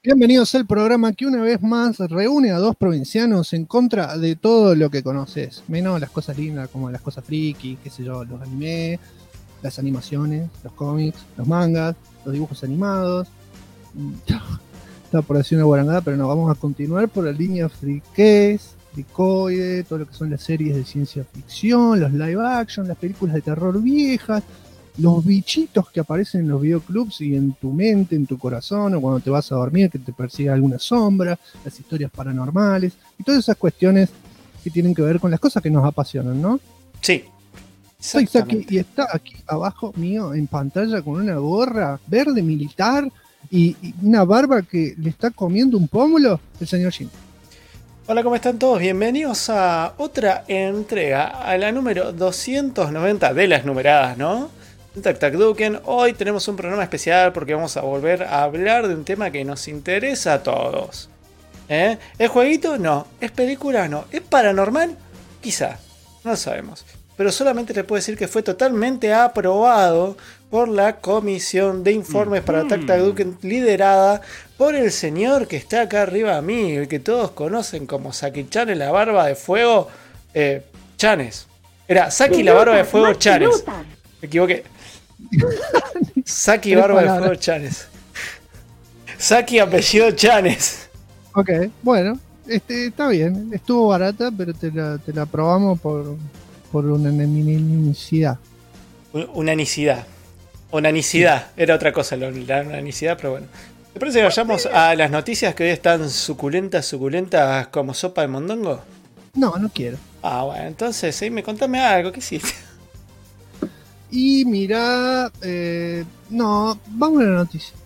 Bienvenidos al programa que una vez más reúne a dos provincianos en contra de todo lo que conoces, menos las cosas lindas como las cosas friki, qué sé yo, los anime, las animaciones, los cómics, los mangas, los dibujos animados. Estaba por decir una guarangada, pero no, vamos a continuar por la línea friqués, fricoide, todo lo que son las series de ciencia ficción, los live action, las películas de terror viejas, los bichitos que aparecen en los videoclubs y en tu mente, en tu corazón, o cuando te vas a dormir, que te persigue alguna sombra, las historias paranormales, y todas esas cuestiones que tienen que ver con las cosas que nos apasionan, ¿no? Sí. Soy Saki y está aquí abajo mío en pantalla con una gorra verde militar y una barba que le está comiendo un pómulo, el señor Jim. Hola, ¿cómo están todos? Bienvenidos a otra entrega, a la número 290 de las numeradas, ¿no? Tac Tac Duken. Hoy tenemos un programa especial porque vamos a volver a hablar de un tema que nos interesa a todos. ¿Es jueguito? No. ¿Es película? No. ¿Es paranormal? Quizá. No lo sabemos. Pero solamente le puedo decir que fue totalmente aprobado por la Comisión de Informes para Tac Tac Duken, liderada por el señor que está acá arriba a mí, el que todos conocen como Saki-chan en la barba de fuego, Chanes. Era Saki la barba de fuego Chanes. Me equivoqué. Saki barba de fuego Chanes. Saki apellido Chanes. Ok, bueno, está bien. Estuvo barata, pero te la aprobamos por unanimidad. Unanicidad. Onanicidad. Era otra cosa la unanicidad, pero bueno. ¿Te parece que vayamos a las noticias que hoy están suculentas como sopa de mondongo? No, no quiero. Ah, bueno, entonces, contame algo, ¿qué hiciste? Y mira, no, vamos a la noticia.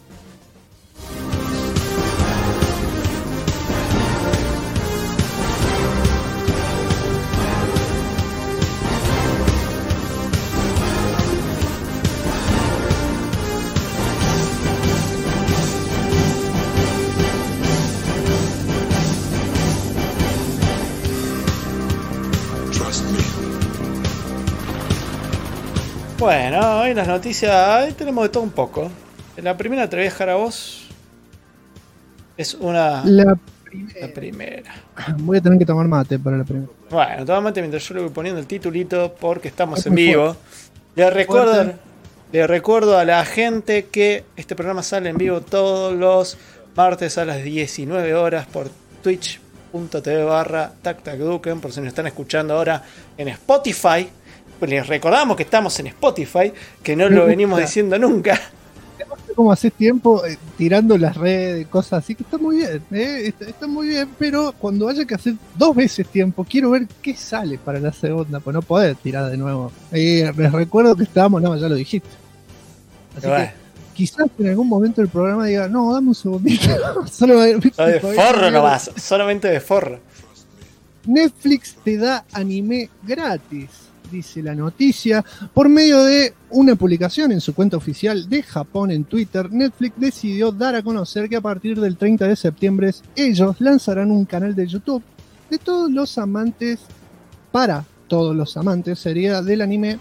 Bueno, hoy las noticias, hoy tenemos de todo un poco. La primera te voy a dejar a vos. Es una... La primera. Voy a tener que tomar mate para la primera. Bueno, toma mate mientras yo le voy poniendo el titulito porque estamos en vivo. Le recuerdo a la gente que este programa sale en vivo todos los martes a las 19 horas por twitch.tv/TacTacDuken, por si nos están escuchando ahora en Spotify. Les recordamos que estamos en Spotify, que no lo venimos diciendo nunca. Como hace tiempo tirando las redes, cosas así, que está muy bien, está muy bien, pero cuando haya que hacer 2 veces tiempo, quiero ver qué sale para la segunda, pues no poder tirar de nuevo. Les recuerdo que estábamos, no, ya lo dijiste. Así que quizás en algún momento del programa diga, no, dame un segundito. Solo de forro nomás, solamente de forro. Netflix te da anime gratis, dice la noticia. Por medio de una publicación en su cuenta oficial de Japón en Twitter, Netflix decidió dar a conocer que a partir del 30 de septiembre ellos lanzarán un canal de YouTube de todos los amantes, para todos los amantes, sería del anime,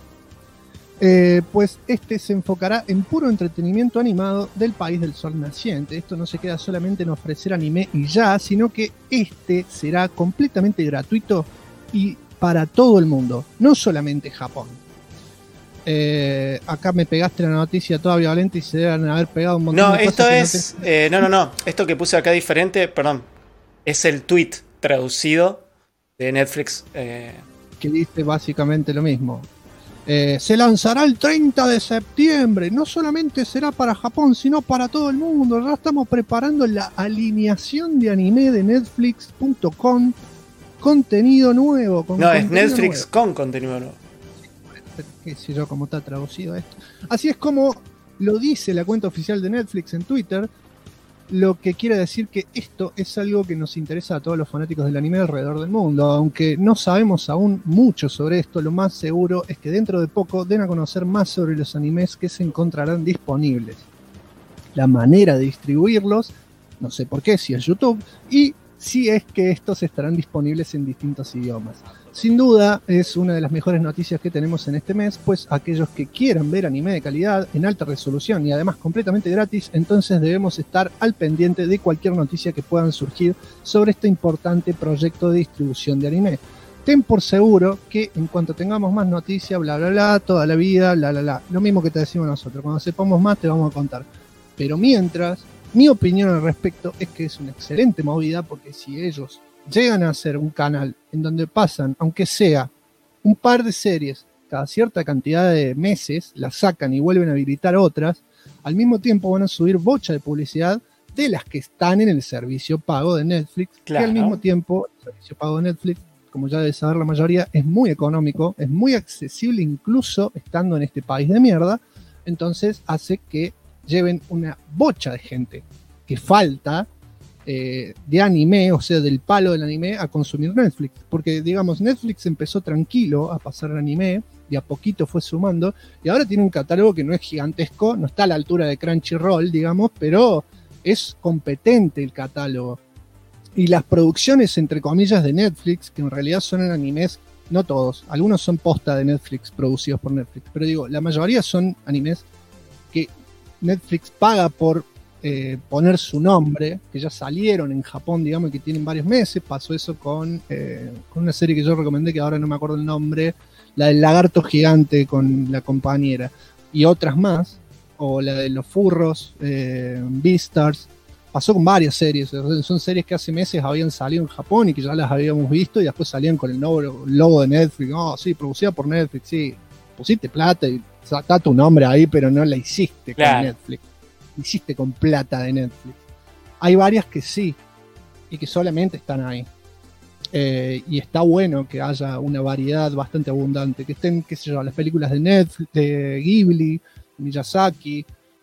pues este se enfocará en puro entretenimiento animado del país del sol naciente. Esto no se queda solamente en ofrecer anime y ya, sino que este será completamente gratuito y para todo el mundo, no solamente Japón. Acá me pegaste la noticia toda violenta y se deben haber pegado un montón de esto cosas. Es, no. Esto que puse acá diferente, perdón, es el tweet traducido de Netflix. Que dice básicamente lo mismo. Se lanzará el 30 de septiembre. No solamente será para Japón, sino para todo el mundo. Ya estamos preparando la alineación de anime de Netflix.com. Contenido nuevo. No, es Netflix nuevo. Con contenido nuevo. Qué sé yo cómo está traducido esto. Así es como lo dice la cuenta oficial de Netflix en Twitter, lo que quiere decir que esto es algo que nos interesa a todos los fanáticos del anime alrededor del mundo. Aunque no sabemos aún mucho sobre esto, lo más seguro es que dentro de poco den a conocer más sobre los animes que se encontrarán disponibles, la manera de distribuirlos, no sé por qué, si es YouTube, y si es que estos estarán disponibles en distintos idiomas. Sin duda es una de las mejores noticias que tenemos en este mes, pues aquellos que quieran ver anime de calidad en alta resolución y además completamente gratis, entonces debemos estar al pendiente de cualquier noticia que puedan surgir sobre este importante proyecto de distribución de anime. Ten por seguro que en cuanto tengamos más noticias, bla bla bla, toda la vida, lo mismo que te decimos nosotros, cuando sepamos más te vamos a contar. Pero mientras, mi opinión al respecto es que es una excelente movida, porque si ellos llegan a hacer un canal en donde pasan, aunque sea un par de series cada cierta cantidad de meses, las sacan y vuelven a habilitar otras, al mismo tiempo van a subir bocha de publicidad de las que están en el servicio pago de Netflix, claro. Y al mismo tiempo el servicio pago de Netflix, como ya debe saber la mayoría, es muy económico, es muy accesible incluso estando en este país de mierda, entonces hace que lleven una bocha de gente que falta de anime, o sea, del palo del anime, a consumir Netflix. Porque, digamos, Netflix empezó tranquilo a pasar el anime, y a poquito fue sumando, y ahora tiene un catálogo que no es gigantesco, no está a la altura de Crunchyroll, digamos, pero es competente el catálogo. Y las producciones, entre comillas, de Netflix, que en realidad son en animes, no todos, algunos son posta de Netflix, producidos por Netflix, pero digo, la mayoría son animes que Netflix paga por poner su nombre, que ya salieron en Japón, digamos, que tienen varios meses. Pasó eso con una serie que yo recomendé, que ahora no me acuerdo el nombre, la del lagarto gigante con la compañera, y otras más, o la de los furros, Beastars. Pasó con varias series, son series que hace meses habían salido en Japón y que ya las habíamos visto, y después salían con el nuevo logo de Netflix. Oh, sí, producida por Netflix, sí, pusiste plata y sacá tu nombre ahí, pero no la hiciste con Netflix. Hiciste con plata de Netflix. Hay varias que sí, y que solamente están ahí. Y está bueno que haya una variedad bastante abundante, que estén, qué sé yo, las películas de Netflix, de Ghibli, Miyazaki.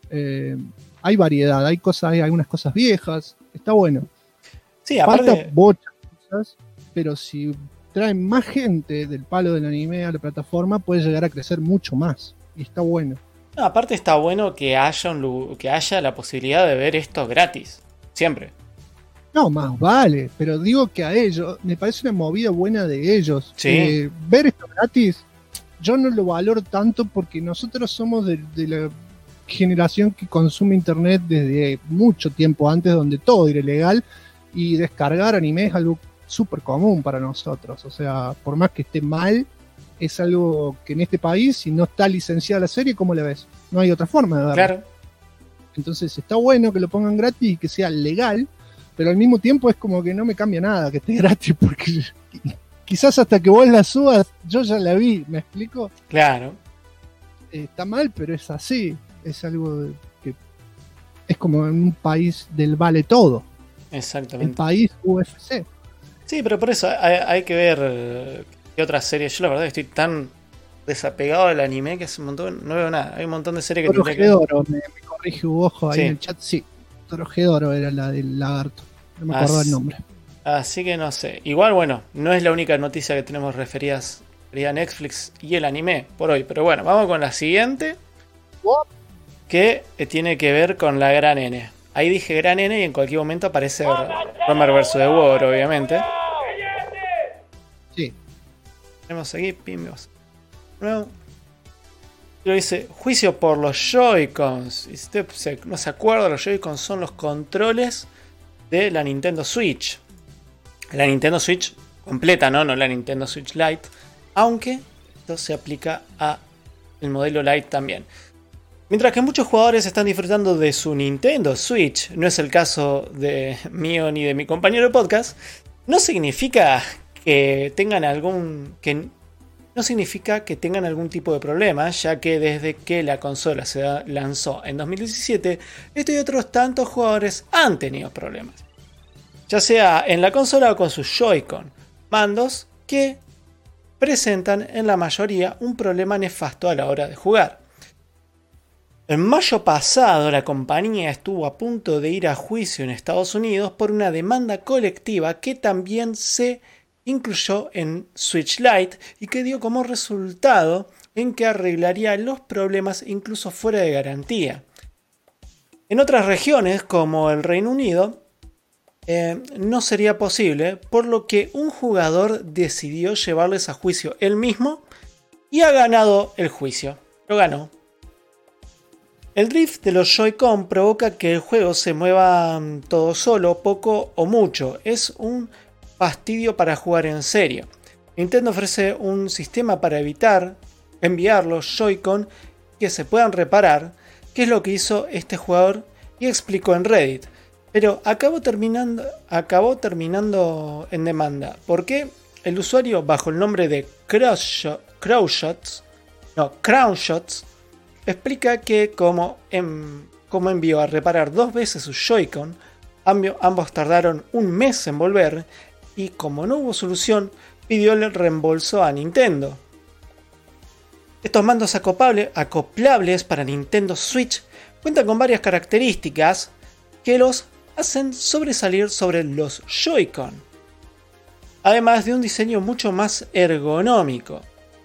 Hay variedad, hay algunas cosas viejas, está bueno. Sí, aparte... Falta muchas cosas, pero si traen más gente del palo del anime a la plataforma, puede llegar a crecer mucho más. Y está bueno. No, aparte está bueno que haya la posibilidad de ver esto gratis. Siempre. No, más vale. Pero digo que a ellos, me parece una movida buena de ellos. Sí. Ver esto gratis, yo no lo valoro tanto porque nosotros somos de la generación que consume internet desde mucho tiempo antes, donde todo era ilegal, y descargar anime es algo súper común para nosotros. O sea, por más que esté mal, es algo que en este país, si no está licenciada la serie, ¿cómo la ves? No hay otra forma de verla. Claro. Entonces está bueno que lo pongan gratis y que sea legal, pero al mismo tiempo es como que no me cambia nada que esté gratis, porque quizás hasta que vos la subas, yo ya la vi, ¿me explico? Claro. Está mal, pero es así. Es algo que es como en un país del vale todo. Exactamente. El país UFC. Sí, pero por eso hay que ver qué otras series. Yo la verdad estoy tan desapegado del anime que hace un montón, no veo nada. Hay un montón de series que tendría que ver. Me corrige Ojo ahí en el chat. Sí, Torojedoro era la del lagarto. No me acuerdo el nombre. Así que no sé. Igual, bueno, no es la única noticia que tenemos referida a Netflix y el anime por hoy. Pero bueno, vamos con la siguiente. Que tiene que ver con la Gran N. Ahí dije Gran N y en cualquier momento aparece Romer vs. The War, obviamente. Sí. Tenemos aquí, pimos. Lo dice, juicio por los Joy-Cons. Y usted no se acuerda, los Joy-Cons son los controles de la Nintendo Switch. La Nintendo Switch completa, no la Nintendo Switch Lite. Aunque esto se aplica a el modelo Lite también. Mientras que muchos jugadores están disfrutando de su Nintendo Switch, no es el caso de mío ni de mi compañero de podcast, no significa que tengan algún tipo de problema, ya que desde que la consola se lanzó en 2017, esto y otros tantos jugadores han tenido problemas. Ya sea en la consola o con sus Joy-Con, mandos que presentan en la mayoría un problema nefasto a la hora de jugar. En mayo pasado, la compañía estuvo a punto de ir a juicio en Estados Unidos por una demanda colectiva que también se incluyó en Switch Lite y que dio como resultado en que arreglaría los problemas incluso fuera de garantía. En otras regiones, como el Reino Unido, no sería posible, por lo que un jugador decidió llevarles a juicio él mismo y ha ganado el juicio. Lo ganó. El drift de los Joy-Con provoca que el juego se mueva todo solo, poco o mucho. Es un fastidio para jugar en serio. Nintendo ofrece un sistema para evitar enviar los Joy-Con que se puedan reparar, que es lo que hizo este jugador y explicó en Reddit. Pero acabó terminando en demanda, porque el usuario bajo el nombre de Crownshots explica que como envió a reparar 2 veces sus Joy-Con, ambos tardaron un mes en volver y como no hubo solución, pidió el reembolso a Nintendo. Estos mandos acoplables para Nintendo Switch cuentan con varias características que los hacen sobresalir sobre los Joy-Con, además de un diseño mucho más ergonómico.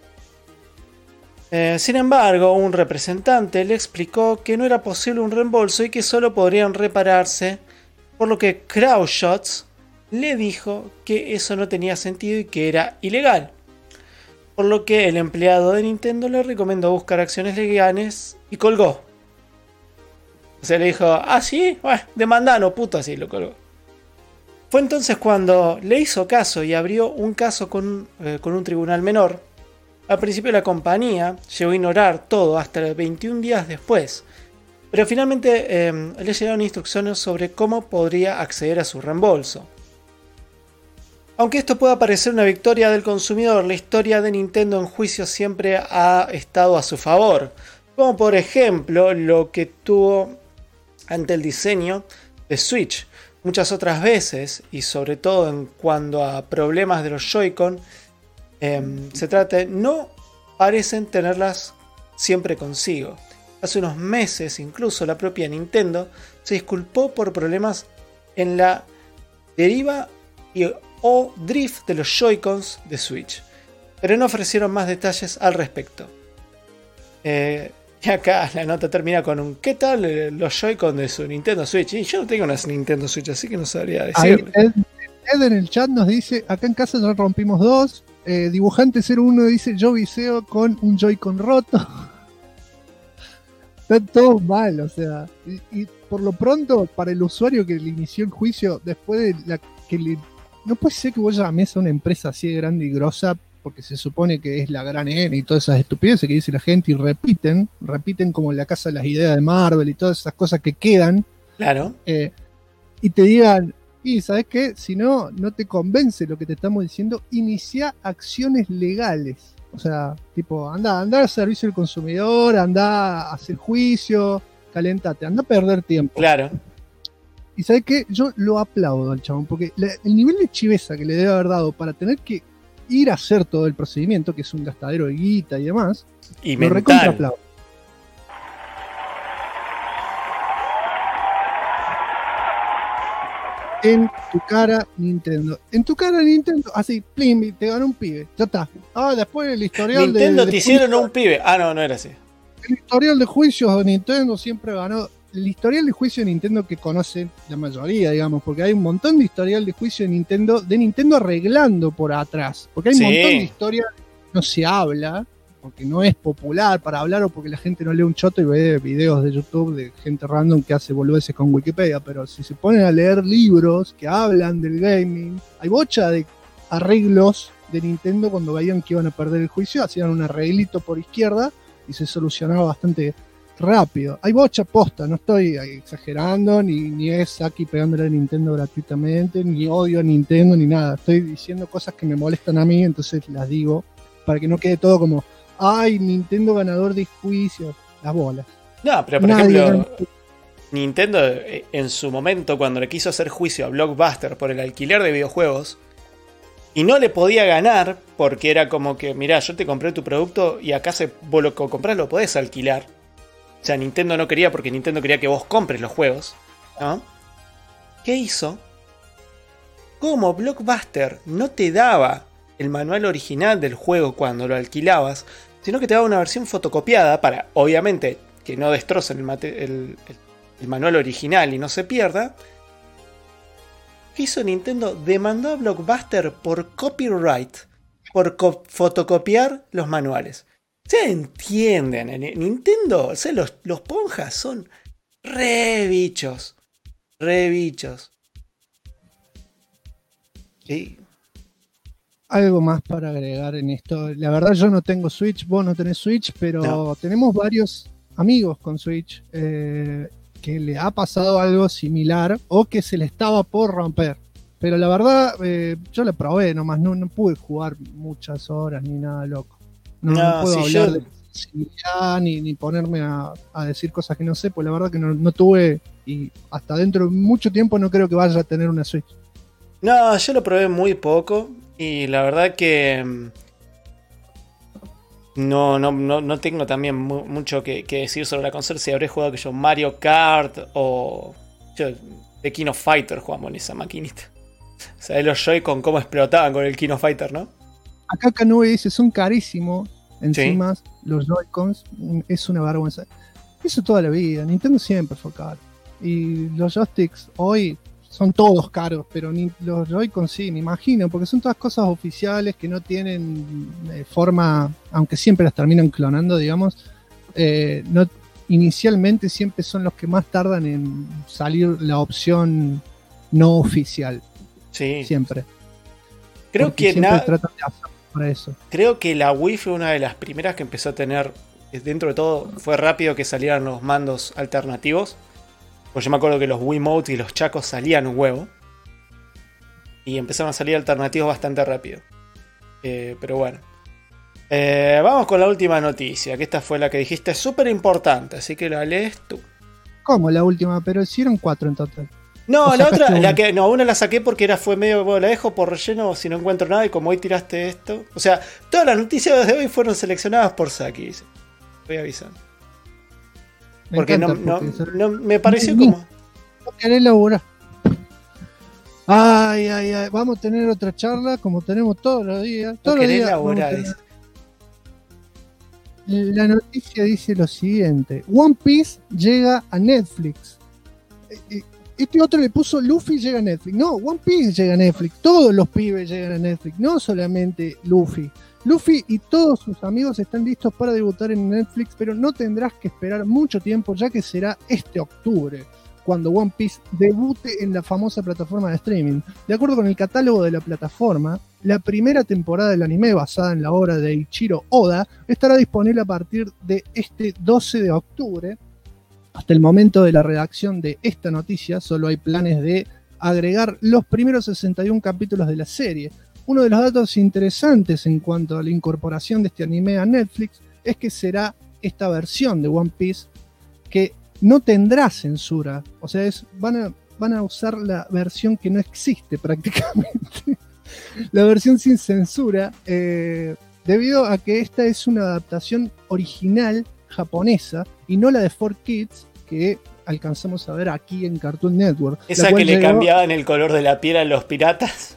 Sin embargo, un representante le explicó que no era posible un reembolso y que solo podrían repararse, por lo que Crownshots le dijo que eso no tenía sentido y que era ilegal. Por lo que el empleado de Nintendo le recomendó buscar acciones legales y colgó. O sea, le dijo, sí, bueno, demandano, puto, así lo colgó. Fue entonces cuando le hizo caso y abrió un caso con un tribunal menor. Al principio la compañía llegó a ignorar todo hasta 21 días después, pero finalmente le llegaron instrucciones sobre cómo podría acceder a su reembolso. Aunque esto pueda parecer una victoria del consumidor, la historia de Nintendo en juicio siempre ha estado a su favor, como por ejemplo lo que tuvo ante el diseño de Switch. Muchas otras veces, y sobre todo en cuanto a problemas de los Joy-Con se trata, no parecen tenerlas siempre consigo. Hace unos meses incluso la propia Nintendo se disculpó por problemas en la deriva o drift de los Joy-Cons de Switch, pero no ofrecieron más detalles al respecto. Y acá la nota termina con un ¿qué tal los Joy-Con de su Nintendo Switch? Y yo no tengo una Nintendo Switch, así que no sabría decirle. Ed en el chat nos dice, acá en casa ya rompimos 2. Dibujante 01 dice, yo viseo con un Joy-Con roto. Está todo mal, o sea. Y por lo pronto, para el usuario que le inició el juicio, después de no puede ser que vos llames a una empresa así de grande y grosa, porque se supone que es la gran N y todas esas estupideces que dice la gente y repiten como la casa de las ideas de Marvel y todas esas cosas que quedan. Claro. Y te digan, y ¿sabes qué? Si no te convence lo que te estamos diciendo, inicia acciones legales. O sea, tipo, anda al servicio del consumidor, anda a hacer juicio, calentate, anda a perder tiempo. Claro. Y ¿sabes qué? Yo lo aplaudo al chabón, porque el nivel de chiveza que le debe haber dado para tener que ir a hacer todo el procedimiento, que es un gastadero de guita y demás, y lo recontra aplaudo. En tu cara, Nintendo. En tu cara, Nintendo. Así, plim, te ganó un pibe. Ya está. Después el historial Nintendo te hicieron un pibe. No era así. El historial de juicios de Nintendo siempre ganó. El historial de juicio de Nintendo que conoce la mayoría, digamos, porque hay un montón de historial de juicio de Nintendo arreglando por atrás. Porque hay un montón de historia que no se habla, porque no es popular para hablar o porque la gente no lee un choto y ve videos de YouTube de gente random que hace boludeces con Wikipedia. Pero si se ponen a leer libros que hablan del gaming, hay bocha de arreglos de Nintendo cuando veían que iban a perder el juicio, hacían un arreglito por izquierda y se solucionaba bastante rápido. Hay bocha posta, no estoy exagerando, ni es aquí pegándole a Nintendo gratuitamente, ni odio a Nintendo, ni nada. Estoy diciendo cosas que me molestan a mí, entonces las digo para que no quede todo como Nintendo ganador de juicios, las bolas. No, pero por ejemplo, Nintendo en su momento, cuando le quiso hacer juicio a Blockbuster por el alquiler de videojuegos, y no le podía ganar, porque era como que, mirá, yo te compré tu producto y acá vos lo comprás lo podés alquilar. O sea, Nintendo no quería, porque Nintendo quería que vos compres los juegos, ¿no? ¿Qué hizo? Como Blockbuster no te daba el manual original del juego cuando lo alquilabas, sino que te daba una versión fotocopiada para, obviamente, que no destrocen el manual original y no se pierda, que hizo Nintendo demandó a Blockbuster por copyright, por fotocopiar los manuales. Se entienden, en Nintendo, o sea, los ponjas son re bichos. Re bichos. Sí. Algo más para agregar en esto. La verdad yo no tengo Switch, vos no tenés Switch, pero tenemos varios amigos con Switch que le ha pasado algo similar o que se le estaba por romper. Pero la verdad yo la probé nomás, no pude jugar muchas horas ni nada loco. No puedo hablar de sensibilidad ni ponerme a decir cosas que no sé, pues la verdad que no tuve y hasta dentro de mucho tiempo no creo que vaya a tener una Switch. No, yo lo probé muy poco y la verdad que no tengo también mucho que decir sobre la consola. Si habré jugado que yo Mario Kart o The King of Fighter jugamos en esa maquinita. O sea, los Joy-Con cómo explotaban con el King of Fighter, ¿no? Acá Canube dice, son carísimos encima los Joy-Cons, es una vergüenza. Eso toda la vida, Nintendo siempre fue caro. Y los joysticks hoy son todos caros, pero ni los Joy-Con sí, me imagino, porque son todas cosas oficiales que no tienen forma, aunque siempre las terminan clonando, digamos, inicialmente siempre son los que más tardan en salir la opción no oficial. Sí. Siempre. Creo porque que tratan de hacer para eso. Creo que la Wii fue una de las primeras que empezó a tener, dentro de todo, fue rápido que salieran los mandos alternativos. Pues yo me acuerdo que los Wiimote y los Chacos salían un huevo. Y empezaron a salir alternativos bastante rápido. Pero bueno. Vamos con la última noticia. Que esta fue la que dijiste súper importante. Así que la lees tú. ¿Cómo la última? Pero hicieron 4 en total. No, la otra, una la saqué porque fue medio, bueno, la dejo por relleno si no encuentro nada y como hoy tiraste esto. O sea, todas las noticias de hoy fueron seleccionadas por Saki, dice. Voy avisando. Porque no me pareció como... No querés laburar. Ay, vamos a tener otra charla como tenemos todos los días. No querés laburar, dice. La noticia dice lo siguiente. One Piece llega a Netflix. Este otro le puso Luffy llega a Netflix. No, One Piece llega a Netflix. Todos los pibes llegan a Netflix. No solamente Luffy. Luffy y todos sus amigos están listos para debutar en Netflix, pero no tendrás que esperar mucho tiempo, ya que será este octubre, cuando One Piece debute en la famosa plataforma de streaming. De acuerdo con el catálogo de la plataforma, la primera temporada del anime, basada en la obra de Eiichiro Oda, estará disponible a partir de este 12 de octubre. Hasta el momento de la redacción de esta noticia, solo hay planes de agregar los primeros 61 capítulos de la serie. Uno de los datos interesantes en cuanto a la incorporación de este anime a Netflix es que será esta versión de One Piece que no tendrá censura. O sea, van a usar la versión que no existe prácticamente. La versión sin censura, debido a que esta es una adaptación original japonesa y no la de 4Kids que alcanzamos a ver aquí en Cartoon Network. Esa que le cambiaban el color de la piel a los piratas.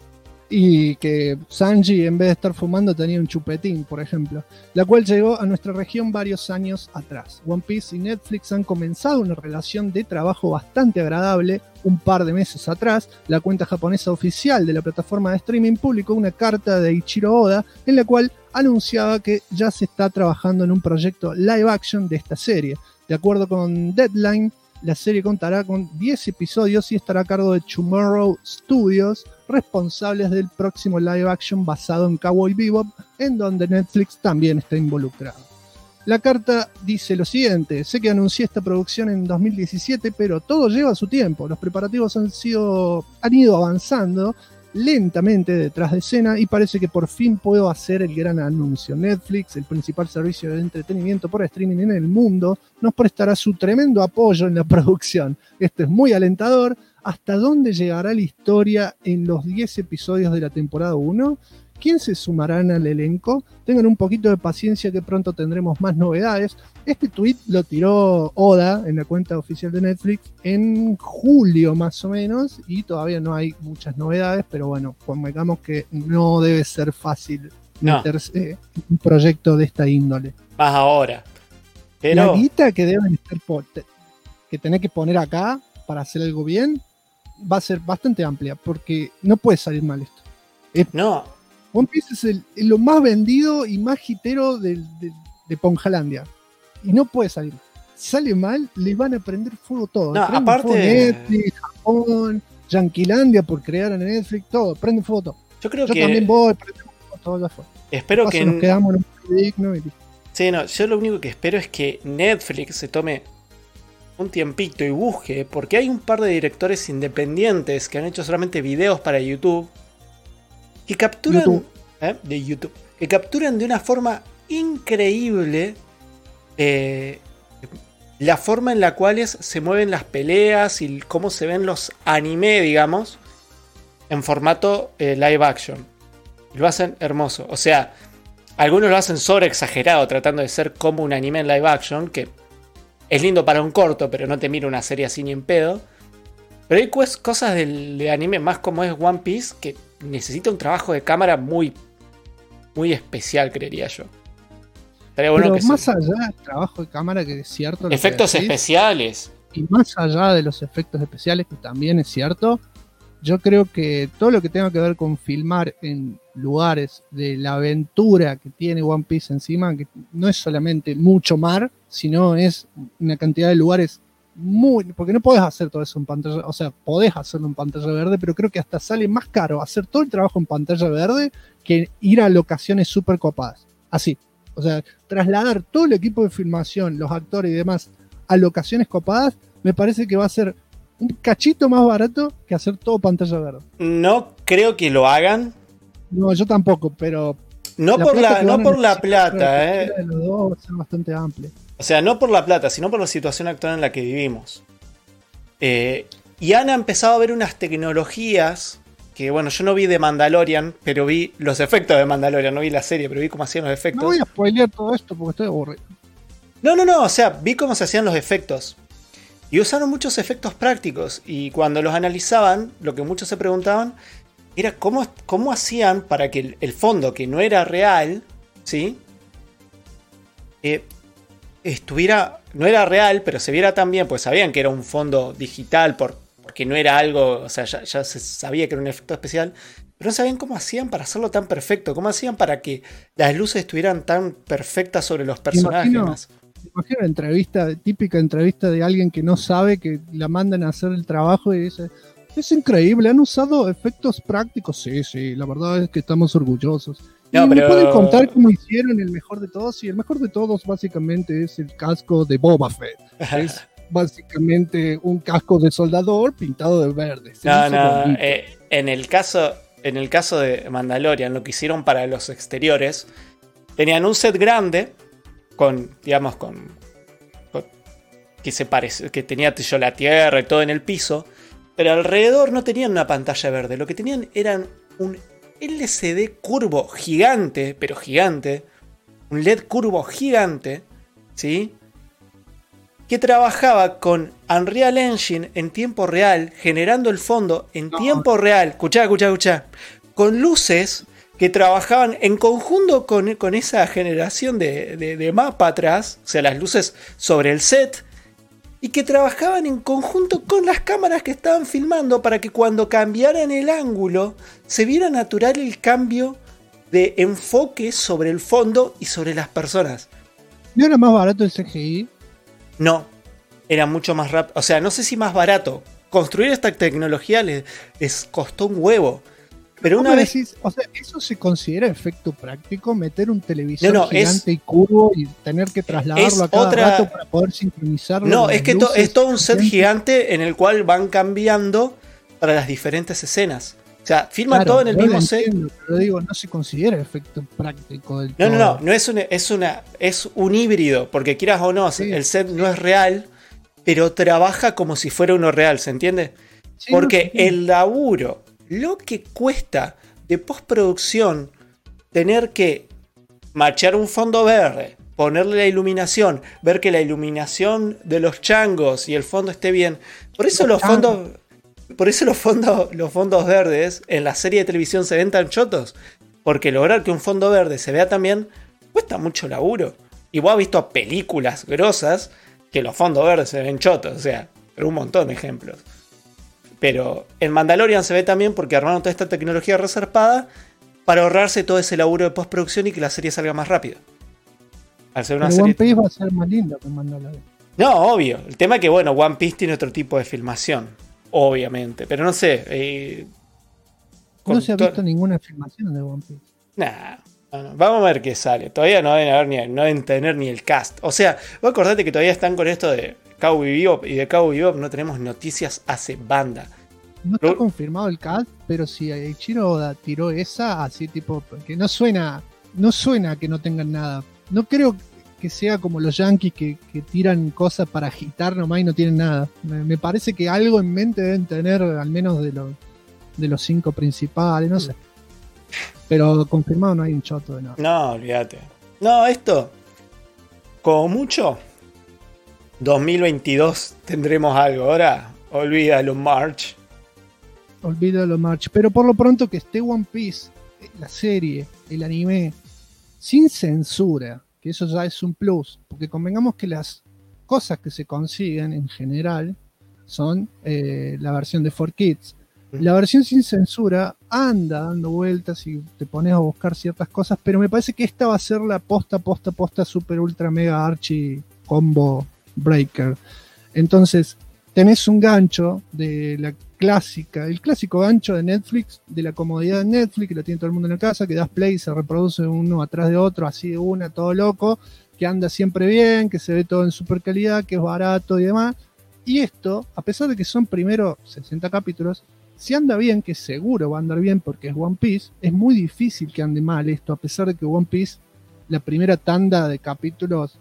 Y que Sanji, en vez de estar fumando, tenía un chupetín, por ejemplo, la cual llegó a nuestra región varios años atrás. One Piece y Netflix han comenzado una relación de trabajo bastante agradable. Un par de meses atrás, la cuenta japonesa oficial de la plataforma de streaming publicó una carta de Eiichiro Oda en la cual anunciaba que ya se está trabajando en un proyecto live action de esta serie. De acuerdo con Deadline, la serie contará con 10 episodios y estará a cargo de Tomorrow Studios, responsables del próximo live action basado en Cowboy Bebop, en donde Netflix también está involucrado. La carta dice lo siguiente: sé que anuncié esta producción en 2017, pero todo lleva su tiempo. Los preparativos han ido avanzando lentamente detrás de escena y parece que por fin puedo hacer el gran anuncio. Netflix, el principal servicio de entretenimiento por streaming en el mundo, nos prestará su tremendo apoyo en la producción. Esto es muy alentador. ¿Hasta dónde llegará la historia en los 10 episodios de la temporada 1? ¿Quién se sumarán al elenco? Tengan un poquito de paciencia que pronto tendremos más novedades. Este tweet lo tiró Oda en la cuenta oficial de Netflix en julio más o menos y todavía no hay muchas novedades, pero bueno, convengamos que no debe ser fácil meterse en un proyecto de esta índole. Más ahora. Pero... La guita que deben estar que tener que poner acá para hacer algo bien, va a ser bastante amplia, porque no puede salir mal esto. No. One Piece es lo más vendido y más hitero de Ponjalandia. Y no puede salir. Si sale mal, le van a prender fuego todo. No, prenden aparte. fuego Netflix, Japón, Yanquilandia por crear en Netflix, todo. Prenden fuego todo. Yo creo Yo que. también voy, prendemos fuego todo ya fue. Espero que. Nos quedamos en un digno y listo. Sí, no, yo lo único que espero es que Netflix se tome un tiempito y busque, porque hay un par de directores independientes que han hecho solamente videos para YouTube que capturan de YouTube, que capturan de una forma increíble la forma en la cual se mueven las peleas y cómo se ven los anime, digamos, en formato live action. Lo hacen hermoso, o sea, algunos lo hacen sobre exagerado, tratando de ser como un anime en live action, que es lindo para un corto, pero no te mira una serie así ni en pedo. Pero hay cosas de anime más como es One Piece, que necesita un trabajo de cámara muy, muy especial, creería yo. Estaría bueno pero que más allá del trabajo de cámara, que es cierto. Efectos especiales. Y más allá de los efectos especiales, que también es cierto, yo creo que todo lo que tenga que ver con filmar en lugares de la aventura que tiene One Piece encima, que no es solamente mucho mar, sino es una cantidad de lugares muy... Porque no podés hacer todo eso en pantalla, o sea, podés hacerlo en pantalla verde, pero creo que hasta sale más caro hacer todo el trabajo en pantalla verde que ir a locaciones súper copadas. Así. O sea, trasladar todo el equipo de filmación, los actores y demás, a locaciones copadas, me parece que va a ser un cachito más barato que hacer todo pantalla verde. No creo que lo hagan. No, yo tampoco, pero... No por la plata, de los dos va a ser bastante amplia. O sea, no por la plata, sino por la situación actual en la que vivimos. Y han empezado a ver unas tecnologías que, bueno, yo no vi de Mandalorian, pero vi los efectos de Mandalorian, no vi la serie, pero vi cómo hacían los efectos. No voy a spoilear todo esto porque estoy aburrido. No, o sea, vi cómo se hacían los efectos. Y usaron muchos efectos prácticos. Y cuando los analizaban, lo que muchos se preguntaban era cómo hacían para que el fondo, que no era real, ¿sí? No era real, pero se viera tan bien, pues sabían que era un fondo digital porque no era algo, o sea, ya se sabía que era un efecto especial, pero no sabían cómo hacían para hacerlo tan perfecto, cómo hacían para que las luces estuvieran tan perfectas sobre los personajes. Me imagino típica entrevista de alguien que no sabe, que la mandan a hacer el trabajo y dice: es increíble, han usado efectos prácticos. Sí, la verdad es que estamos orgullosos. No, pero... ¿Me pueden contar cómo hicieron el mejor de todos? Y el mejor de todos básicamente es el casco de Boba Fett. Es básicamente un casco de soldador pintado de verde. En el caso de Mandalorian, lo que hicieron para los exteriores, tenían un set grande con que tenía la tierra y todo en el piso, pero alrededor no tenían una pantalla verde. Lo que tenían eran un LCD curvo gigante, pero gigante, un LED curvo gigante, ¿sí? Que trabajaba con Unreal Engine en tiempo real, generando el fondo en tiempo real. Escuchá. Con luces que trabajaban en conjunto con esa generación de mapa atrás, o sea, las luces sobre el set, y que trabajaban en conjunto con las cámaras que estaban filmando para que cuando cambiaran el ángulo se viera natural el cambio de enfoque sobre el fondo y sobre las personas. ¿No era más barato el CGI? No, era mucho más rápido. O sea, no sé si más barato. Construir esta tecnología les costó un huevo. Pero una vez... Decís, o sea, ¿eso se considera efecto práctico? ¿Meter un televisor gigante y curvo y tener que trasladarlo a cada rato para poder sincronizarlo? No, es que es todo un set gigante en el cual van cambiando para las diferentes escenas. O sea, filman todo en el mismo set. Pero digo, no se considera efecto práctico del todo. No es un híbrido, porque quieras o no, el set no es real, pero trabaja como si fuera uno real, ¿se entiende? Sí, porque el laburo, lo que cuesta de postproducción, tener que machear un fondo verde, ponerle la iluminación, ver que la iluminación de los changos y el fondo esté bien. Por eso los fondos verdes en la serie de televisión se ven tan chotos. Porque lograr que un fondo verde se vea tan bien cuesta mucho laburo. Y vos has visto películas grosas que los fondos verdes se ven chotos. O sea, pero un montón de ejemplos. Pero en Mandalorian se ve también porque armaron toda esta tecnología reservada para ahorrarse todo ese laburo de postproducción y que la serie salga más rápido. Al ser una Pero serie... One Piece va a ser más lindo que Mandalorian. No, obvio. El tema es que, bueno, One Piece tiene otro tipo de filmación. Obviamente. Pero no sé. No se ha visto ninguna filmación de One Piece. Nah. No. Vamos a ver qué sale. Todavía no deben tener ni el cast. O sea, vos acordate que todavía están con esto de Cowboy Bebop. Y de Cowboy Bebop no tenemos noticias hace banda. No está confirmado el cast, pero si Eiichiro Oda tiró esa, así tipo, que no suena que no tengan nada. No creo que sea como los yankees que tiran cosas para agitar nomás y no tienen nada. Me parece que algo en mente deben tener, al menos de los 5 principales, no sé. Pero confirmado no hay un choto de nada. No, olvídate. No, esto, como mucho, 2022 tendremos algo. Ahora, olvídalo, March. Olvídalo, March. Pero por lo pronto que esté One Piece, la serie, el anime, sin censura, que eso ya es un plus, porque convengamos que las cosas que se consiguen en general son la versión de 4Kids. La versión sin censura anda dando vueltas y te pones a buscar ciertas cosas, pero me parece que esta va a ser la posta super ultra mega archi combo breaker. Entonces tenés un gancho de la clásica, el clásico gancho de Netflix, de la comodidad de Netflix, que lo tiene todo el mundo en la casa, que das play y se reproduce uno atrás de otro, así de una, todo loco, que anda siempre bien, que se ve todo en super calidad, que es barato y demás. Y esto, a pesar de que son primero 60 capítulos, si anda bien, que seguro va a andar bien porque es One Piece, es muy difícil que ande mal esto, a pesar de que One Piece, la primera tanda de capítulos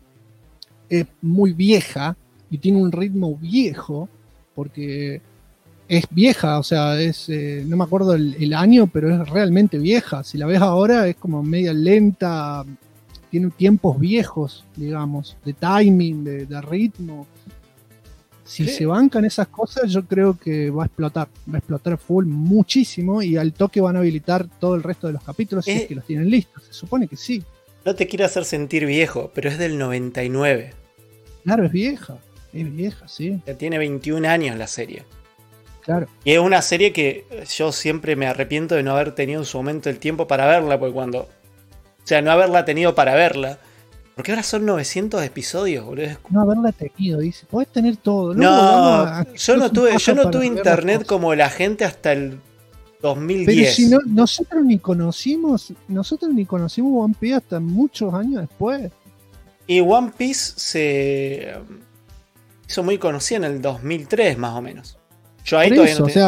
es muy vieja y tiene un ritmo viejo, porque es vieja, o sea, es no me acuerdo el año, pero es realmente vieja. Si la ves ahora es como media lenta, tiene tiempos viejos, digamos, de timing, de ritmo. Si se bancan esas cosas, yo creo que va a explotar full muchísimo y al toque van a habilitar todo el resto de los capítulos si es que los tienen listos. Se supone que sí. No te quiero hacer sentir viejo, pero es del 99. Claro, es vieja, sí. Ya tiene 21 años la serie. Claro. Y es una serie que yo siempre me arrepiento de no haber tenido en su momento el tiempo para verla, porque no haberla tenido para verla. Porque ahora son 900 episodios, boludo. No haberla tenido, dice. Podés tener todo. Yo no tuve internet como la gente hasta el 2010. Pero si no, nosotros ni conocimos One Piece hasta muchos años después. Y One Piece se hizo muy conocida en el 2003, más o menos. Yo ahí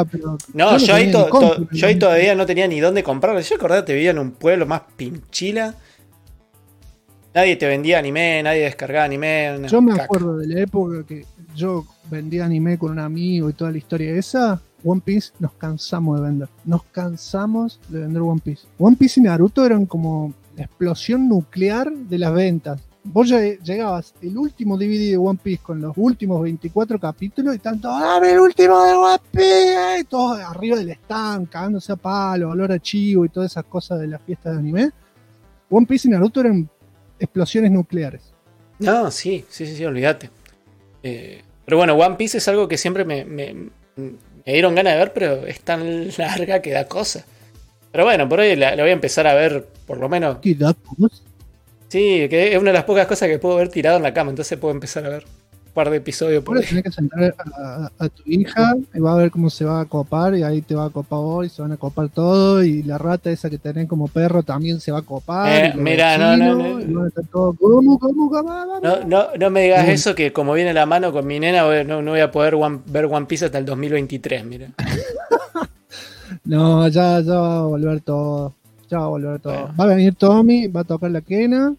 todavía no tenía ni dónde comprarla. Yo acordate, vivía en un pueblo más pinchila. Nadie te vendía anime, nadie descargaba anime. Yo me acuerdo de la época que yo vendía anime con un amigo y toda la historia esa. One Piece nos cansamos de vender. One Piece. One Piece y Naruto eran como la explosión nuclear de las ventas. Vos ya llegabas el último DVD de One Piece con los últimos 24 capítulos y tanto, ¡dame el último de One Piece! Y todos arriba del stand, cagándose a palo, olor a chivo y todas esas cosas de las fiestas de anime. One Piece y Naruto eran explosiones nucleares. No, sí, olvídate. Pero bueno, One Piece es algo que siempre me dieron ganas de ver, pero es tan larga que da cosa. Pero bueno, por hoy la voy a empezar a ver, por lo menos. ¿Qué da cosa? Sí, que es una de las pocas cosas que puedo ver tirado en la cama, entonces puedo empezar a ver un par de episodios por ahí. Tenés que sentar a tu hija y va a ver cómo se va a copar y ahí te va a copar vos y se van a copar todo y la rata esa que tenés como perro también se va a copar. Mira, no me digas eso, que como viene la mano con mi nena no voy a poder ver One Piece hasta el 2023, mira. No, ya va a volver todo. Bueno. Va a venir Tommy, va a tocar la quena.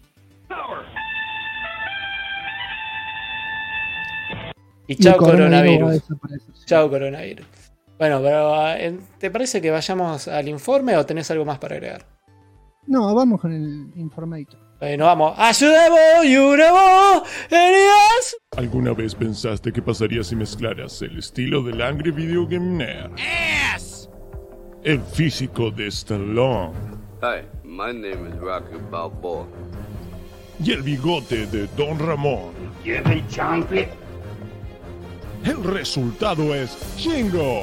Y chao coronavirus. Chao coronavirus. Bueno, pero ¿te parece que vayamos al informe o tenés algo más para agregar? No, vamos con el informadito. Bueno, vamos. ¡Ayudemos! ¡Elías! ¿Alguna vez pensaste qué pasaría si mezclaras el estilo del Angry Video Game Nerd? ¡Es! El físico de Stallone. Hi, my name is Rocky Balboa. Y el bigote de Don Ramón. Give me chocolate. El resultado es Chingo.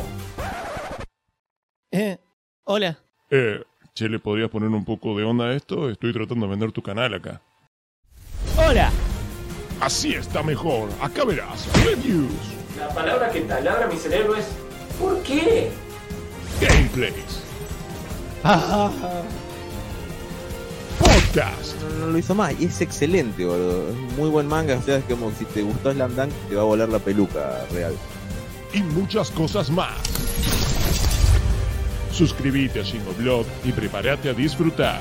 Hola. Che, ¿le podrías poner un poco de onda a esto? Estoy tratando de vender tu canal acá. Hola. Así está mejor. Acá verás. Reviews. La palabra que taladra mi cerebro es ¿por qué? Gameplays. Podcast. No lo hizo más y es excelente, boludo. Es un muy buen manga. O sea, es como si te gustó Slam Dunk, te va a volar la peluca real. Y muchas cosas más. Suscríbete a Shingoblog y prepárate a disfrutar.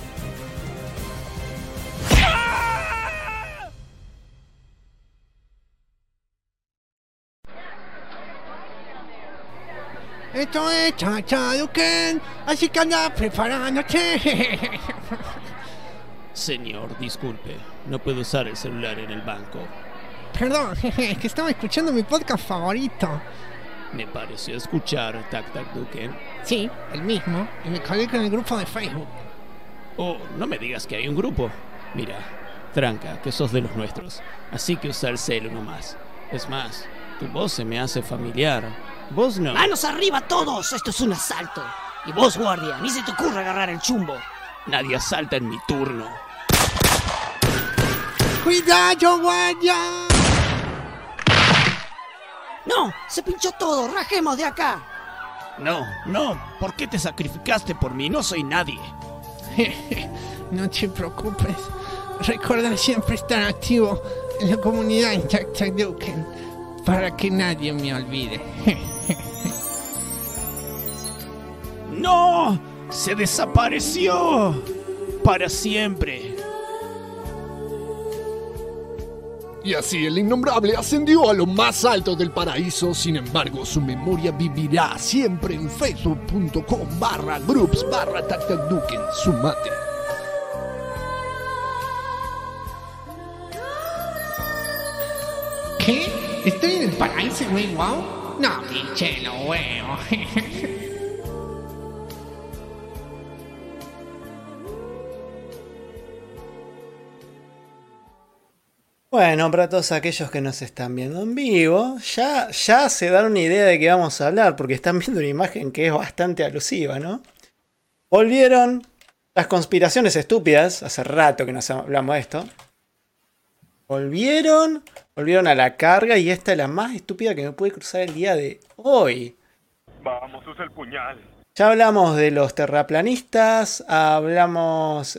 Esto es Chachaduken, así que anda preparándote. Señor, disculpe. No puedo usar el celular en el banco. Perdón, es que estaba escuchando mi podcast favorito. Me pareció escuchar Tac Tac Duken. Sí, el mismo, y me colgué con el grupo de Facebook. Oh, no me digas que hay un grupo. Mira, tranca, que sos de los nuestros. Así que usa el celu nomás. Es más, tu voz se me hace familiar. Vos no. ¡Manos arriba todos! ¡Esto es un asalto! Y vos, guardia, ni se te ocurra agarrar el chumbo. Nadie asalta en mi turno. ¡Cuidado, guardia! ¡No! ¡Se pinchó todo! ¡Rajemos de acá! No, no. ¿Por qué te sacrificaste por mí? No soy nadie. No te preocupes. Recuerda siempre estar activo en la comunidad en Chachaduken para que nadie me olvide. ¡No! ¡Se desapareció! Para siempre. Y así el innombrable ascendió a lo más alto del paraíso. Sin embargo, su memoria vivirá siempre en facebook.com/groups/TacTacDuken. Sumate. ¿Qué? ¿Estoy en el paraíso, güey? ¿Wow? No, pinche lo huevo. Bueno, para todos aquellos que nos están viendo en vivo, ya se dan una idea de qué vamos a hablar, porque están viendo una imagen que es bastante alusiva, ¿no? Volvieron las conspiraciones estúpidas, hace rato que no hablamos de esto. Volvieron a la carga y esta es la más estúpida que me puede cruzar el día de hoy. Vamos, usa el puñal. Ya hablamos de los terraplanistas, hablamos...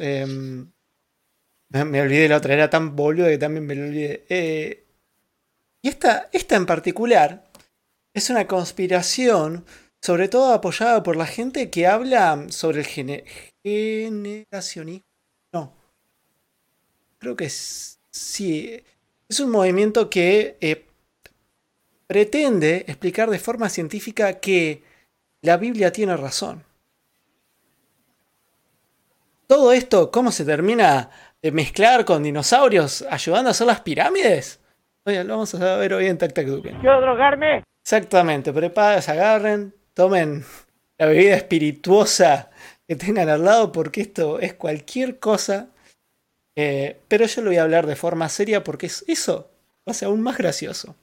me olvidé la otra, era tan boludo que también me lo olvidé. Y esta en particular es una conspiración, sobre todo apoyada por la gente que habla sobre el generacionismo. No. Creo que sí. Es un movimiento que pretende explicar de forma científica que la Biblia tiene razón. Todo esto, ¿cómo se termina de mezclar con dinosaurios ayudando a hacer las pirámides? Oye, lo vamos a ver hoy en Tac Tac Duken. ¿Quiero drogarme? Exactamente, preparen, agarren, tomen la bebida espirituosa que tengan al lado porque esto es cualquier cosa. Pero yo lo voy a hablar de forma seria porque eso va a ser aún más gracioso.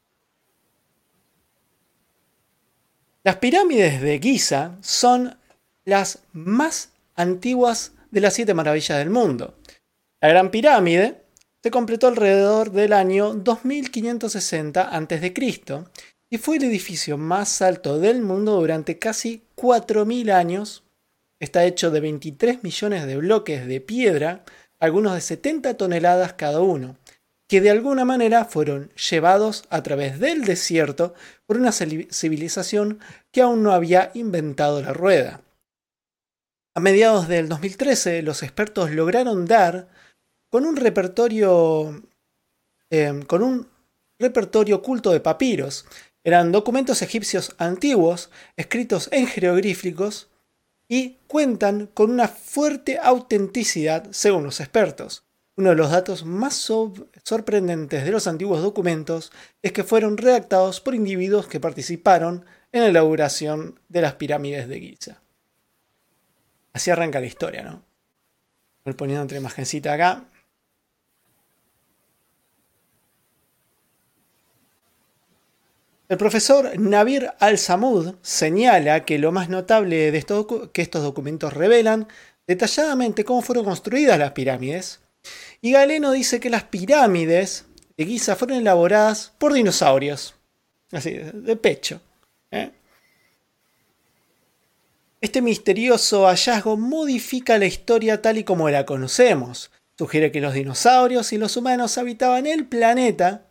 Las pirámides de Giza son las más antiguas de las 7 maravillas del mundo. La Gran Pirámide se completó alrededor del año 2560 a.C. y fue el edificio más alto del mundo durante casi 4000 años. Está hecho de 23 millones de bloques de piedra, algunos de 70 toneladas cada uno, que de alguna manera fueron llevados a través del desierto por una civilización que aún no había inventado la rueda. A mediados del 2013, los expertos lograron dar con un repertorio oculto de papiros. Eran documentos egipcios antiguos, escritos en jeroglíficos, y cuentan con una fuerte autenticidad según los expertos. Uno de los datos más sorprendentes de los antiguos documentos es que fueron redactados por individuos que participaron en la elaboración de las pirámides de Giza. Así arranca la historia, ¿no? Voy poniendo otra imagencita acá. El profesor Nabir al-Samud señala que lo más notable de que estos documentos revelan detalladamente cómo fueron construidas las pirámides. Y Galeno dice que las pirámides de Giza fueron elaboradas por dinosaurios. Así, de pecho. Este misterioso hallazgo modifica la historia tal y como la conocemos. Sugiere que los dinosaurios y los humanos habitaban el planeta.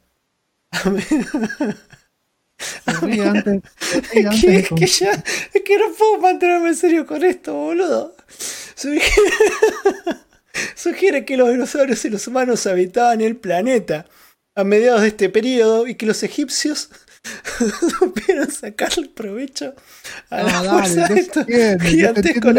Es que no puedo mantenerme en serio con esto, boludo. Sugiere que los dinosaurios y los humanos habitaban el planeta a mediados de este periodo y que los egipcios supieron sacarle provecho a la fuerza de estos gigantescos.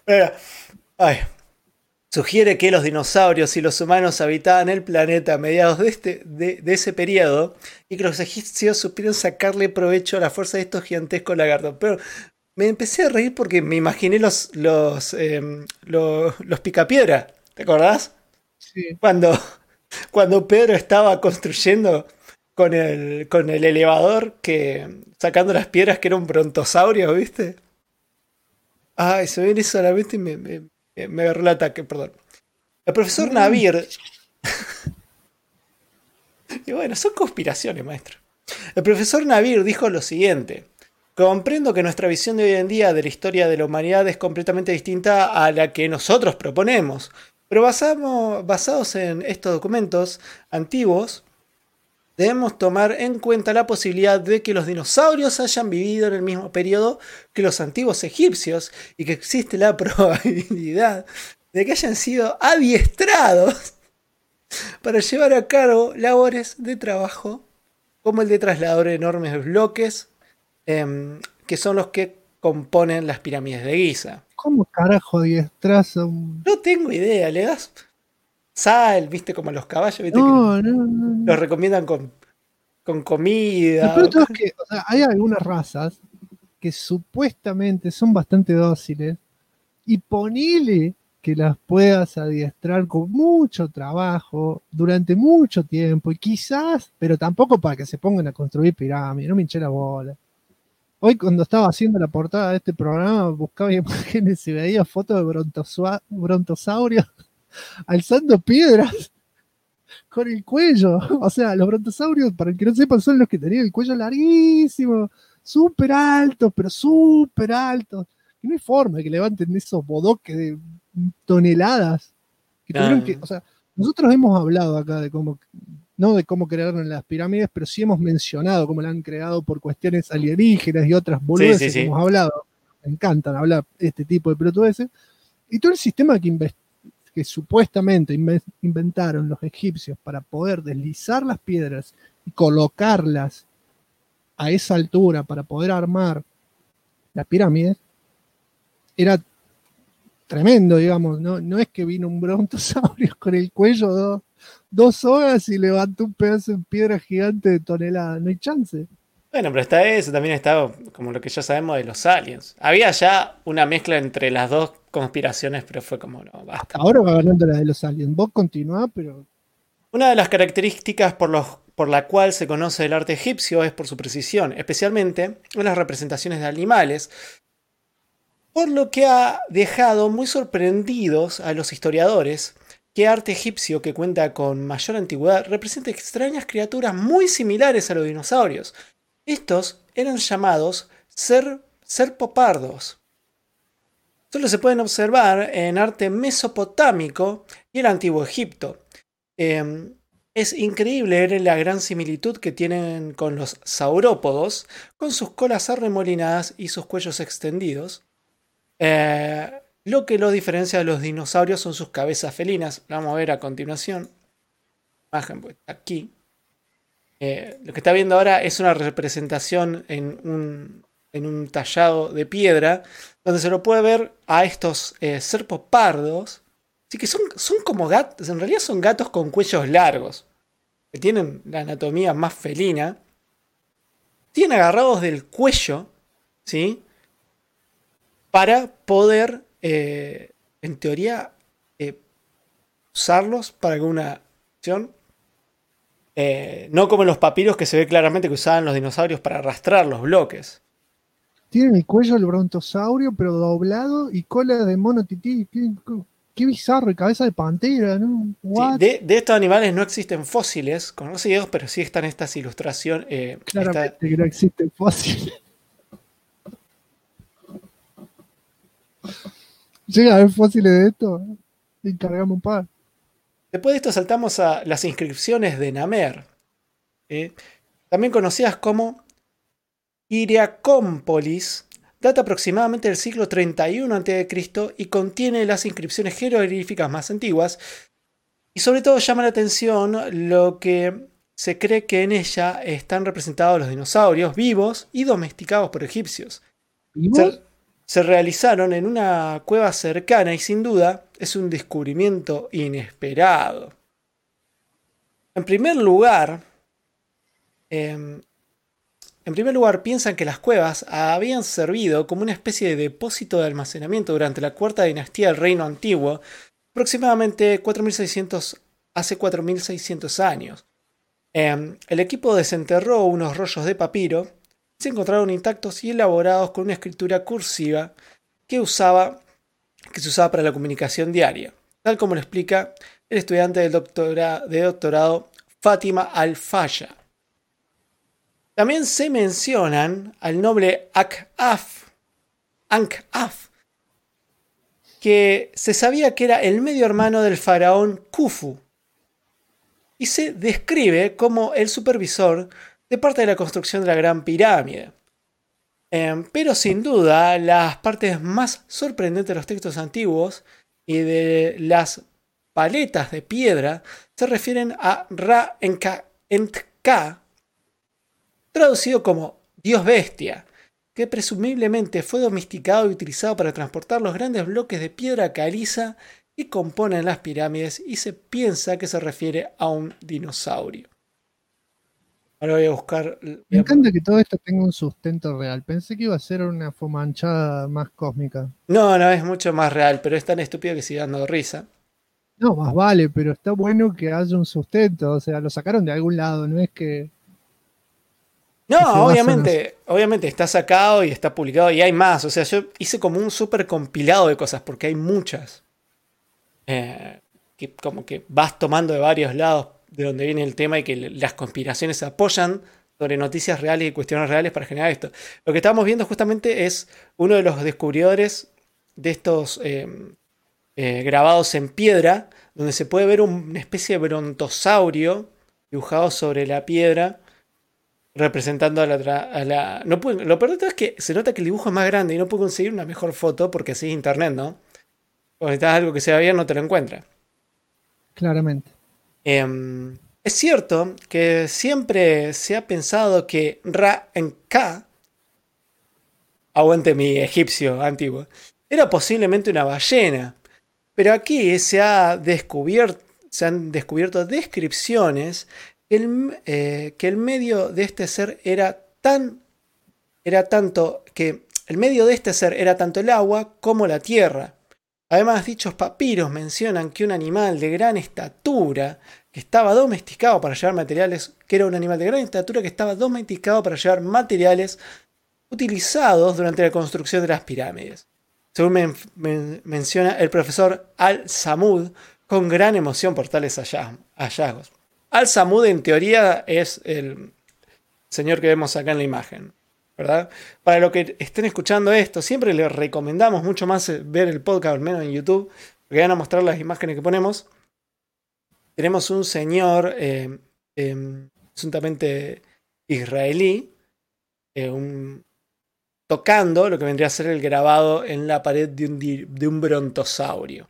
Sugiere que los dinosaurios y los humanos habitaban el planeta a mediados de ese periodo y que los egipcios supieron sacarle provecho a la fuerza de estos gigantescos lagartos. Pero me empecé a reír porque me imaginé los picapiedra. ¿Te acordás? Sí. Cuando Pedro estaba construyendo con el elevador, sacando las piedras, que era un brontosaurio, ¿viste? Ay, se viene eso a la mente y me agarró el ataque, perdón. El profesor Nabir... Y bueno, son conspiraciones, maestro. El profesor Nabir dijo lo siguiente: comprendo que nuestra visión de hoy en día de la historia de la humanidad es completamente distinta a la que nosotros proponemos, pero basados en estos documentos antiguos, debemos tomar en cuenta la posibilidad de que los dinosaurios hayan vivido en el mismo periodo que los antiguos egipcios y que existe la probabilidad de que hayan sido adiestrados para llevar a cabo labores de trabajo como el de trasladar enormes bloques que son los que componen las pirámides de Giza. ¿Cómo carajo adiestras a un...? No tengo idea, le das sal, viste, como a los caballos, viste, No. los recomiendan con comida. Pero todo es que, o sea, hay algunas razas que supuestamente son bastante dóciles y ponele que las puedas adiestrar con mucho trabajo durante mucho tiempo y quizás, pero tampoco para que se pongan a construir pirámides, no me hinché la bola. Hoy cuando estaba haciendo la portada de este programa buscaba imágenes y veía fotos de brontosaurios alzando piedras con el cuello. O sea, los brontosaurios, para el que no sepan, son los que tenían el cuello larguísimo, súper altos, pero súper altos. Y no hay forma de que levanten esos bodoques de toneladas. Que tuvieron que, o sea, nosotros hemos hablado acá de cómo, no de cómo crearon las pirámides, pero sí hemos mencionado cómo la han creado por cuestiones alienígenas y otras boludeces que hemos hablado. Me encantan hablar este tipo de pelotudeces. Y todo el sistema que supuestamente inventaron los egipcios para poder deslizar las piedras y colocarlas a esa altura para poder armar las pirámides, era tremendo, digamos. No es que vino un brontosaurio con el cuello dos sogas y levantó un pedazo de piedra gigante de tonelada. No hay chance. Bueno, pero está eso, también está como lo que ya sabemos de los aliens. Había ya una mezcla entre las dos conspiraciones, pero fue como, no, basta. Ahora va ganando la de los aliens. Vos continuá, pero... Una de las características por la cual se conoce el arte egipcio es por su precisión, especialmente en las representaciones de animales, por lo que ha dejado muy sorprendidos a los historiadores que arte egipcio que cuenta con mayor antigüedad representa extrañas criaturas muy similares a los dinosaurios. Estos eran llamados serpopardos. Solo se pueden observar en arte mesopotámico y el antiguo Egipto. Es increíble ver la gran similitud que tienen con los saurópodos, con sus colas arremolinadas y sus cuellos extendidos. Lo que los diferencia de los dinosaurios son sus cabezas felinas. La vamos a ver a continuación. Imagen, pues, aquí. Lo que está viendo ahora es una representación en un tallado de piedra, donde se lo puede ver a estos serpopardos. Así que son como gatos, en realidad son gatos con cuellos largos, que tienen la anatomía más felina. Tienen agarrados del cuello, ¿sí? Para poder, en teoría, usarlos para alguna acción. No como en los papiros, que se ve claramente que usaban los dinosaurios para arrastrar los bloques. Tiene el cuello del brontosaurio, pero doblado y cola de mono tití. Qué bizarro, y cabeza de pantera, ¿no? Sí, What? de estos animales no existen fósiles conocidos, pero sí están estas ilustraciones. Claramente que no existe fósil. Llega a haber fósiles de esto, y encargamos un par. Después de esto saltamos a las inscripciones de Namer, también conocidas como Hierakonpolis. Data aproximadamente del siglo 31 a.C. y contiene las inscripciones jeroglíficas más antiguas. Y sobre todo llama la atención lo que se cree que en ella están representados los dinosaurios vivos y domesticados por egipcios. Se realizaron en una cueva cercana y sin duda es un descubrimiento inesperado. En primer lugar, piensan que las cuevas habían servido como una especie de depósito de almacenamiento durante la cuarta dinastía del Reino Antiguo, aproximadamente hace 4600 años. El equipo desenterró unos rollos de papiro y se encontraron intactos y elaborados con una escritura cursiva que se usaba para la comunicación diaria, tal como lo explica el estudiante de doctorado Fátima Al-Faya. También se mencionan al noble Ankh-Af, que se sabía que era el medio hermano del faraón Khufu, y se describe como el supervisor de parte de la construcción de la Gran Pirámide. Pero sin duda, las partes más sorprendentes de los textos antiguos y de las paletas de piedra se refieren a Ra-Enka, traducido como Dios Bestia, que presumiblemente fue domesticado y utilizado para transportar los grandes bloques de piedra caliza que componen las pirámides, y se piensa que se refiere a un dinosaurio. Ahora voy a buscar... Me encanta que todo esto tenga un sustento real. Pensé que iba a ser una fomanchada más cósmica. No, es mucho más real, pero es tan estúpido que sigue dando risa. No, más vale, pero está bueno que haya un sustento. O sea, lo sacaron de algún lado, no es que... No, obviamente está sacado y está publicado y hay más. O sea, yo hice como un súper compilado de cosas porque hay muchas. Que como que vas tomando de varios lados de donde viene el tema y que las conspiraciones se apoyan sobre noticias reales y cuestiones reales para generar esto. Lo que estamos viendo justamente es uno de los descubridores de estos grabados en piedra, donde se puede ver una especie de brontosaurio dibujado sobre la piedra, representando a la... No puedo, lo peor de todo es que se nota que el dibujo es más grande y no puedo conseguir una mejor foto porque así es internet, ¿no? Cuando necesitas algo que sea bien, no te lo encuentra. Claramente. Es cierto que siempre se ha pensado que Ra-Enka, aguante mi egipcio antiguo, era posiblemente una ballena. Pero aquí se han descubierto descripciones que el medio de este ser era tanto el agua como la tierra. Además, dichos papiros mencionan que un animal de gran estatura que estaba domesticado para llevar materiales, utilizados durante la construcción de las pirámides. Según menciona el profesor Al-Samud, con gran emoción por tales hallazgos. Al-Samud en teoría es el señor que vemos acá en la imagen, ¿verdad? Para los que estén escuchando esto, siempre les recomendamos mucho más ver el podcast, al menos en YouTube, porque van a mostrar las imágenes que ponemos. Tenemos un señor presuntamente israelí, tocando lo que vendría a ser el grabado en la pared de un brontosaurio.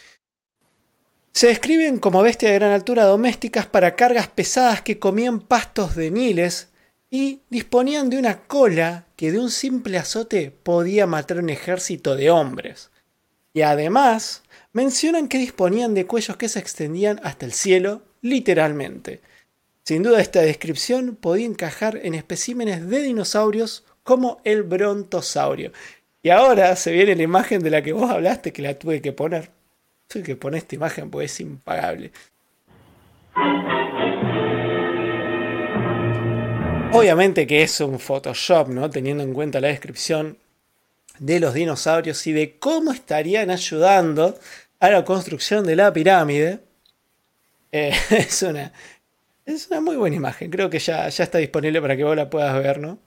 Se describen como bestias de gran altura domésticas para cargas pesadas que comían pastos de niles y disponían de una cola que de un simple azote podía matar un ejército de hombres. Y además mencionan que disponían de cuellos que se extendían hasta el cielo, literalmente. Sin duda esta descripción podía encajar en especímenes de dinosaurios como el brontosaurio. Y ahora se viene la imagen de la que vos hablaste, que la tuve que poner. Tuve que poner esta imagen porque es impagable. Obviamente que es un Photoshop, ¿no? Teniendo en cuenta la descripción de los dinosaurios y de cómo estarían ayudando a la construcción de la pirámide. Es una muy buena imagen. Creo que ya está disponible para que vos la puedas ver, ¿no?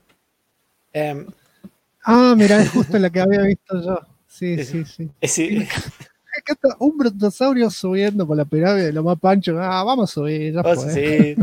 Mira, es justo la que había visto yo. Sí. Acá está un brontosaurio subiendo por la pirámide de lo más pancho. Vamos a subir, ya fue. Sí.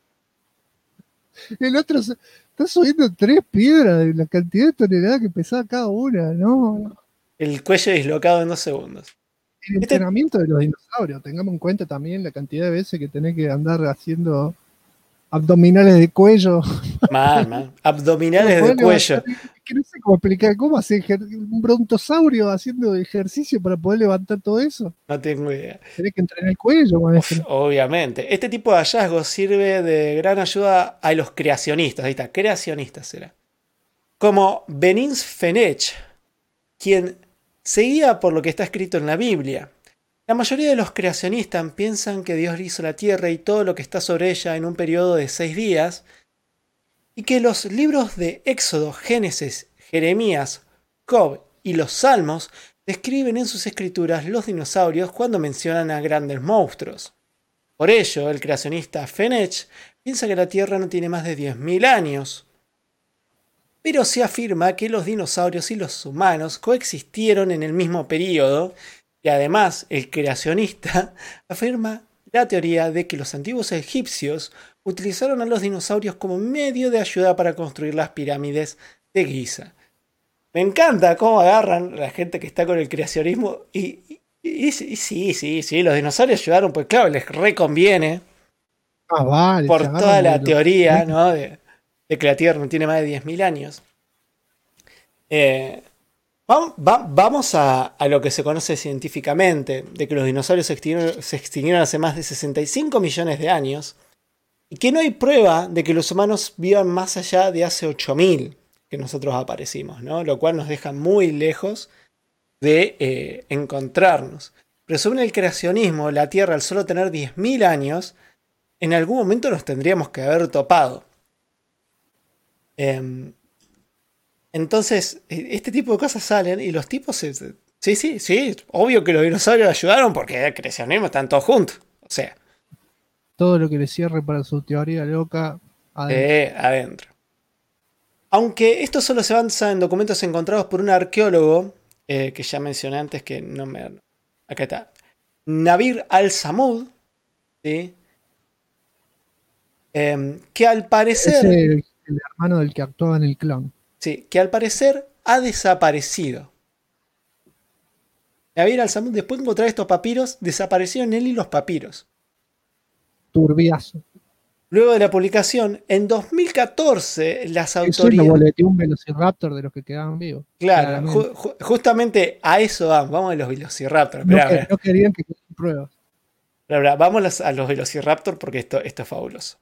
El otro está subiendo 3 piedras de la cantidad de toneladas que pesaba cada una, ¿no? El cuello dislocado en 2 segundos. El entrenamiento de los dinosaurios. Tengamos en cuenta también la cantidad de veces que tenés que andar haciendo abdominales de cuello. Man. Abdominales de cuello. Que no sé cómo explicar, ¿cómo hace un brontosaurio haciendo ejercicio para poder levantar todo eso? No tengo idea. Tenés que entrenar el cuello, maestro. Obviamente. Este tipo de hallazgos sirve de gran ayuda a los creacionistas. Ahí está, creacionistas será. Como Benins Fenech, quien se guía por lo que está escrito en la Biblia. La mayoría de los creacionistas piensan que Dios hizo la tierra y todo lo que está sobre ella en un periodo de 6 días, y que los libros de Éxodo, Génesis, Jeremías, Job y los Salmos describen en sus escrituras los dinosaurios cuando mencionan a grandes monstruos. Por ello, el creacionista Fenech piensa que la Tierra no tiene más de 10.000 años. Pero se afirma que los dinosaurios y los humanos coexistieron en el mismo periodo, y además el creacionista afirma la teoría de que los antiguos egipcios utilizaron a los dinosaurios como medio de ayuda para construir las pirámides de Giza. Me encanta cómo agarran la gente que está con el creacionismo y sí, los dinosaurios ayudaron, pues claro, les reconviene Vale, por toda la teoría, ¿no? de que la Tierra no tiene más de 10.000 años. Vamos a lo que se conoce científicamente, de que los dinosaurios se extinguieron hace más de 65 millones de años y que no hay prueba de que los humanos vivan más allá de hace 8.000 que nosotros aparecimos, ¿no? Lo cual nos deja muy lejos de encontrarnos. Pero según el creacionismo, la Tierra, al solo tener 10.000 años, en algún momento nos tendríamos que haber topado. Entonces, este tipo de cosas salen y los tipos... Sí, obvio que los dinosaurios ayudaron porque el creacionismo están todos juntos. O sea... Todo lo que le cierre para su teoría loca, adentro. Aunque esto solo se basa en documentos encontrados por un arqueólogo, que ya mencioné antes, que no me... Acá está. Nabir al-Samud, ¿sí? Que al parecer... Es el hermano del que actuaba en el clon. Sí, que al parecer ha desaparecido. Nabir al-Samud, después de encontrar estos papiros, desaparecieron él y los papiros. Turbiazo. Luego de la publicación, en 2014, las autoridades... Eso lo boleteó un velociraptor de los que quedaban vivos. Claro, justamente a eso vamos a los velociraptors. No querían que queden pruebas. Vamos a los velociraptors porque esto es fabuloso.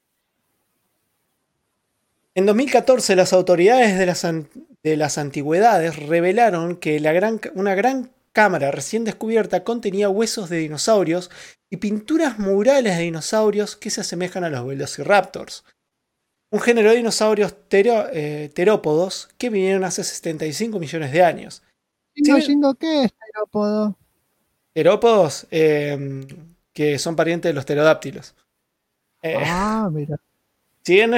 En 2014, las autoridades de las antigüedades revelaron que una gran cámara recién descubierta contenía huesos de dinosaurios y pinturas murales de dinosaurios que se asemejan a los velociraptors, un género de dinosaurios terópodos que vinieron hace 75 millones de años. ¿Qué es terópodo? Terópodos que son parientes de los pterodáctilos. Mira. Si bien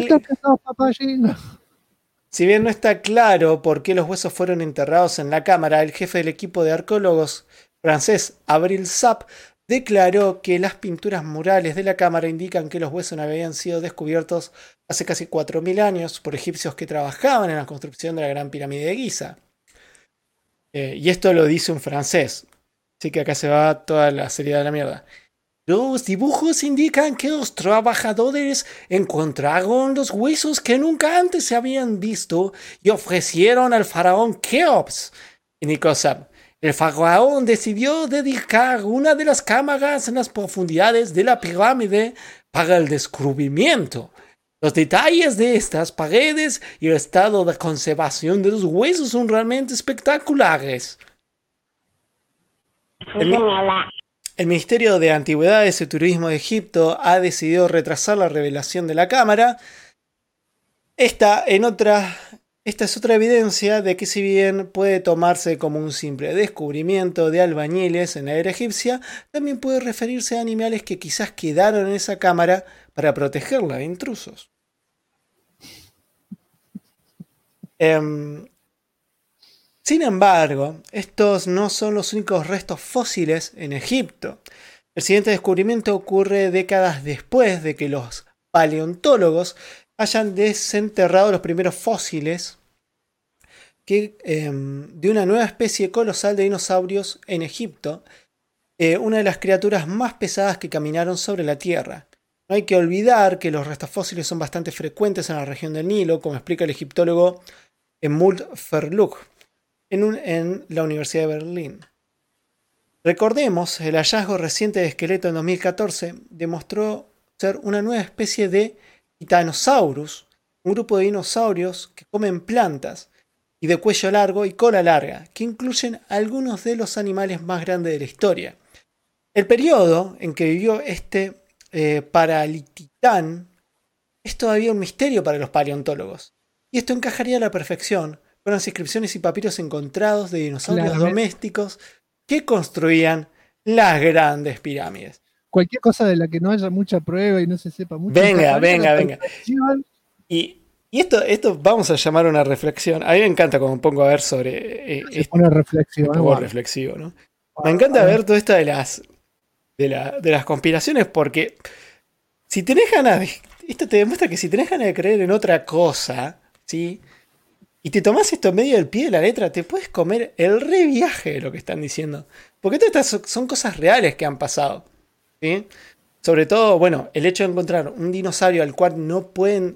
no está claro por qué los huesos fueron enterrados en la cámara, el jefe del equipo de arqueólogos francés, Avril Sapp, declaró que las pinturas murales de la cámara indican que los huesos habían sido descubiertos hace casi 4.000 años por egipcios que trabajaban en la construcción de la Gran Pirámide de Giza. Y esto lo dice un francés. Así que acá se va toda la seriedad de la mierda. Los dibujos indican que los trabajadores encontraron los huesos que nunca antes se habían visto y ofrecieron al faraón Keops, indicó Sapp. El faraón decidió dedicar una de las cámaras en las profundidades de la pirámide para el descubrimiento. Los detalles de estas paredes y el estado de conservación de los huesos son realmente espectaculares. El Ministerio de Antigüedades y Turismo de Egipto ha decidido retrasar la revelación de la cámara Esta es otra evidencia de que si bien puede tomarse como un simple descubrimiento de albañiles en la era egipcia, también puede referirse a animales que quizás quedaron en esa cámara para protegerla de intrusos. Sin embargo, estos no son los únicos restos fósiles en Egipto. El siguiente descubrimiento ocurre décadas después de que los paleontólogos hayan desenterrado los primeros fósiles de una nueva especie colosal de dinosaurios en Egipto, una de las criaturas más pesadas que caminaron sobre la Tierra. No hay que olvidar que los restos fósiles son bastante frecuentes en la región del Nilo, como explica el egiptólogo Emult Ferluch en la Universidad de Berlín. Recordemos, el hallazgo reciente de esqueleto en 2014 demostró ser una nueva especie de Titanosaurus, un grupo de dinosaurios que comen plantas y de cuello largo y cola larga, que incluyen algunos de los animales más grandes de la historia. El periodo en que vivió este Paralititán es todavía un misterio para los paleontólogos, y esto encajaría a la perfección con las inscripciones y papiros encontrados de dinosaurios domésticos que construían las grandes pirámides. Cualquier cosa de la que no haya mucha prueba y no se sepa mucho. Venga. Y esto vamos a llamar una reflexión. A mí me encanta cuando pongo a ver sobre... Una reflexión. Un poco reflexivo, ¿no? Me encanta ver todo esto de las conspiraciones, porque si tenés ganas de... Esto te demuestra que si tenés ganas de creer en otra cosa, ¿sí? Y te tomás esto en medio del pie de la letra, te puedes comer el re viaje de lo que están diciendo. Porque todas estas son cosas reales que han pasado, ¿sí? Sobre todo, bueno, el hecho de encontrar un dinosaurio al cual no pueden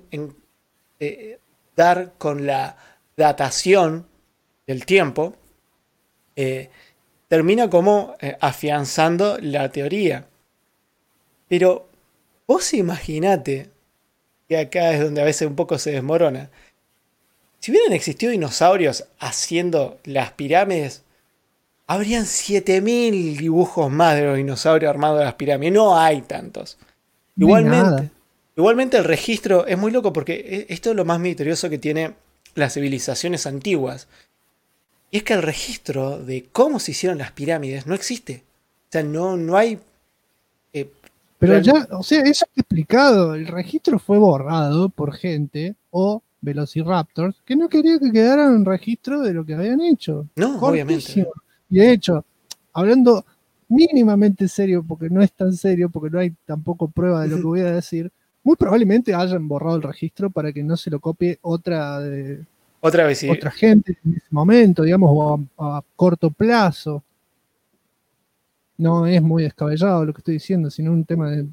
dar con la datación del tiempo, termina como afianzando la teoría. Pero vos imaginate, que acá es donde a veces un poco se desmorona, si hubieran existido dinosaurios haciendo las pirámides, habrían 7000 dibujos más de los dinosaurios armados de las pirámides. No hay tantos. Igualmente el registro es muy loco, porque esto es lo más misterioso que tiene las civilizaciones antiguas. Y es que el registro de cómo se hicieron las pirámides no existe. O sea, no hay... Pero ya, o sea, eso está explicado. El registro fue borrado por gente o velociraptors que no quería que quedara un registro de lo que habían hecho. No, obviamente. Y de hecho, hablando mínimamente serio, porque no es tan serio, porque no hay tampoco prueba de lo que voy a decir, muy probablemente hayan borrado el registro para que no se lo copie otra gente en ese momento, digamos, o a corto plazo. No es muy descabellado lo que estoy diciendo, sino un tema de...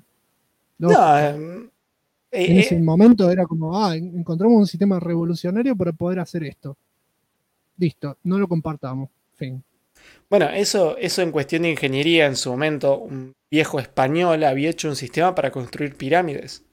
en ese momento era como, encontramos un sistema revolucionario para poder hacer esto. Listo, no lo compartamos. Fin. Bueno, eso en cuestión de ingeniería, en su momento, un viejo español había hecho un sistema para construir pirámides.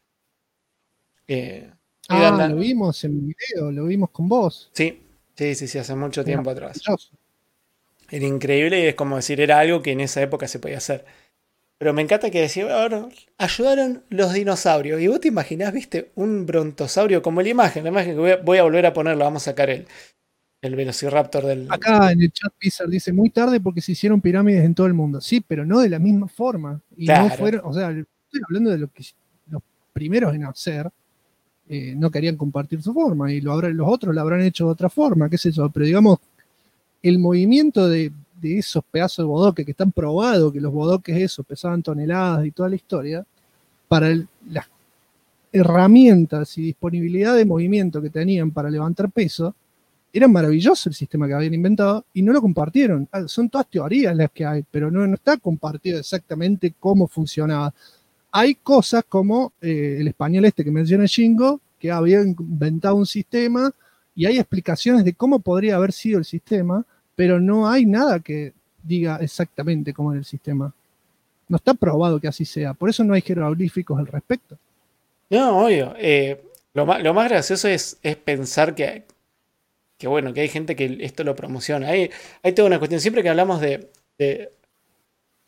Lo vimos en video, lo vimos con vos. Sí, hace mucho tiempo atrás. Era increíble y es como decir, era algo que en esa época se podía hacer. Pero me encanta que decía, bueno, ayudaron los dinosaurios. Y vos te imaginás, viste, un brontosaurio como la imagen que voy a volver a ponerlo, vamos a sacar el velociraptor del... Acá en el chat Pizar dice, muy tarde porque se hicieron pirámides en todo el mundo. Sí, pero no de la misma forma. Y claro. No fueron, o sea, estoy hablando de lo que los primeros en hacer no querían compartir su forma y los otros lo habrán hecho de otra forma, qué sé yo. Pero digamos, el movimiento de esos pedazos de bodoque que están probados, que los bodoques esos pesaban toneladas y toda la historia, para las herramientas y disponibilidad de movimiento que tenían para levantar peso, era maravilloso el sistema que habían inventado y no lo compartieron. Son todas teorías las que hay, pero no está compartido exactamente cómo funcionaba. Hay cosas como el español este que menciona Shingo, que había inventado un sistema y hay explicaciones de cómo podría haber sido el sistema, pero no hay nada que diga exactamente cómo es el sistema. No está probado que así sea, por eso no hay jeroglíficos al respecto. No, obvio. Lo más gracioso es pensar que hay gente que esto lo promociona. Hay toda una cuestión, siempre que hablamos de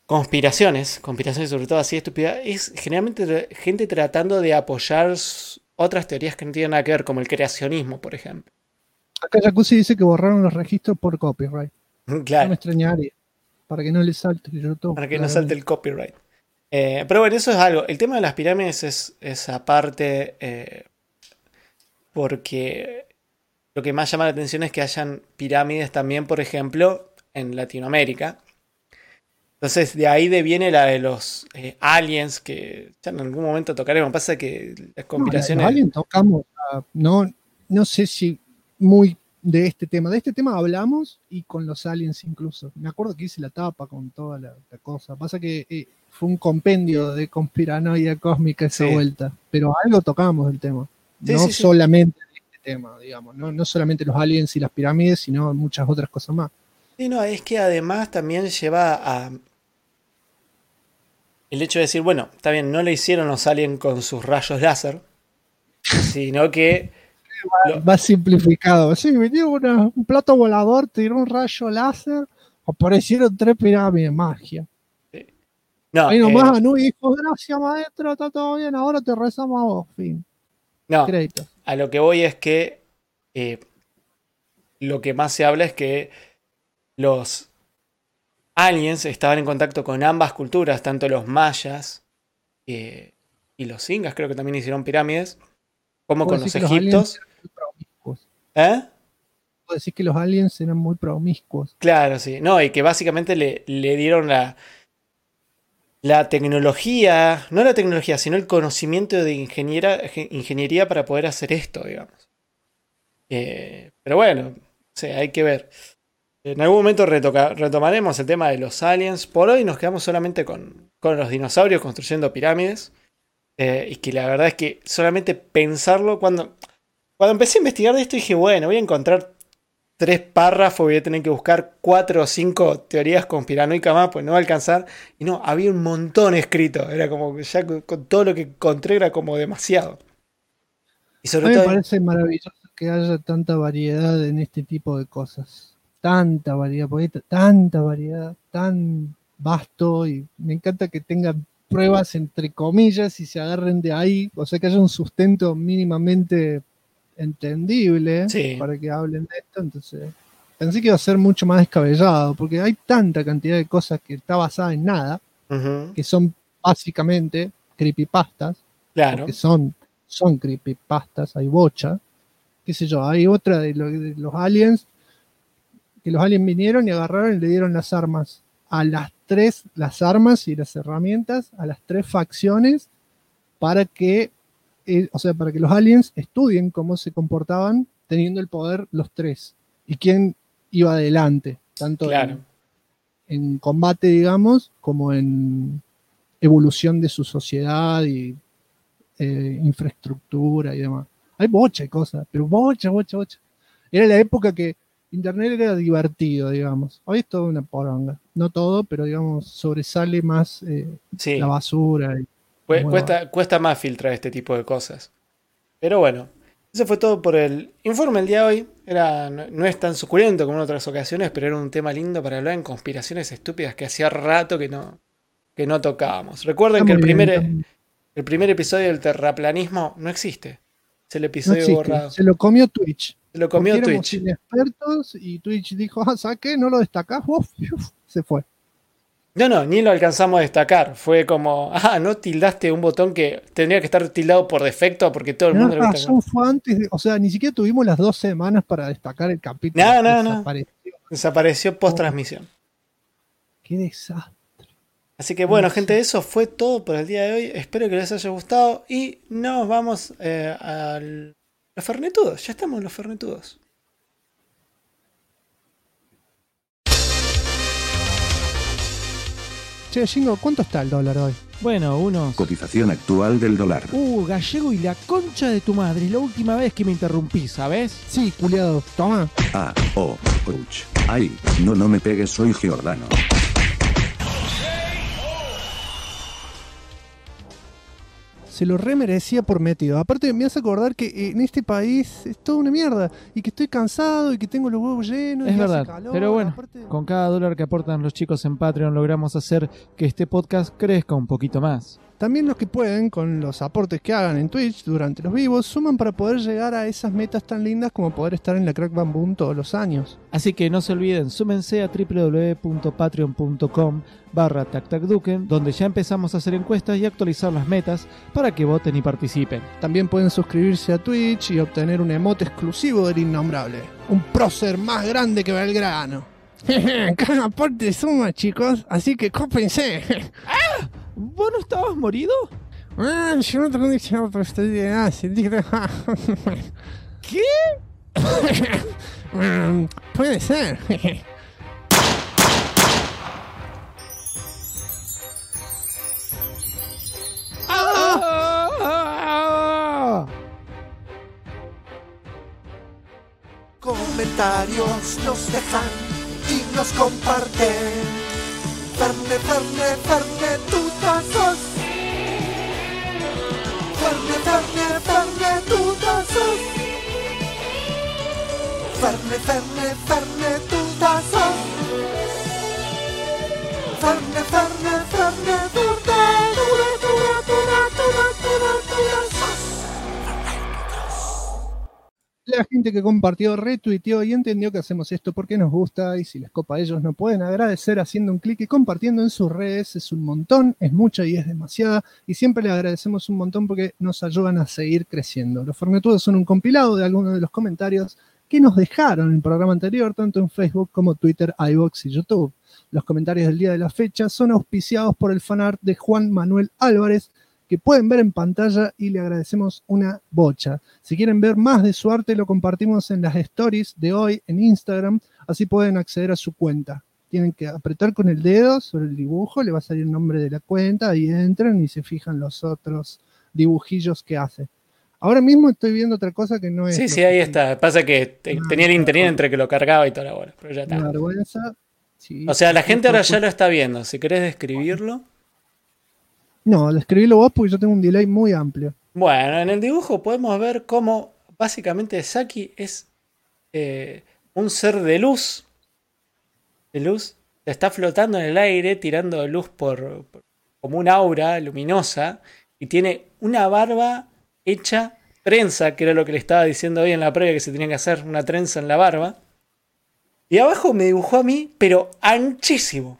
conspiraciones sobre todo así estúpidas, es generalmente gente tratando de apoyar otras teorías que no tienen nada que ver, como el creacionismo, por ejemplo. Acá Jacuzzi dice que borraron los registros por copyright. No me Claro, extrañaría. Para que no le salte YouTube. para que no salte el copyright. Pero bueno, eso es algo. El tema de las pirámides es aparte, porque lo que más llama la atención es que hayan pirámides también, por ejemplo, en Latinoamérica. Entonces de ahí deviene la de los aliens, que ya en algún momento tocaremos. Pasa que las conspiraciones... No, alguien tocamos, no sé si muy de este tema. De este tema hablamos y con los aliens incluso. Me acuerdo que hice la tapa con toda la cosa. Pasa que fue un compendio de conspiranoia cósmica esa Sí. vuelta. Pero algo tocamos del tema. Sí, No sí, sí. solamente de este tema, digamos. No solamente los aliens y las pirámides, sino muchas otras cosas más. Sí, no, es que además también lleva a... El hecho de decir, bueno, está bien, no le hicieron los aliens con sus rayos láser, sino que... Va simplificado. Sí, me dio un plato volador, tiró un rayo láser, aparecieron 3 pirámides, magia. No, Ahí nomás Anu dijo, gracias maestro, está todo bien, ahora te rezamos a vos, fin. no, Créditos. a lo que voy es que lo que más se habla es que los aliens estaban en contacto con ambas culturas, tanto los mayas y los incas, creo que también hicieron pirámides, como con los egiptos. Puedo decir que los aliens eran muy promiscuos. Claro, sí. No, y que básicamente le dieron la tecnología, no la tecnología, sino el conocimiento de ingeniería para poder hacer esto, digamos. Pero bueno, sí, hay que ver. En algún momento retomaremos el tema de los aliens. Por hoy nos quedamos solamente con los dinosaurios construyendo pirámides. Y que la verdad es que solamente pensarlo, cuando empecé a investigar de esto dije, bueno, voy a encontrar 3 párrafos, voy a tener que buscar 4 o 5 teorías conspiranoicas más, pues no va a alcanzar. Y no, había un montón escrito. Era como que ya con todo lo que encontré era como demasiado. Y A sobre mí me todo... parece maravilloso que haya tanta variedad en este tipo de cosas. Tanta variedad, porque hay tanta variedad, tan vasto, y me encanta que tengan pruebas entre comillas y se agarren de ahí, o sea que haya un sustento mínimamente entendible Sí. para que hablen de esto. Entonces pensé que iba a ser mucho más descabellado, porque hay tanta cantidad de cosas que está basada en nada, Ujú, que son básicamente creepypastas, claro. porque son creepypastas, hay bocha, qué sé yo, hay otra de los aliens, que los aliens vinieron y agarraron y le dieron las armas a las armas y las herramientas a las 3 facciones para que para que los aliens estudien cómo se comportaban teniendo el poder los 3 y quién iba adelante, tanto Claro. en combate, digamos, como en evolución de su sociedad y infraestructura y demás. Hay bocha de cosas, pero bocha. Era la época que Internet era divertido, digamos. Hoy es toda una poronga. No todo, pero digamos, sobresale más Sí. la basura. Cuesta más filtrar este tipo de cosas. Pero bueno, eso fue todo por el informe del día de hoy. No es tan suculento como en otras ocasiones, pero era un tema lindo para hablar en conspiraciones estúpidas que hacía rato que no tocábamos. Recuerden que el primer episodio del terraplanismo no existe. Es el No episodio existe. borrado. Se lo comió Twitch. Se lo comió Porque éramos Twitch. inexpertos y Twitch dijo, ¿sabes qué? No lo destacás. Uf, se fue. No, ni lo alcanzamos a destacar. Fue como, no tildaste un botón que tendría que estar tildado por defecto porque todo el mundo lo Tenés razón, fue antes o sea, ni siquiera tuvimos las 2 semanas para destacar el capítulo. No. Desapareció post transmisión. Qué desastre. Así que bueno, gente, eso fue todo por el día de hoy. Espero que les haya gustado y nos vamos a los fernetudos. Ya estamos en los fernetudos. Che, Jingo, ¿cuánto está el dólar hoy? Bueno, unos... Cotización actual del dólar. Gallego y la concha de tu madre. Es la última vez que me interrumpí, ¿sabes? Sí, culiado. Toma. Ouch. Ay, no me pegues, soy Giordano. Se lo remerecía por metido. Aparte, me hace acordar que en este país es toda una mierda. Y que estoy cansado y que tengo los huevos llenos. Es y verdad, hace calor. pero bueno, Aparte... con cada dólar que aportan los chicos en Patreon logramos hacer que este podcast crezca un poquito más. También los que pueden, con los aportes que hagan en Twitch durante los vivos, suman para poder llegar a esas metas tan lindas como poder estar en la Crack Bam Boom todos los años. Así que no se olviden, súmense a www.patreon.com/tactacduken, donde ya empezamos a hacer encuestas y actualizar las metas para que voten y participen. También pueden suscribirse a Twitch y obtener un emote exclusivo del Innombrable. Un prócer más grande que Belgrano. Cada aporte suma, chicos, así que cópense. ¿Vos no estabas morido? Yo no tengo diccionario, pero estoy de ¿Qué? Puede ser. Comentarios nos dejan y nos comparten. Ferne, Ferne, Ferne, tutazos. Ferne, Ferne, Ferne, tutazos. Ferne, Ferne, Ferne, tutazos. Ferne, Ferne, Ferne, La gente que compartió, retuiteó y entendió que hacemos esto porque nos gusta, y si les copa a ellos no pueden agradecer haciendo un clic y compartiendo en sus redes. Es un montón, es mucha y es demasiada, y siempre les agradecemos un montón porque nos ayudan a seguir creciendo. Los Fornetudos son un compilado de algunos de los comentarios que nos dejaron en el programa anterior, tanto en Facebook como Twitter, iVoox y YouTube. Los comentarios del día de la fecha son auspiciados por el fanart de Juan Manuel Álvarez, que pueden ver en pantalla, y le agradecemos una bocha. Si quieren ver más de su arte, lo compartimos en las stories de hoy en Instagram, así pueden acceder a su cuenta. Tienen que apretar con el dedo sobre el dibujo, le va a salir el nombre de la cuenta, y entran y se fijan los otros dibujillos que hace. Ahora mismo estoy viendo otra cosa que no es... Sí, ahí está. Pasa que tenía el internet entre que lo cargaba y toda la bola, pero ya está. Una vergüenza. Sí, o sea, la gente ahora ya lo está viendo. Si querés describirlo... No, describilo vos porque yo tengo un delay muy amplio. Bueno, en el dibujo podemos ver cómo básicamente Saki es un ser de luz. Está flotando en el aire, tirando luz como un aura luminosa, y tiene una barba hecha trenza, que era lo que le estaba diciendo hoy en la previa, que se tenía que hacer una trenza en la barba. Y abajo me dibujó a mí, pero anchísimo.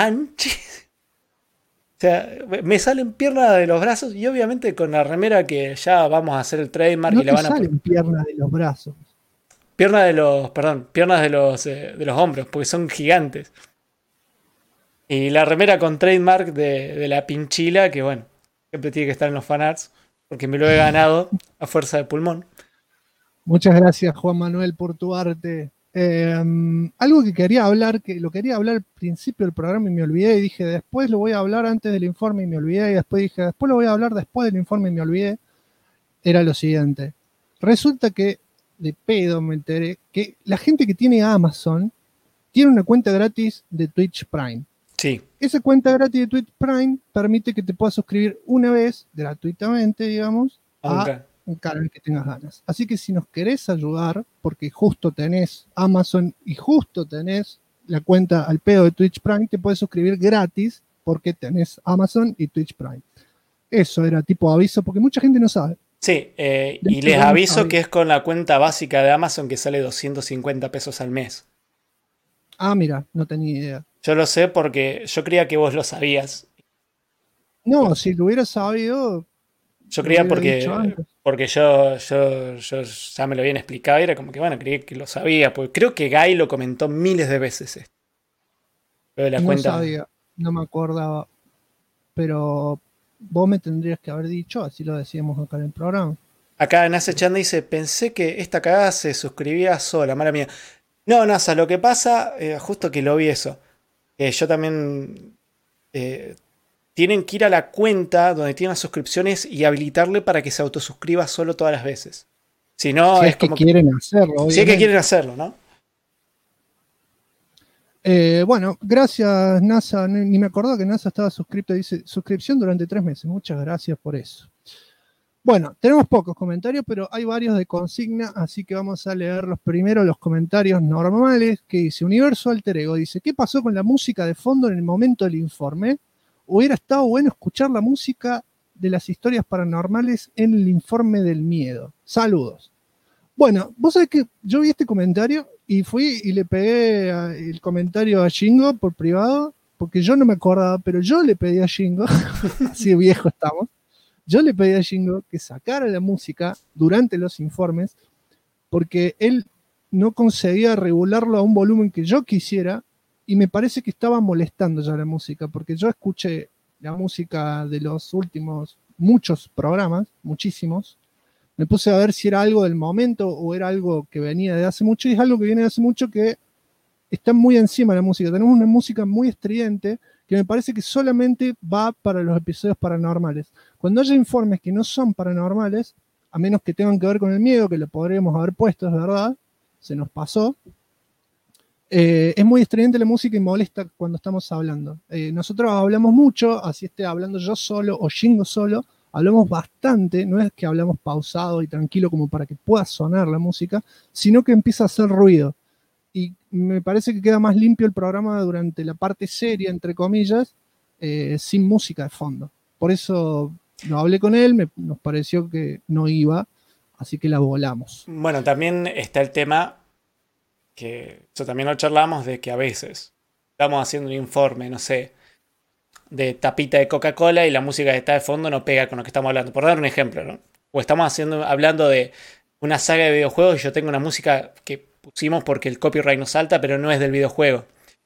O sea, me salen piernas de los brazos, y obviamente con la remera que ya vamos a hacer el trademark. No y la van a salen piernas de los brazos. Piernas de los hombros, porque son gigantes. Y la remera con trademark de la pinchila, que bueno, siempre tiene que estar en los fanarts, porque me lo he ganado a fuerza de pulmón. Muchas gracias, Juan Manuel, por tu arte. Algo que quería hablar, que lo quería hablar al principio del programa y me olvidé, y dije después lo voy a hablar antes del informe y me olvidé, y después dije después lo voy a hablar después del informe y me olvidé, era lo siguiente. Resulta que de pedo me enteré que la gente que tiene Amazon tiene una cuenta gratis de Twitch Prime. Sí. Esa cuenta gratis de Twitch Prime permite que te puedas suscribir una vez gratuitamente, digamos, a un canal que tengas ganas. Así que si nos querés ayudar, porque justo tenés Amazon y justo tenés la cuenta al pedo de Twitch Prime, te puedes suscribir gratis porque tenés Amazon y Twitch Prime. Eso era tipo aviso, porque mucha gente no sabe. Sí, y les aviso que es con la cuenta básica de Amazon, que sale 250 pesos al mes. Ah, mira, no tenía idea. Yo lo sé porque yo creía que vos lo sabías. No, si lo hubiera sabido... Yo creía porque yo ya me lo habían explicado y era como que, bueno, creí que lo sabía. Porque creo que Guy lo comentó miles de veces esto. Lo de la cuenta. Sabía, no me acordaba. Pero vos me tendrías que haber dicho, así lo decíamos acá en el programa. Acá Nasa Chan dice, pensé que esta cagada se suscribía sola, mala mía. No, Nasa, lo que pasa, justo que lo vi eso. Yo también... tienen que ir a la cuenta donde tienen las suscripciones y habilitarle para que se autosuscriba solo todas las veces. Si no, es como que quieren hacerlo. Obviamente. Si es que quieren hacerlo, ¿no? Bueno, gracias, NASA. Ni me acordaba que NASA estaba suscrito. Dice suscripción durante 3 meses. Muchas gracias por eso. Bueno, tenemos pocos comentarios, pero hay varios de consigna, así que vamos a leer los comentarios normales que dice Universo Alter Ego. Dice, ¿qué pasó con la música de fondo en el momento del informe? Hubiera estado bueno escuchar la música de las historias paranormales en el informe del miedo. Saludos. Bueno, vos sabés que yo vi este comentario y fui y le pegué el comentario a Shingo por privado, porque yo no me acordaba, pero yo le pedí a Shingo, así viejo estamos, yo le pedí a Shingo que sacara la música durante los informes, porque él no conseguía regularlo a un volumen que yo quisiera, y me parece que estaba molestando ya la música, porque yo escuché la música de los últimos muchos programas, muchísimos, me puse a ver si era algo del momento o era algo que venía de hace mucho, y es algo que viene de hace mucho que está muy encima de la música. Tenemos una música muy estridente que me parece que solamente va para los episodios paranormales. Cuando haya informes que no son paranormales, a menos que tengan que ver con el miedo, que lo podríamos haber puesto, es verdad, se nos pasó, es muy estridente la música y molesta cuando estamos hablando. Nosotros hablamos mucho, así esté hablando yo solo o Shingo solo, hablamos bastante, no es que hablamos pausado y tranquilo como para que pueda sonar la música, sino que empieza a hacer ruido. Y me parece que queda más limpio el programa durante la parte seria, entre comillas, sin música de fondo. Por eso lo hablé con él, nos pareció que no iba, así que la volamos. Bueno, también está el tema, que eso también lo charlamos, de que a veces estamos haciendo un informe, no sé, de tapita de Coca-Cola y la música que está de fondo no pega con lo que estamos hablando. Por dar un ejemplo, ¿no? O estamos hablando de una saga de videojuegos y yo tengo una música que pusimos porque el copyright nos salta, pero no es del videojuego.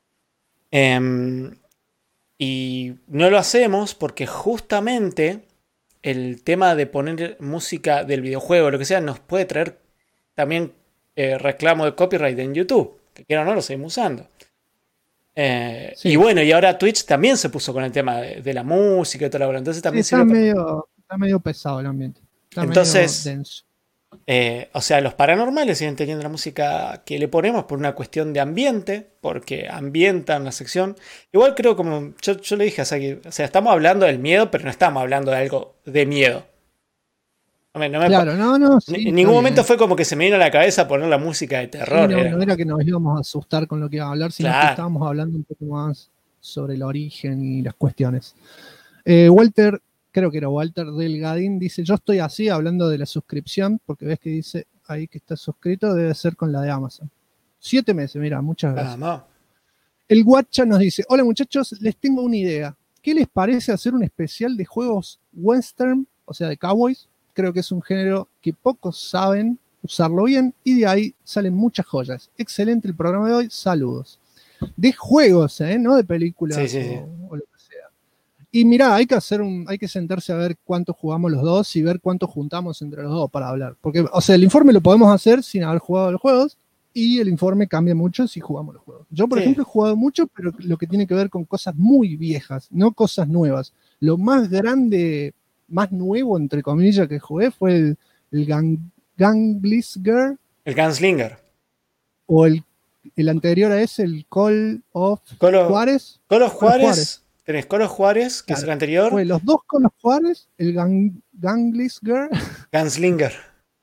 Y no lo hacemos porque justamente el tema de poner música del videojuego, lo que sea, nos puede traer también reclamo de copyright en YouTube, que quiera o no lo seguimos usando. Sí. Y bueno, y ahora Twitch también se puso con el tema de la música y todo lo. Entonces también está medio pesado el ambiente. Está entonces, medio denso. O sea, los paranormales siguen teniendo la música que le ponemos por una cuestión de ambiente, porque ambientan la sección. Igual creo, como yo le dije a Saki, o sea, estamos hablando del miedo, pero no estamos hablando de algo de miedo. Claro, no. Sí, en ningún momento fue como que se me vino a la cabeza poner la música de terror. Sí, no era que nos íbamos a asustar con lo que iba a hablar, sino que estábamos hablando un poco más sobre el origen y las cuestiones. Walter, creo que era Walter Delgadín, dice: yo estoy así hablando de la suscripción, porque ves que dice ahí que está suscrito, debe ser con la de Amazon. 7 meses, mira, muchas gracias. No. El Guacha nos dice: hola muchachos, les tengo una idea. ¿Qué les parece hacer un especial de juegos western, o sea, de cowboys? Creo que es un género que pocos saben usarlo bien y de ahí salen muchas joyas. Excelente el programa de hoy, saludos. De juegos, no de películas sí. O lo que sea. Y mirá, hay que sentarse a ver cuánto jugamos los dos y ver cuánto juntamos entre los dos para hablar. Porque, o sea, el informe lo podemos hacer sin haber jugado los juegos y el informe cambia mucho si jugamos los juegos. Yo, por ejemplo, he jugado mucho, pero lo que tiene que ver con cosas muy viejas, no cosas nuevas. Lo más grande, más nuevo, entre comillas, que jugué fue el Gunslinger. El Gunslinger. O el anterior a ese, el Call of Juárez. Call of Juárez. Tenés Call of Juárez, que claro, es el anterior. Fue los dos Call of Juárez, el Gunslinger. Gunslinger.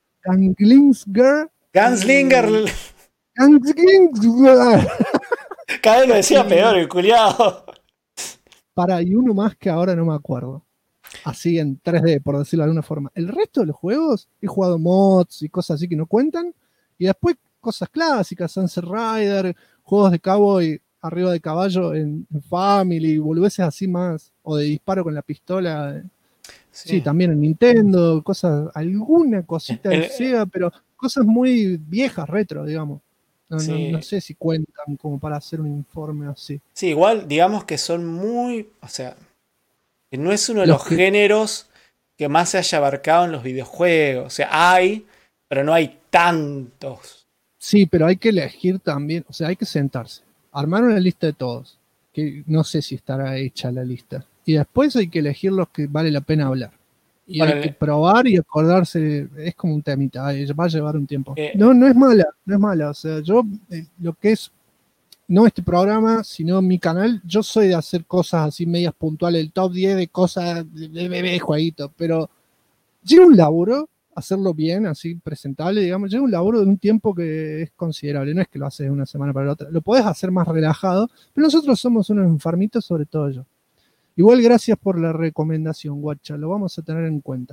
Cada vez lo decía peor, el culiao. Y uno más que ahora no me acuerdo. Así en 3D, por decirlo de alguna forma. El resto de los juegos, he jugado mods y cosas así que no cuentan. Y después cosas clásicas, Sunset Rider, juegos de cowboy arriba de caballo en Family, boludeces así más, o de disparo con la pistola. Sí, también en Nintendo, alguna cosita de Sega, pero cosas muy viejas, retro, digamos. No sé si cuentan como para hacer un informe así. Sí, igual, digamos que son muy, o sea, que no es uno de los géneros que más se haya abarcado en los videojuegos. O sea, hay, pero no hay tantos. Sí, pero hay que elegir también, o sea, hay que sentarse, armar una lista de todos, que no sé si estará hecha la lista. Y después hay que elegir los que vale la pena hablar. Y hay que probar y acordarse, es como un temita, va a llevar un tiempo. No es mala, o sea, yo, lo que es, no este programa, sino mi canal, yo soy de hacer cosas así medias puntuales, el top 10 de cosas de bebé, jueguitos, pero llega un laburo, hacerlo bien, así presentable, digamos, llega un laburo de un tiempo que es considerable, no es que lo haces de una semana para la otra, lo podés hacer más relajado, pero nosotros somos unos enfermitos, sobre todo yo. Igual gracias por la recomendación, guacha, lo vamos a tener en cuenta.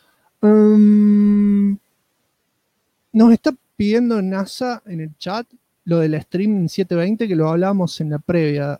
Nos está pidiendo NASA en el chat lo del stream 720, que lo hablábamos en la previa.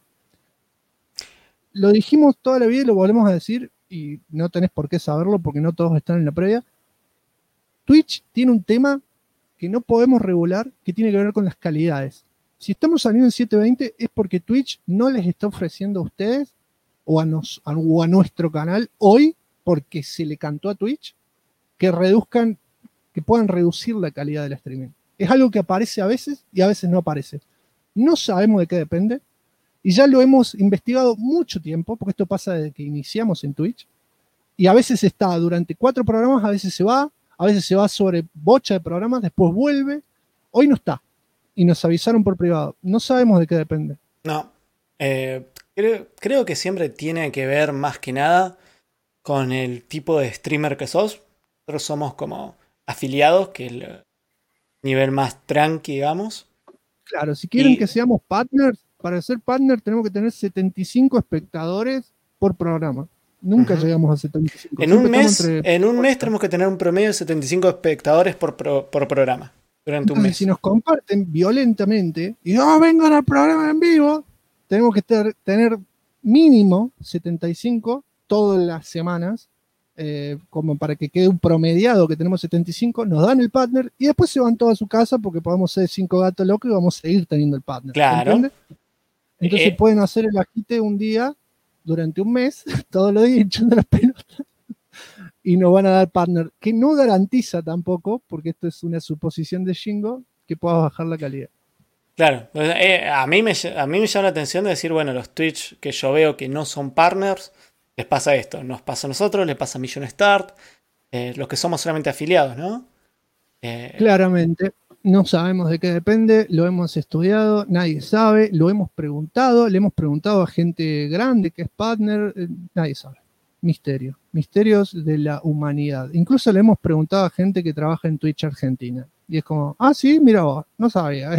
Lo dijimos toda la vida y lo volvemos a decir, y no tenés por qué saberlo porque no todos están en la previa. Twitch tiene un tema que no podemos regular, que tiene que ver con las calidades. Si estamos saliendo en 720 es porque Twitch no les está ofreciendo a ustedes o a nuestro canal hoy, porque se le cantó a Twitch, que puedan reducir la calidad del streaming. Es algo que aparece a veces y a veces no aparece. No sabemos de qué depende y ya lo hemos investigado mucho tiempo, porque esto pasa desde que iniciamos en Twitch, y a veces está durante 4 programas, a veces se va sobre bocha de programas, después vuelve, hoy no está, y nos avisaron por privado. No sabemos de qué depende. No, creo que siempre tiene que ver más que nada con el tipo de streamer que sos. Nosotros somos como afiliados, que es el nivel más tranqui, digamos. Claro, si quieren que seamos partners, para ser partner tenemos que tener 75 espectadores por programa. Nunca llegamos a 75. En un mes tenemos que tener un promedio de 75 espectadores por programa durante un mes. Si nos comparten violentamente y vengan al programa en vivo, tenemos que tener mínimo 75 todas las semanas, como para que quede un promediado que tenemos 75, nos dan el partner y después se van todos a su casa porque podemos ser 5 gatos locos y vamos a seguir teniendo el partner. Claro. ¿Entiendes? Entonces pueden hacer el agite un día durante un mes, todos los días echando las pelotas, y nos van a dar partner, que no garantiza tampoco, porque esto es una suposición de Shingo, que pueda bajar la calidad. Claro, a mí me llama la atención de decir, bueno, los Twitch que yo veo que no son partners, les pasa esto, nos pasa a nosotros, les pasa a Million Start, los que somos solamente afiliados, ¿no? Claramente, no sabemos de qué depende, lo hemos estudiado, nadie sabe, lo hemos preguntado, le hemos preguntado a gente grande que es partner, nadie sabe. Misterios de la humanidad. Incluso le hemos preguntado a gente que trabaja en Twitch Argentina. Y es como, sí, mira vos, no sabía.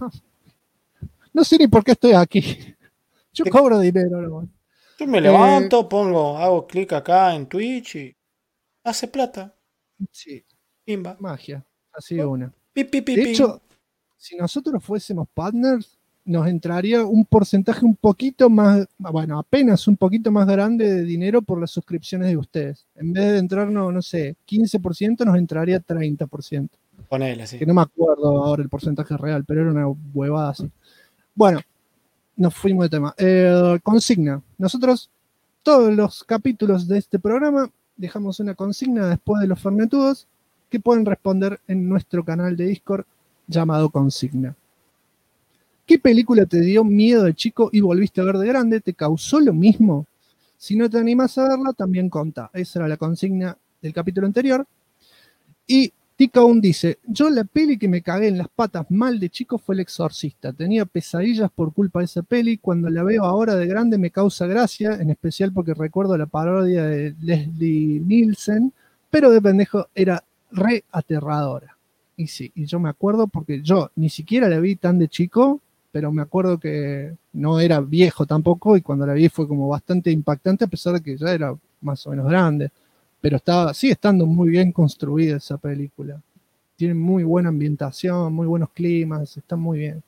No sé ni por qué estoy aquí. Yo cobro dinero, ¿no? Yo me levanto, hago clic acá en Twitch y hace plata. Sí. Pimba. Magia. Así una. De hecho, si nosotros fuésemos partners, nos entraría un porcentaje un poquito más, bueno, apenas un poquito más grande de dinero por las suscripciones de ustedes. En vez de entrarnos, no sé, 15%, nos entraría 30%. Ponele, sí. Que no me acuerdo ahora el porcentaje real, pero era una huevada así. Bueno, nos fuimos de tema. Consigna. Nosotros, todos los capítulos de este programa, dejamos una consigna después de los fernetudos que pueden responder en nuestro canal de Discord llamado Consigna. ¿Qué película te dio miedo de chico y volviste a ver de grande? ¿Te causó lo mismo? Si no te animás a verla, también contá. Esa era la consigna del capítulo anterior. Y Tika1 dice, yo la peli que me cagué en las patas mal de chico fue El Exorcista. Tenía pesadillas por culpa de esa peli. Cuando la veo ahora de grande me causa gracia, en especial porque recuerdo la parodia de Leslie Nielsen, pero de pendejo era re aterradora. Y sí, y yo me acuerdo porque yo ni siquiera la vi tan de chico, pero me acuerdo que no era viejo tampoco y cuando la vi fue como bastante impactante a pesar de que ya era más o menos grande. Pero sigue estando muy bien construida esa película. Tiene muy buena ambientación, muy buenos climas, está muy bien.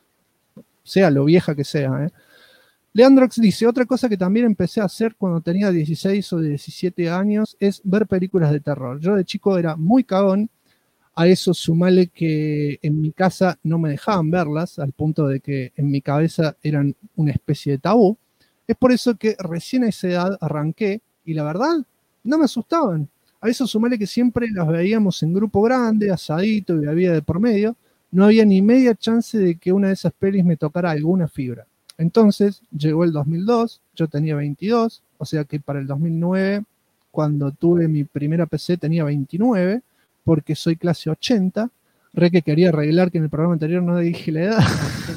Sea lo vieja que sea. Leandrox dice, otra cosa que también empecé a hacer cuando tenía 16 o 17 años es ver películas de terror. Yo de chico era muy cagón. A eso sumale que en mi casa no me dejaban verlas, al punto de que en mi cabeza eran una especie de tabú. Es por eso que recién a esa edad arranqué y la verdad no me asustaban. A eso sumale que siempre las veíamos en grupo grande, asadito y había de por medio. No había ni media chance de que una de esas pelis me tocara alguna fibra. Entonces llegó el 2002, yo tenía 22, o sea que para el 2009, cuando tuve mi primera PC tenía 29, porque soy clase 80, re que quería arreglar que en el programa anterior no dije la edad.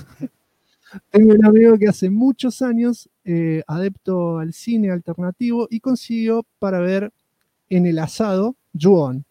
Tengo un amigo que hace muchos años, adepto al cine alternativo, y consiguió para ver en el asado Ju-On.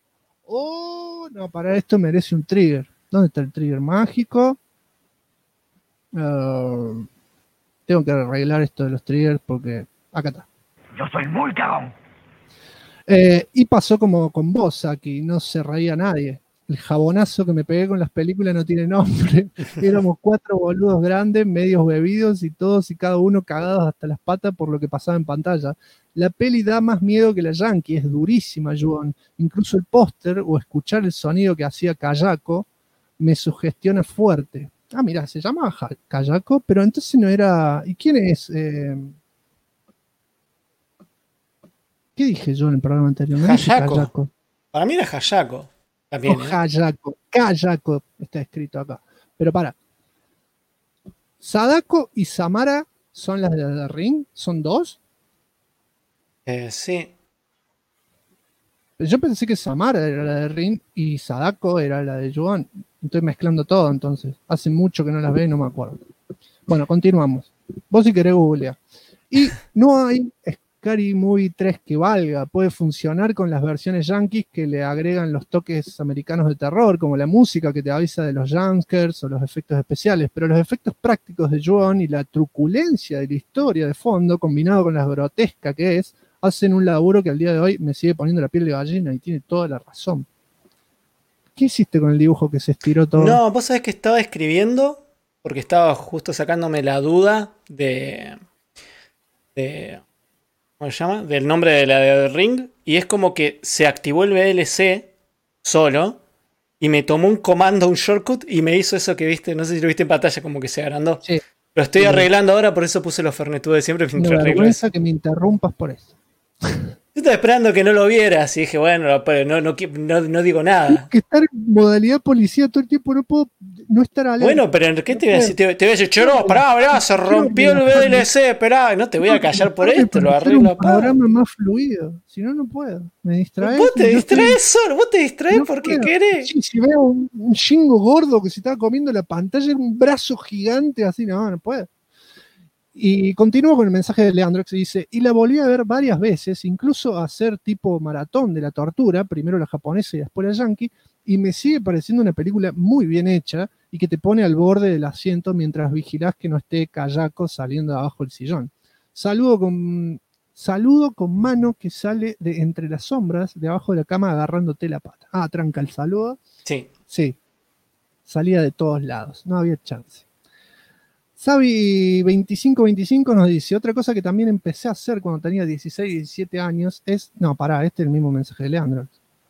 No, para esto merece un trigger. ¿Dónde está el trigger mágico? Tengo que arreglar esto de los triggers porque acá está. Yo soy muy cagón. Y pasó como con vos, Saki, no se reía nadie. El jabonazo que me pegué con las películas no tiene nombre. Éramos 4 boludos grandes, medios bebidos y todos y cada uno cagados hasta las patas por lo que pasaba en pantalla. La peli da más miedo que la Yankee, es durísima, Juan. Incluso el póster o escuchar el sonido que hacía Kayako me sugestiona fuerte. Ah, mira, se llama Kayako, pero entonces no era... ¿Y quién es? ¿Qué dije yo en el programa anterior? No dije Kayako. Para mí era Hayako. También, Kayako está escrito acá. Pero para. ¿Sadako y Samara son las de The Ring? ¿Son 2? Sí. Yo pensé que Samara era la de Ring y Sadako era la de Yuan. Estoy mezclando todo entonces. Hace mucho que no las veo y no me acuerdo. Bueno, continuamos. Vos si querés googlear. Y no hay Scary Movie 3 que valga. Puede funcionar con las versiones yankees que le agregan los toques americanos de terror, como la música que te avisa de los jumpscares o los efectos especiales, pero los efectos prácticos de Joan y la truculencia de la historia de fondo, combinado con la grotesca que es, hacen un laburo que al día de hoy me sigue poniendo la piel de gallina y tiene toda la razón. ¿Qué hiciste con el dibujo que se estiró todo? No, vos sabés que estaba escribiendo porque estaba justo sacándome la duda de ¿cómo se llama? Del nombre de la de Ring, y es como que se activó el VLC solo y me tomó un comando, un shortcut, y me hizo eso que viste, no sé si lo viste en pantalla, como que se agrandó. Sí. Lo estoy arreglando ahora, por eso puse los Fernetudos de siempre. Me vergüenza que me interrumpas por eso. Yo estaba esperando que no lo vieras y dije, bueno, no digo nada. Que estar en modalidad policía todo el tiempo, no puedo no estar alerta. Bueno, pero ¿qué te voy a decir? Te voy a decir, choro, pará, se rompió el VLC, esperá, no te voy a callar por esto, lo arreglo a paz. Un programa más fluido, si no, no puedo. Me distraes. Vos te distraes porque querés. Si veo un chingo gordo que se está comiendo la pantalla, un brazo gigante así, no puedo. Y continúo con el mensaje de Leandro que dice, y la volví a ver varias veces, incluso a hacer tipo maratón de la tortura, primero la japonesa y después la yankee, y me sigue pareciendo una película muy bien hecha y que te pone al borde del asiento mientras vigilás que no esté Kayako saliendo de abajo del sillón. Saludo con mano que sale de entre las sombras de abajo de la cama agarrándote la pata. Ah, tranca el saludo. Sí. Salía de todos lados, no había chance. Sabi2525 nos dice, otra cosa que también empecé a hacer cuando tenía 16, 17 años es... No, pará, este es el mismo mensaje de Leandro.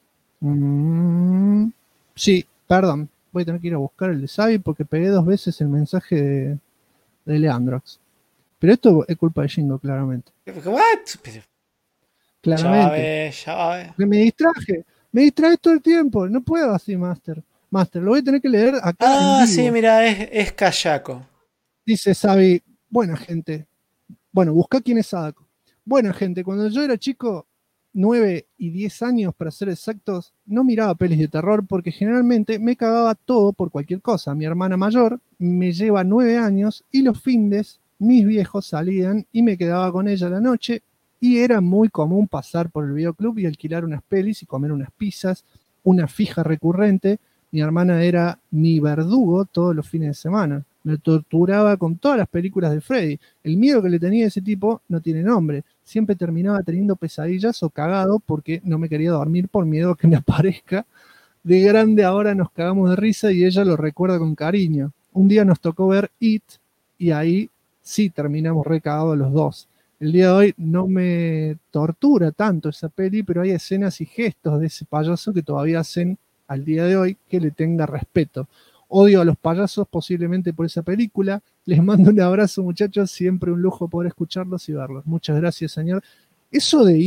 Sí, perdón, voy a tener que ir a buscar el de Sabi porque pegué 2 veces el mensaje de Leandrox. Pero esto es culpa de Shingo, claramente. ¿What? Claramente. Ya va a ver. Me distraes todo el tiempo, no puedo así, Master, lo voy a tener que leer acá. Ah, sí, mira, es Kayako. Dice Sabi, buena gente. Bueno, busca quién es Sadako. Buena gente, cuando yo era chico, 9 y 10 años para ser exactos, no miraba pelis de terror porque generalmente me cagaba todo por cualquier cosa. Mi hermana mayor me lleva 9 años y los findes mis viejos salían y me quedaba con ella la noche y era muy común pasar por el videoclub y alquilar unas pelis y comer unas pizzas, una fija recurrente. Mi hermana era mi verdugo todos los fines de semana. Me torturaba con todas las películas de Freddy. El miedo que le tenía a ese tipo no tiene nombre. Siempre terminaba teniendo pesadillas o cagado porque no me quería dormir por miedo a que me aparezca. De grande ahora nos cagamos de risa y ella lo recuerda con cariño. Un día nos tocó ver It y ahí sí terminamos recagados los dos. El día de hoy no me tortura tanto esa peli, pero hay escenas y gestos de ese payaso que todavía hacen al día de hoy que le tenga respeto. Odio a los payasos posiblemente por esa película. Les mando un abrazo, muchachos. Siempre un lujo poder escucharlos y verlos. Muchas gracias, señor. Eso de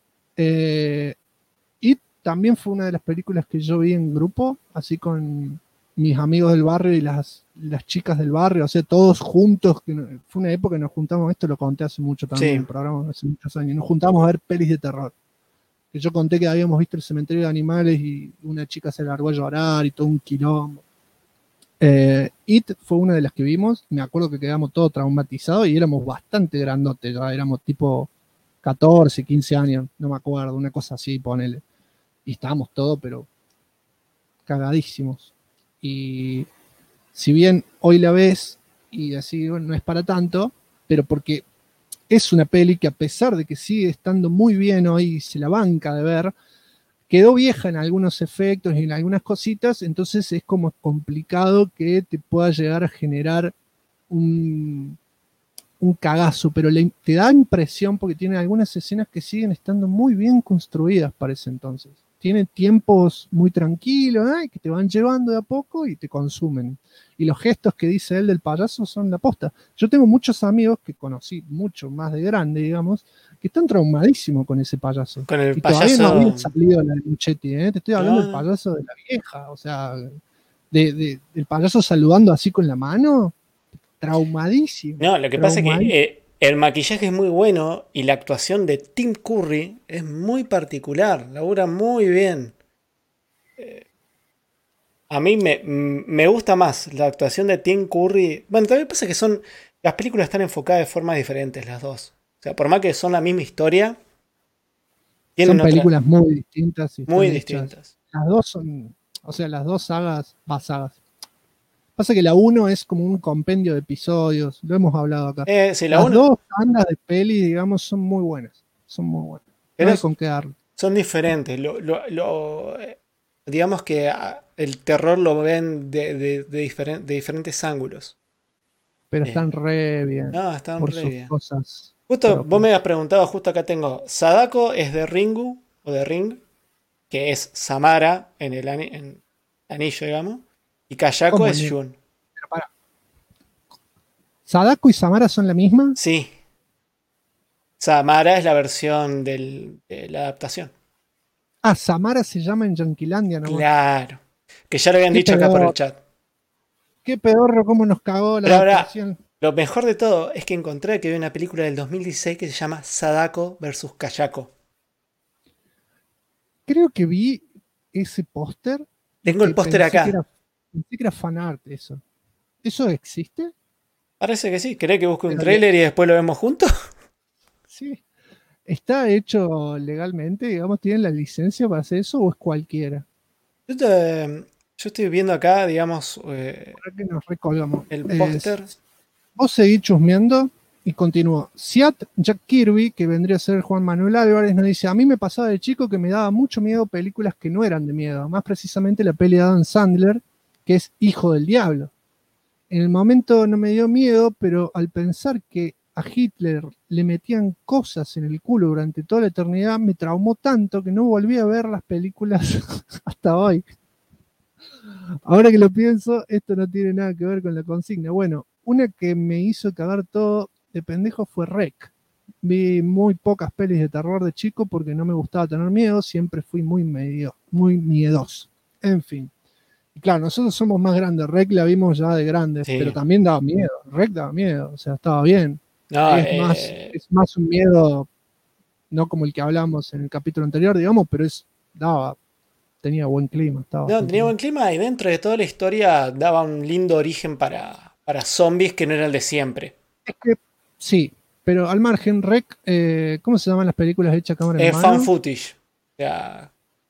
It también fue una de las películas que yo vi en grupo, así con mis amigos del barrio y las chicas del barrio, o sea, todos juntos. Fue una época que nos juntamos, esto lo conté hace mucho también en el programa, hace muchos años. Nos juntamos a ver pelis de terror. Que yo conté que habíamos visto El cementerio de animales y una chica se largó a llorar y todo un quilombo. It fue una de las que vimos, me acuerdo que quedamos todos traumatizados y éramos bastante grandotes, ya éramos tipo 14, 15 años, no me acuerdo, una cosa así, ponele. Y estábamos todos, pero cagadísimos. Y si bien hoy la ves y así, bueno, no es para tanto, pero porque es una peli que a pesar de que sigue estando muy bien hoy, se la banca de ver, quedó vieja en algunos efectos y en algunas cositas, entonces es como complicado que te pueda llegar a generar un cagazo, pero te da impresión porque tiene algunas escenas que siguen estando muy bien construidas para ese entonces. Tiene tiempos muy tranquilos, que te van llevando de a poco y te consumen. Y los gestos que dice él del payaso son la posta. Yo tengo muchos amigos que conocí mucho más de grande, digamos, que están traumadísimos con ese payaso. Con el y payaso. Todavía no había salido la de Muchetti, Te estoy hablando del payaso de la vieja, o sea, del payaso saludando así con la mano. Traumadísimo. No, lo que pasa es que el maquillaje es muy bueno y la actuación de Tim Curry es muy particular, labura muy bien. A mí me gusta más la actuación de Tim Curry. Bueno, también pasa que las películas están enfocadas de formas diferentes las dos. O sea, por más que son la misma historia, son películas muy distintas. Muy distintas. Las dos son, o sea, las dos sagas basadas. Pasa que la 1 es como un compendio de episodios, lo hemos hablado acá. Sí, las dos bandas de peli, digamos, son muy buenas. Pero no hay con qué darle. Son diferentes. Digamos que el terror lo ven de diferentes ángulos. Pero están re bien. No, están por re sus bien. Cosas. Justo vos me has preguntado, justo acá tengo. Sadako es de Ringu, o de Ring, que es Samara en el anillo, digamos. Y Kayako es Jun. ¿Sadako y Samara son la misma? Sí. Samara es la versión de la adaptación. Ah, Samara se llama en Yanquilandia, ¿no? Claro. Que ya lo habían dicho acá por el chat. Qué pedorro, cómo nos cagó la adaptación. Lo mejor de todo es que encontré que hay una película del 2016 que se llama Sadako vs Kayako. Creo que vi ese póster. Tengo el póster acá. Pensé que era fanart eso. ¿Eso existe? Parece que sí. ¿Querés que busque un tráiler y después lo vemos juntos? Sí. ¿Está hecho legalmente? Digamos, ¿tienen la licencia para hacer eso o es cualquiera? Yo estoy viendo acá, digamos, que nos recolgamos. El póster. Vos seguís chusmeando y continúo. Siat Jack Kirby, que vendría a ser Juan Manuel Álvarez, nos dice: a mí me pasaba de chico que me daba mucho miedo películas que no eran de miedo. Más precisamente la peli de Adam Sandler, que es Hijo del Diablo. En el momento no me dio miedo, pero al pensar que a Hitler le metían cosas en el culo durante toda la eternidad, me traumó tanto que no volví a ver las películas hasta hoy. Ahora que lo pienso, esto no tiene nada que ver con la consigna. Bueno, una que me hizo cagar todo de pendejo fue Rec. Vi muy pocas pelis de terror de chico porque no me gustaba tener miedo, siempre fui muy miedoso. En fin. Y claro, nosotros somos más grandes, Rec la vimos ya de grandes, sí. Pero también daba miedo. Rec daba miedo, o sea, estaba bien. No, es más un miedo, no como el que hablamos en el capítulo anterior, digamos, pero tenía buen clima. Tenía buen clima y dentro de toda la historia daba un lindo origen para zombies que no era el de siempre. Es que sí, pero al margen, Rec, ¿cómo se llaman las películas hechas a cámara en mano? Fan footage. O sea,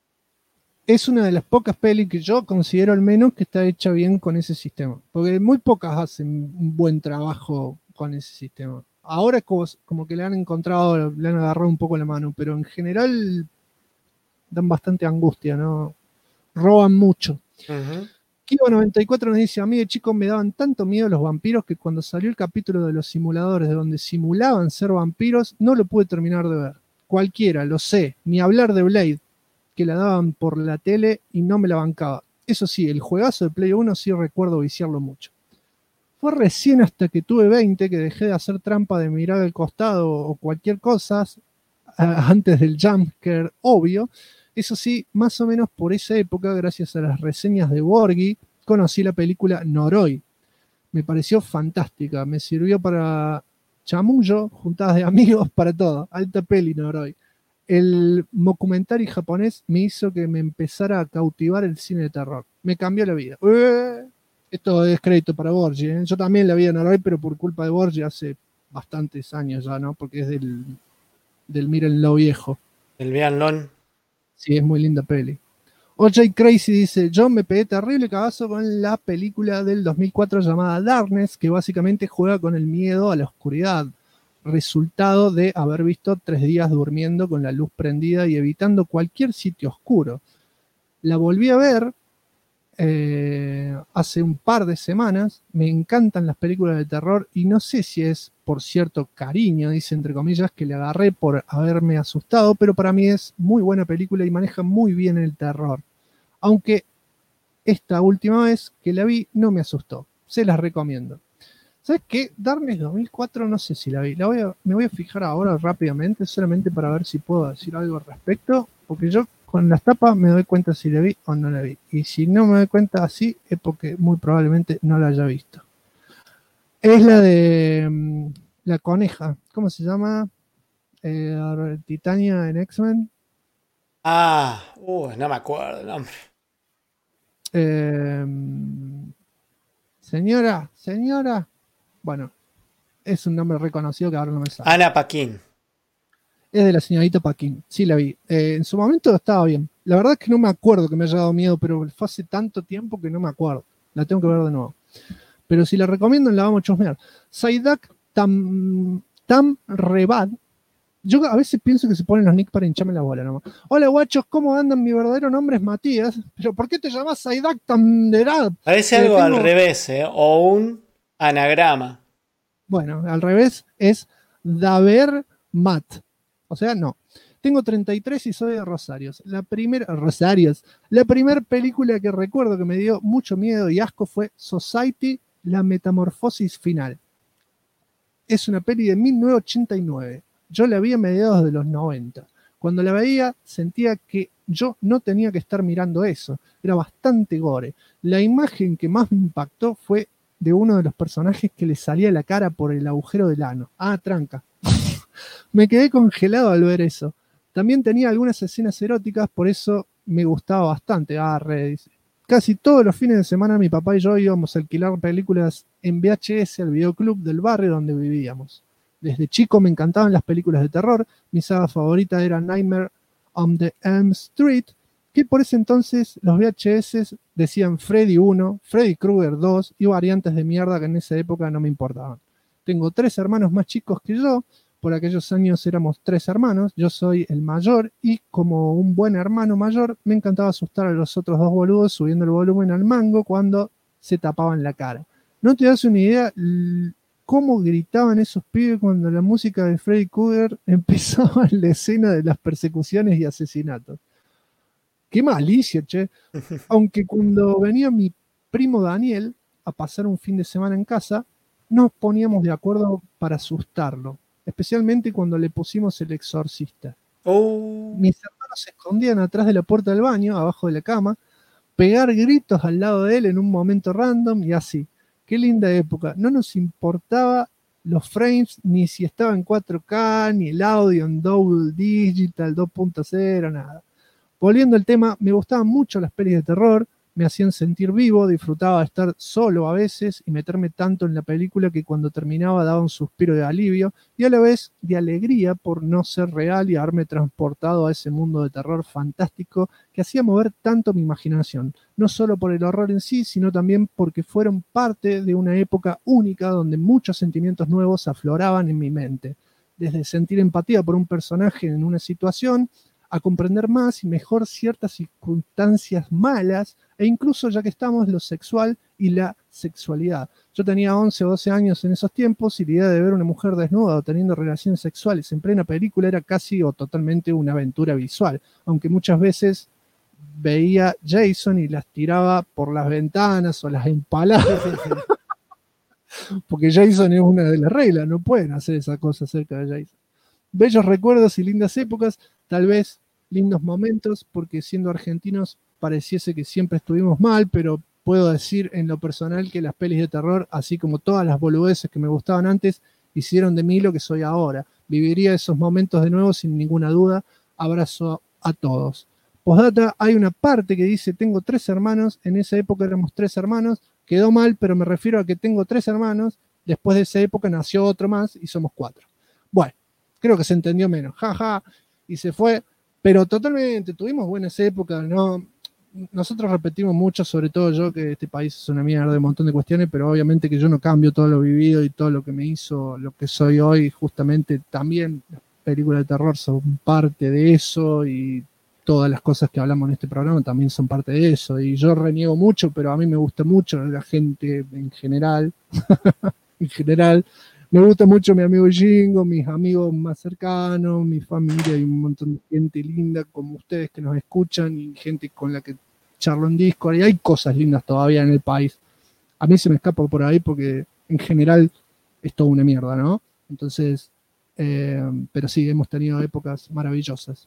es una de las pocas pelis que yo considero al menos que está hecha bien con ese sistema. Porque muy pocas hacen un buen trabajo con ese sistema. Ahora como que le han agarrado un poco la mano, pero en general dan bastante angustia, ¿no? Roban mucho. Uh-huh. Kibo94 nos dice: a mí de chico me daban tanto miedo los vampiros que cuando salió el capítulo de los simuladores de donde simulaban ser vampiros, no lo pude terminar de ver. Cualquiera, lo sé, ni hablar de Blade, que la daban por la tele y no me la bancaba. Eso sí, el juegazo de Play 1 sí recuerdo viciarlo mucho. Fue recién hasta que tuve 20 que dejé de hacer trampa de mirar al costado o cualquier cosa antes del jumpscare obvio. Eso sí, más o menos por esa época, gracias a las reseñas de Borghi, conocí la película Noroi. Me pareció fantástica, me sirvió para chamullo, juntadas de amigos, para todo. Alta peli Noroi. El mockumentary japonés me hizo que me empezara a cautivar el cine de terror. Me cambió la vida. Esto es crédito para Borghi, ¿eh? Yo también la vi en Noroi, pero por culpa de Borghi hace bastantes años ya, ¿no? Porque es del Mírenlo viejo. El Véanlo. Sí, es muy linda peli. OJ Crazy dice: yo me pegué terrible cagazo con la película del 2004 llamada Darkness, que básicamente juega con el miedo a la oscuridad. resultado de haber visto 3 días durmiendo con la luz prendida y evitando cualquier sitio oscuro. La volví a ver hace un par de semanas. Me encantan las películas de terror y no sé si es por cierto cariño, dice entre comillas, que le agarré por haberme asustado, pero para mí es muy buena película y maneja muy bien el terror. Aunque esta última vez que la vi no me asustó. Se las recomiendo. ¿Sabes qué? Darkness 2004 no sé si la vi. Me voy a fijar ahora rápidamente, solamente para ver si puedo decir algo al respecto, porque yo con las tapas me doy cuenta si la vi o no la vi. Y si no me doy cuenta así, es porque muy probablemente no la haya visto. Es la de la coneja. ¿Cómo se llama? Titania en X-Men. No me acuerdo el nombre. Señora. Bueno, es un nombre reconocido que ahora no me sale. Anna Paquin. Es de la señorita Paquin. Sí, la vi. En su momento estaba bien. La verdad es que no me acuerdo que me haya dado miedo, pero fue hace tanto tiempo que no me acuerdo. La tengo que ver de nuevo. Pero si la recomiendo, la vamos a chusmear. Saidak Tamrebad. Yo a veces pienso que se ponen los nicks para hincharme la bola nomás. Hola guachos, ¿cómo andan? Mi verdadero nombre es Matías. ¿Pero por qué te llamas Saidak Tamrebad? Parece algo al revés, o un anagrama. Bueno, al revés es Daver Mat. O sea, no. Tengo 33 y soy de Rosarios. La primera película que recuerdo que me dio mucho miedo y asco fue Society, la metamorfosis final. Es una peli de 1989. Yo la vi a mediados de los 90. Cuando la veía sentía que yo no tenía que estar mirando eso. Era bastante gore. La imagen que más me impactó fue de uno de los personajes que le salía la cara por el agujero del ano. Tranca. Me quedé congelado al ver eso. También tenía algunas escenas eróticas, por eso me gustaba bastante. Dice. Casi todos los fines de semana mi papá y yo íbamos a alquilar películas en VHS al videoclub del barrio donde vivíamos. Desde chico me encantaban las películas de terror. Mi saga favorita era Nightmare on the Elm Street, que por ese entonces los VHS decían Freddy 1, Freddy Krueger 2 y variantes de mierda que en esa época no me importaban. Tengo 3 hermanos más chicos que yo. Por aquellos años éramos 3 hermanos, yo soy el mayor y como un buen hermano mayor me encantaba asustar a los otros 2 boludos subiendo el volumen al mango cuando se tapaban la cara. No te das una idea cómo gritaban esos pibes cuando la música de Freddy Krueger empezaba en la escena de las persecuciones y asesinatos. ¡Qué malicia, che! Aunque cuando venía mi primo Daniel a pasar un fin de semana en casa, nos poníamos de acuerdo para asustarlo. Especialmente cuando le pusimos El Exorcista. Mis hermanos se escondían atrás de la puerta del baño, abajo de la cama, pegar gritos al lado de él en un momento random y así. Qué linda época. No nos importaba los frames, ni si estaba en 4K, ni el audio en Double Digital 2.0, nada. Volviendo al tema, me gustaban mucho las pelis de terror, me hacían sentir vivo, disfrutaba de estar solo a veces y meterme tanto en la película que cuando terminaba daba un suspiro de alivio y a la vez de alegría por no ser real y haberme transportado a ese mundo de terror fantástico que hacía mover tanto mi imaginación, no solo por el horror en sí, sino también porque fueron parte de una época única donde muchos sentimientos nuevos afloraban en mi mente, desde sentir empatía por un personaje en una situación, a comprender más y mejor ciertas circunstancias malas e incluso, ya que estamos, lo sexual y la sexualidad. Yo tenía 11 o 12 años en esos tiempos y la idea de ver una mujer desnuda o teniendo relaciones sexuales en plena película era casi o totalmente una aventura visual, aunque muchas veces veía Jason y las tiraba por las ventanas o las empalaba. Porque Jason es una de las reglas, no pueden hacer esa cosa cerca de Jason. Bellos recuerdos y lindas épocas, tal vez lindos momentos, porque siendo argentinos pareciese que siempre estuvimos mal, pero puedo decir en lo personal que las pelis de terror, así como todas las boludeces que me gustaban antes, hicieron de mí lo que soy ahora. Viviría esos momentos de nuevo sin ninguna duda. Abrazo a todos. Postdata, hay una parte que dice tengo 3 hermanos, en esa época éramos 3 hermanos, quedó mal, pero me refiero a que tengo 3 hermanos, después de esa época nació otro más y somos 4. Bueno, creo que se entendió menos, jaja, y se fue, pero totalmente, tuvimos buenas épocas, ¿no? nosotros repetimos mucho, sobre todo yo, que este país es una mierda de un montón de cuestiones, pero obviamente que yo no cambio todo lo vivido y todo lo que me hizo, lo que soy hoy, justamente también las películas de terror son parte de eso y todas las cosas que hablamos en este programa también son parte de eso. Y yo reniego mucho, pero a mí me gusta mucho la gente en general. En general, me gusta mucho mi amigo Jingo, mis amigos más cercanos, mi familia y un montón de gente linda como ustedes que nos escuchan y gente con la que charlo en Discord. Y hay cosas lindas todavía en el país. A mí se me escapa por ahí porque en general es toda una mierda, ¿no? Entonces, pero sí, hemos tenido épocas maravillosas.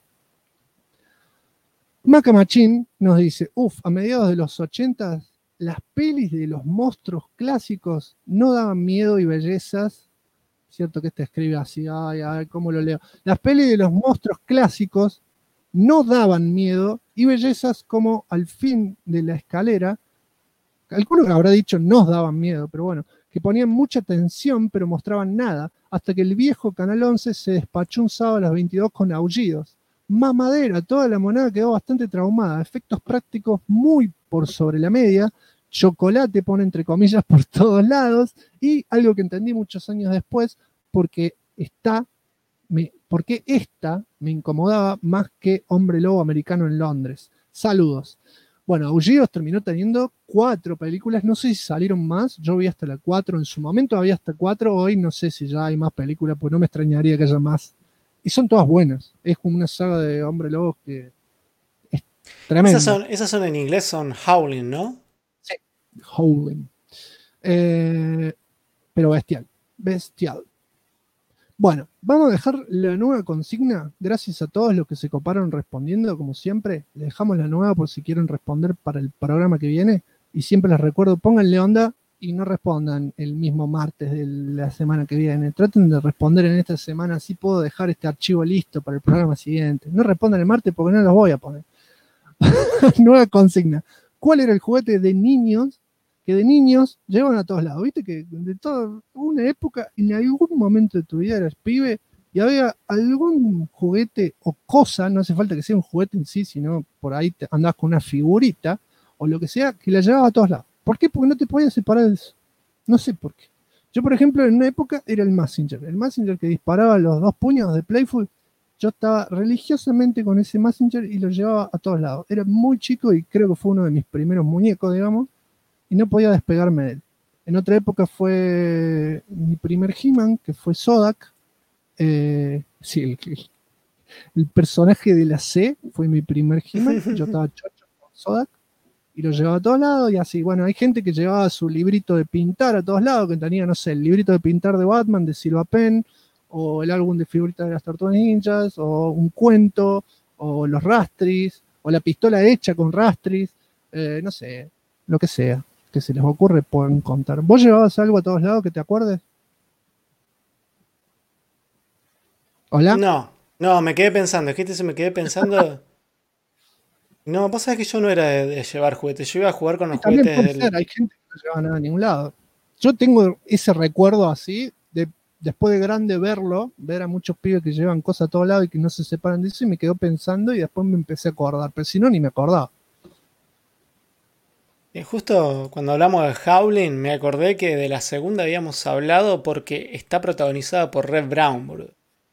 Maca Machín nos dice, a mediados de los 80 las pelis de los monstruos clásicos no daban miedo y bellezas. Cierto que este escribe así, ay, ¿cómo lo leo? Las pelis de los monstruos clásicos no daban miedo y bellezas como Al fin de la escalera. Calculo que habrá dicho nos daban miedo, pero bueno, que ponían mucha tensión pero mostraban nada, hasta que el viejo Canal 11 se despachó un sábado a las 22 con Aullidos. Mamadera, toda la moneda quedó bastante traumada, efectos prácticos muy por sobre la media, chocolate pone entre comillas por todos lados, y algo que entendí muchos años después, porque esta me incomodaba más que Hombre Lobo Americano en Londres. Saludos. Bueno, Aullidos terminó teniendo 4 películas, no sé si salieron más, yo vi hasta la 4, en su momento había hasta 4, hoy no sé si ya hay más películas, pues no me extrañaría que haya más. Y son todas buenas. Es como una saga de Hombre Lobos que es tremenda. Esas son en inglés, son Howling, ¿no? Sí, Howling. Pero bestial. Bueno, vamos a dejar la nueva consigna. Gracias a todos los que se coparon respondiendo, como siempre. Les dejamos la nueva por si quieren responder para el programa que viene. Y siempre les recuerdo, pónganle onda y no respondan el mismo martes de la semana que viene. Traten de responder en esta semana, así puedo dejar este archivo listo para el programa siguiente. No respondan el martes porque no los voy a poner. Nueva consigna. ¿Cuál era el juguete de niños que de niños llevan a todos lados? Viste que de toda una época, en algún momento de tu vida eras pibe y había algún juguete o cosa, no hace falta que sea un juguete en sí, sino por ahí andabas con una figurita o lo que sea, que la llevaba a todos lados. ¿Por qué? Porque no te podías separar de eso. No sé por qué. Yo, por ejemplo, en una época era el Messenger. El Messenger que disparaba los 2 puños de Playful. Yo estaba religiosamente con ese Messenger y lo llevaba a todos lados. Era muy chico y creo que fue uno de mis primeros muñecos, digamos. Y no podía despegarme de él. En otra época fue mi primer He-Man, que fue Zodak. Sí, el personaje de la C fue mi primer He-Man. Yo estaba chocho con Zodak. Y lo llevaba a todos lados y así. Bueno, hay gente que llevaba su librito de pintar a todos lados, que tenía, no sé, el librito de pintar de Batman, de Silva Pen, o el álbum de figuritas de las Tortugas Ninjas, o un cuento, o los rastris, o la pistola hecha con rastris, no sé, lo que sea, que se les ocurre pueden contar. ¿Vos llevabas algo a todos lados que te acuerdes? ¿Hola? No, me quedé pensando, me quedé pensando... No, pasa que yo no era de llevar juguetes, yo iba a jugar con los juguetes hay gente que no lleva nada a ningún lado. Yo tengo ese recuerdo así, de después de grande ver a muchos pibes que llevan cosas a todos lados y que no se separan de eso, y me quedo pensando y después me empecé a acordar, pero si no, ni me acordaba. Justo cuando hablamos de Howling, me acordé que de la segunda habíamos hablado porque está protagonizada por Red Brown, boludo.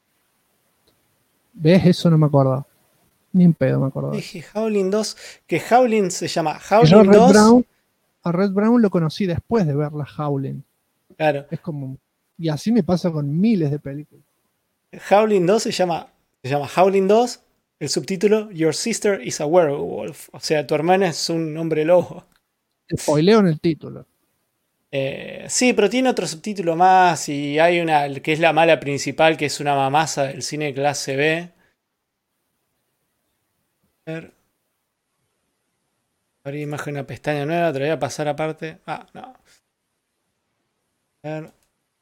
¿Ves? Eso no me acordaba. Ni en pedo me acordaba. Dije Howling 2, que Howling se llama Howling 2. A Red Brown lo conocí después de ver la Howling. Claro. Es como... Y así me pasa con miles de películas. Howling 2 se llama Howling 2, el subtítulo Your Sister is a Werewolf. O sea, tu hermana es un hombre lobo. Te spoileo en el título. Sí, pero tiene otro subtítulo más y hay una que es la mala principal, que es una mamaza del cine clase B. A ver. Abrir imagen, una pestaña nueva, te la voy a pasar aparte. No. A ver.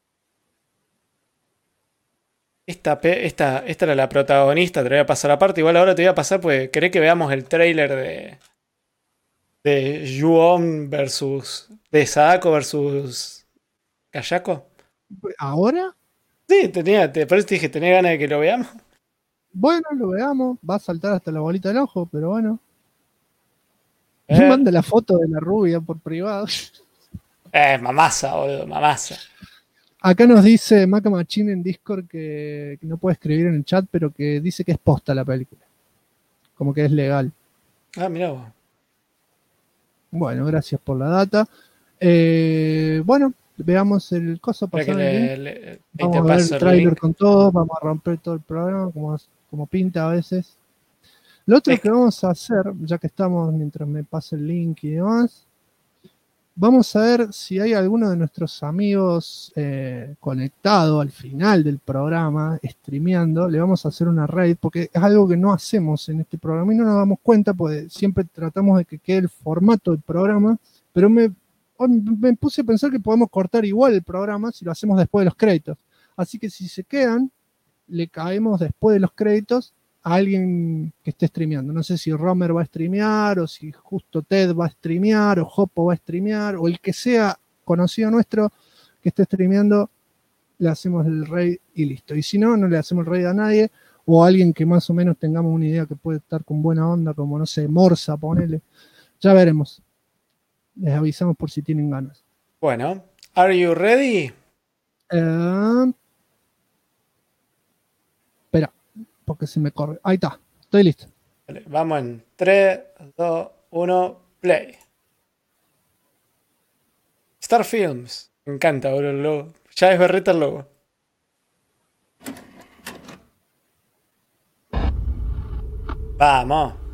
Esta era la protagonista, te la voy a pasar aparte. Igual ahora te voy a pasar porque querés que veamos el trailer de Yuon versus... de Sadako versus Kayako. ¿Ahora? Sí, por eso te dije, ¿tenés ganas de que lo veamos? Bueno, lo veamos. Va a saltar hasta la bolita del ojo, pero bueno. Me manda la foto de la rubia por privado. Mamasa, boludo, mamasa. Acá nos dice Maca Machín en Discord que no puede escribir en el chat, pero que dice que es posta la película. Como que es legal. Ah, mirá vos. Bueno, gracias por la data. Bueno, veamos el coso pasado. Vamos a ver el trailer con todo, vamos a romper todo el programa como pinta a veces. Lo otro que vamos a hacer, ya que estamos, mientras me pase el link y demás, vamos a ver si hay alguno de nuestros amigos conectado al final del programa, streameando. Le vamos a hacer una raid, porque es algo que no hacemos en este programa y no nos damos cuenta, porque siempre tratamos de que quede el formato del programa, pero me puse a pensar que podemos cortar igual el programa si lo hacemos después de los créditos. Así que si se quedan, le caemos después de los créditos a alguien que esté streameando. No sé si Romer va a streamear, o si justo Ted va a streamear, o Hopo va a streamear, o el que sea conocido nuestro que esté streameando, le hacemos el raid y listo. Y si no, no le hacemos el raid a nadie, o a alguien que más o menos tengamos una idea que puede estar con buena onda, como no sé, Morsa, ponele. Ya veremos. Les avisamos por si tienen ganas. Bueno, ¿are you ready? Espera, porque se me corre. Ahí está, estoy listo. Vale, vamos en 3, 2, 1, play. Star Films. Me encanta, boludo, el logo. Ya es berreta el logo. Vamos.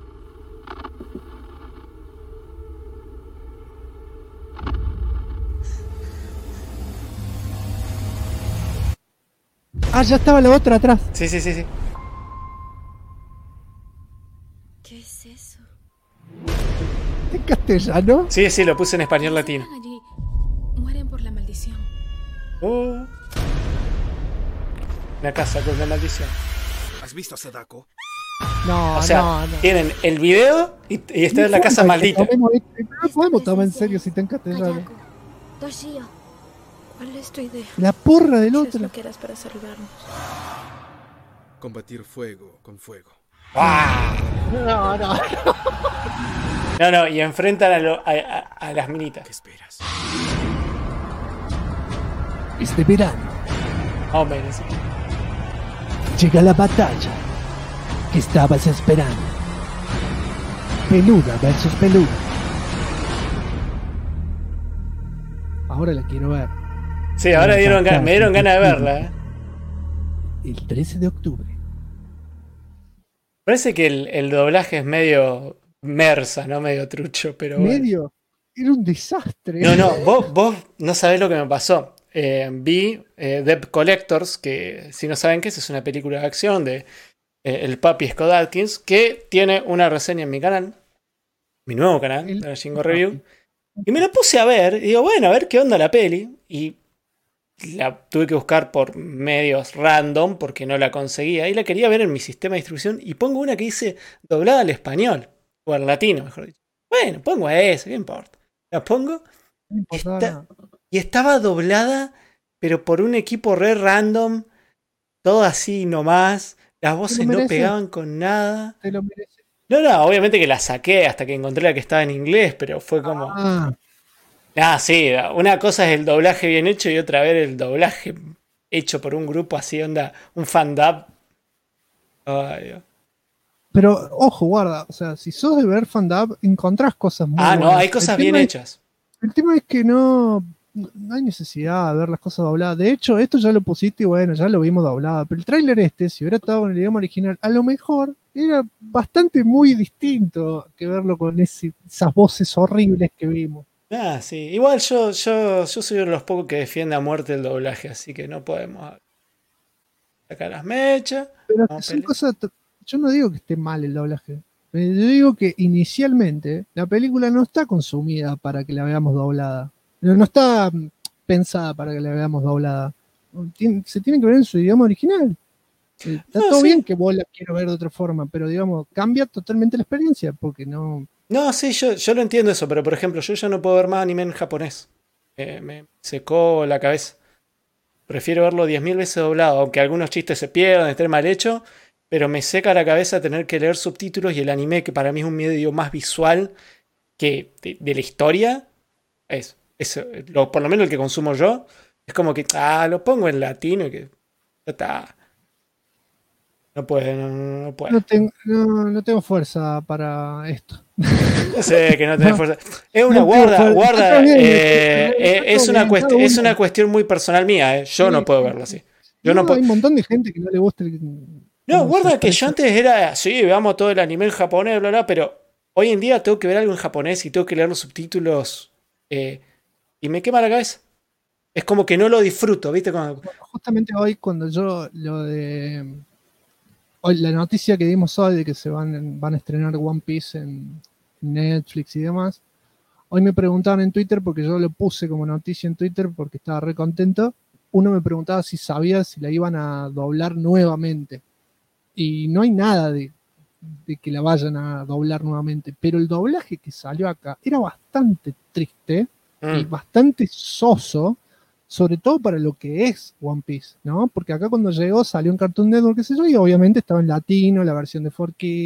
Ah, ya estaba la otra atrás. Sí. ¿Qué es eso? ¿En castellano? Sí, lo puse en español latino. Allí mueren por la maldición. Una casa con una maldición. ¿Has visto a Sadako? No, o sea, no. Tienen el video y esta es la casa maldita. No podemos tomar en serio si está en castellano. Toshio, ¿cuál es tu idea? La porra del ¿Qué otro. es lo que eras para saludarnos? Combatir fuego con fuego. No, y enfrentan a las minitas. ¿Qué esperas? Este verano Oh, menos. llega la batalla que estabas esperando. Peluda versus peluda. Ahora la quiero ver. Sí, ahora me dieron ganas de verla. El 13 de octubre. Parece que el doblaje es medio mersa, ¿no? Medio trucho, pero bueno. ¿Medio? Era un desastre. No, vos no sabés lo que me pasó. Vi Debt Collectors, que si no saben qué es una película de acción de el papi Scott Adkins, que tiene una reseña en mi canal, mi nuevo canal, de la Jingo Review. Y me la puse a ver, y digo, bueno, a ver qué onda la peli. Y la tuve que buscar por medios random, porque no la conseguía. Y la quería ver en mi sistema de distribución, y pongo una que dice doblada al español, o al latino, mejor dicho. Bueno, pongo a esa, ¿qué importa? La pongo, y estaba doblada, pero por un equipo re random, todo así nomás. Las voces no pegaban con nada. Te lo mereces. No, obviamente que la saqué hasta que encontré la que estaba en inglés, pero fue como... sí, una cosa es el doblaje bien hecho y otra vez el doblaje hecho por un grupo así, onda, un fandub. Ay, Dios. Pero, ojo, guarda, o sea, si sos de ver fandub, encontrás cosas muy buenas. No, hay cosas bien hechas. El tema es que no hay necesidad de ver las cosas dobladas. De hecho, esto ya lo pusiste y bueno, ya lo vimos doblado. Pero el tráiler si hubiera estado en el idioma original, a lo mejor era bastante muy distinto que verlo con esas voces horribles que vimos. Sí. Igual yo soy uno de los pocos que defiende a muerte el doblaje, así que no podemos sacar las mechas. Pero son cosas... Yo no digo que esté mal el doblaje. Yo digo que inicialmente la película no está consumida para que la veamos doblada. No está pensada para que la veamos doblada. Se tiene que ver en su idioma original. Está todo bien que vos la quieras ver de otra forma, pero digamos, cambia totalmente la experiencia, porque no... No, sí, yo lo entiendo eso, pero por ejemplo, yo ya no puedo ver más anime en japonés. Me secó la cabeza. Prefiero verlo 10.000 veces doblado, aunque algunos chistes se pierdan, esté mal hecho, pero me seca la cabeza tener que leer subtítulos y el anime, que para mí es un medio más visual, que de la historia, por lo menos el que consumo yo, es como que, lo pongo en latino y que ya está. No puede. No tengo fuerza para esto. No sé que no tenés fuerza. Es una guarda. Es una cuestión muy personal mía. Yo no puedo verlo así. Hay un montón de gente que no le gusta. No, guarda que yo antes era así, veamos todo el anime en japonés, bla, bla, pero hoy en día tengo que ver algo en japonés y tengo que leer los subtítulos y me quema la cabeza. Es como que no lo disfruto, ¿viste? Justamente hoy, cuando yo hoy, la noticia que dimos hoy de que se van a estrenar One Piece en Netflix y demás, hoy me preguntaban en Twitter, porque yo lo puse como noticia en Twitter porque estaba re contento. Uno me preguntaba si sabía si la iban a doblar nuevamente. Y no hay nada de que la vayan a doblar nuevamente. Pero el doblaje que salió acá era bastante triste y bastante soso, sobre todo para lo que es One Piece, ¿no? Porque acá cuando llegó salió en Cartoon Network, qué sé yo, y obviamente estaba en latino, la versión de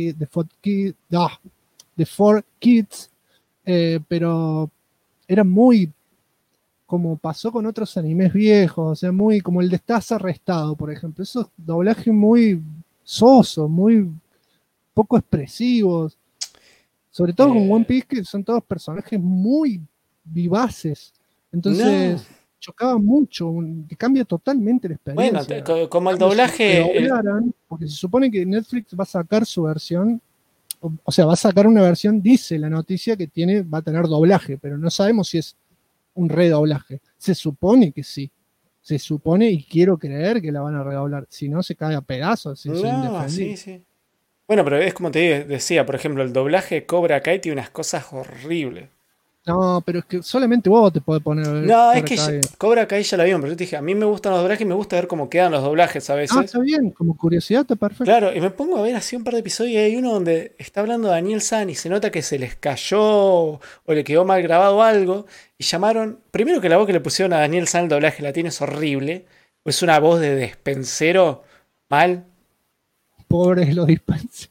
4Kids, pero era muy, como pasó con otros animes viejos, o sea, muy como el de Estás Arrestado, por ejemplo, esos doblajes muy sosos, muy poco expresivos, sobre todo con One Piece, que son todos personajes muy vivaces, entonces chocaba mucho, que cambia totalmente la experiencia. Bueno, como el doblaje... porque se supone que Netflix va a sacar su versión, o sea, va a sacar una versión, dice la noticia, que va a tener doblaje, pero no sabemos si es un redoblaje. Se supone que sí. Se supone, y quiero creer que la van a redoblar. Si no, se cae a pedazos. Sí. Bueno, pero es como te decía, por ejemplo, el doblaje de Cobra Kai tiene unas cosas horribles. No, pero es que solamente vos te podés poner. No, es que Cobra Kai ya la vieron, pero yo te dije, a mí me gustan los doblajes y me gusta ver cómo quedan los doblajes a veces. Está bien, como curiosidad está perfecto. Claro, y me pongo a ver así un par de episodios y hay uno donde está hablando Daniel San y se nota que se les cayó o le quedó mal grabado algo y llamaron, primero que la voz que le pusieron a Daniel San el doblaje latino es horrible, es una voz de despensero mal. Pobres los dispenseros.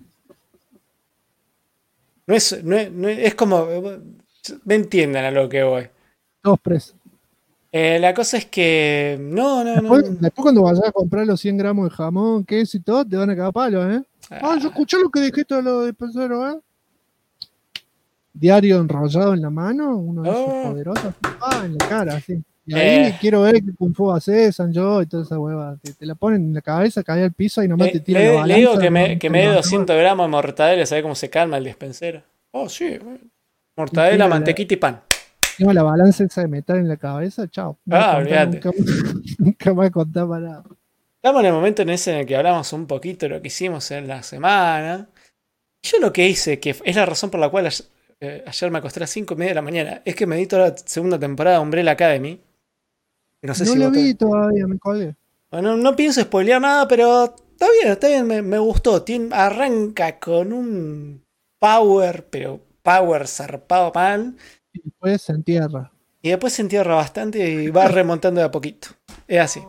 No es como... Me entiendan a lo que voy. Todos presos. La cosa es que... Después cuando vayas a comprar los 100 gramos de jamón, queso y todo, te van a cagar palos, ¿eh? Yo escuché lo que dijiste de los dispenseros, ¿eh? Diario enrollado en la mano, uno de esos poderosos. En la cara, así. Y ahí quiero ver que Kung Fu hace, Sanjo y toda esa hueva. Te la ponen en la cabeza, cae al piso y nomás te tira la balanza. Le digo que me dé 200 gramos de mortadela, ¿sabes cómo se calma el dispensero? Sí, mortadela, mantequita y pan. Tengo la balanza esa de metal en la cabeza, chao. Olvídate. Nunca más contar para nada. Estamos en el momento en el que hablamos un poquito de lo que hicimos en la semana. Yo lo que hice, que es la razón por la cual ayer me acosté a las 5:30 de la mañana, es que me di toda la segunda temporada de Umbrella Academy. No sé si lo vi todavía, me colgué. Bueno, no pienso spoilear nada, pero está bien, me gustó. Arranca con un power, pero power zarpado mal. Y después se entierra. Y después se entierra bastante y va remontando de a poquito. Es así.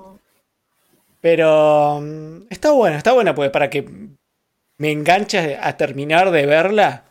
Pero está buena, pues para que me enganches a terminar de verla.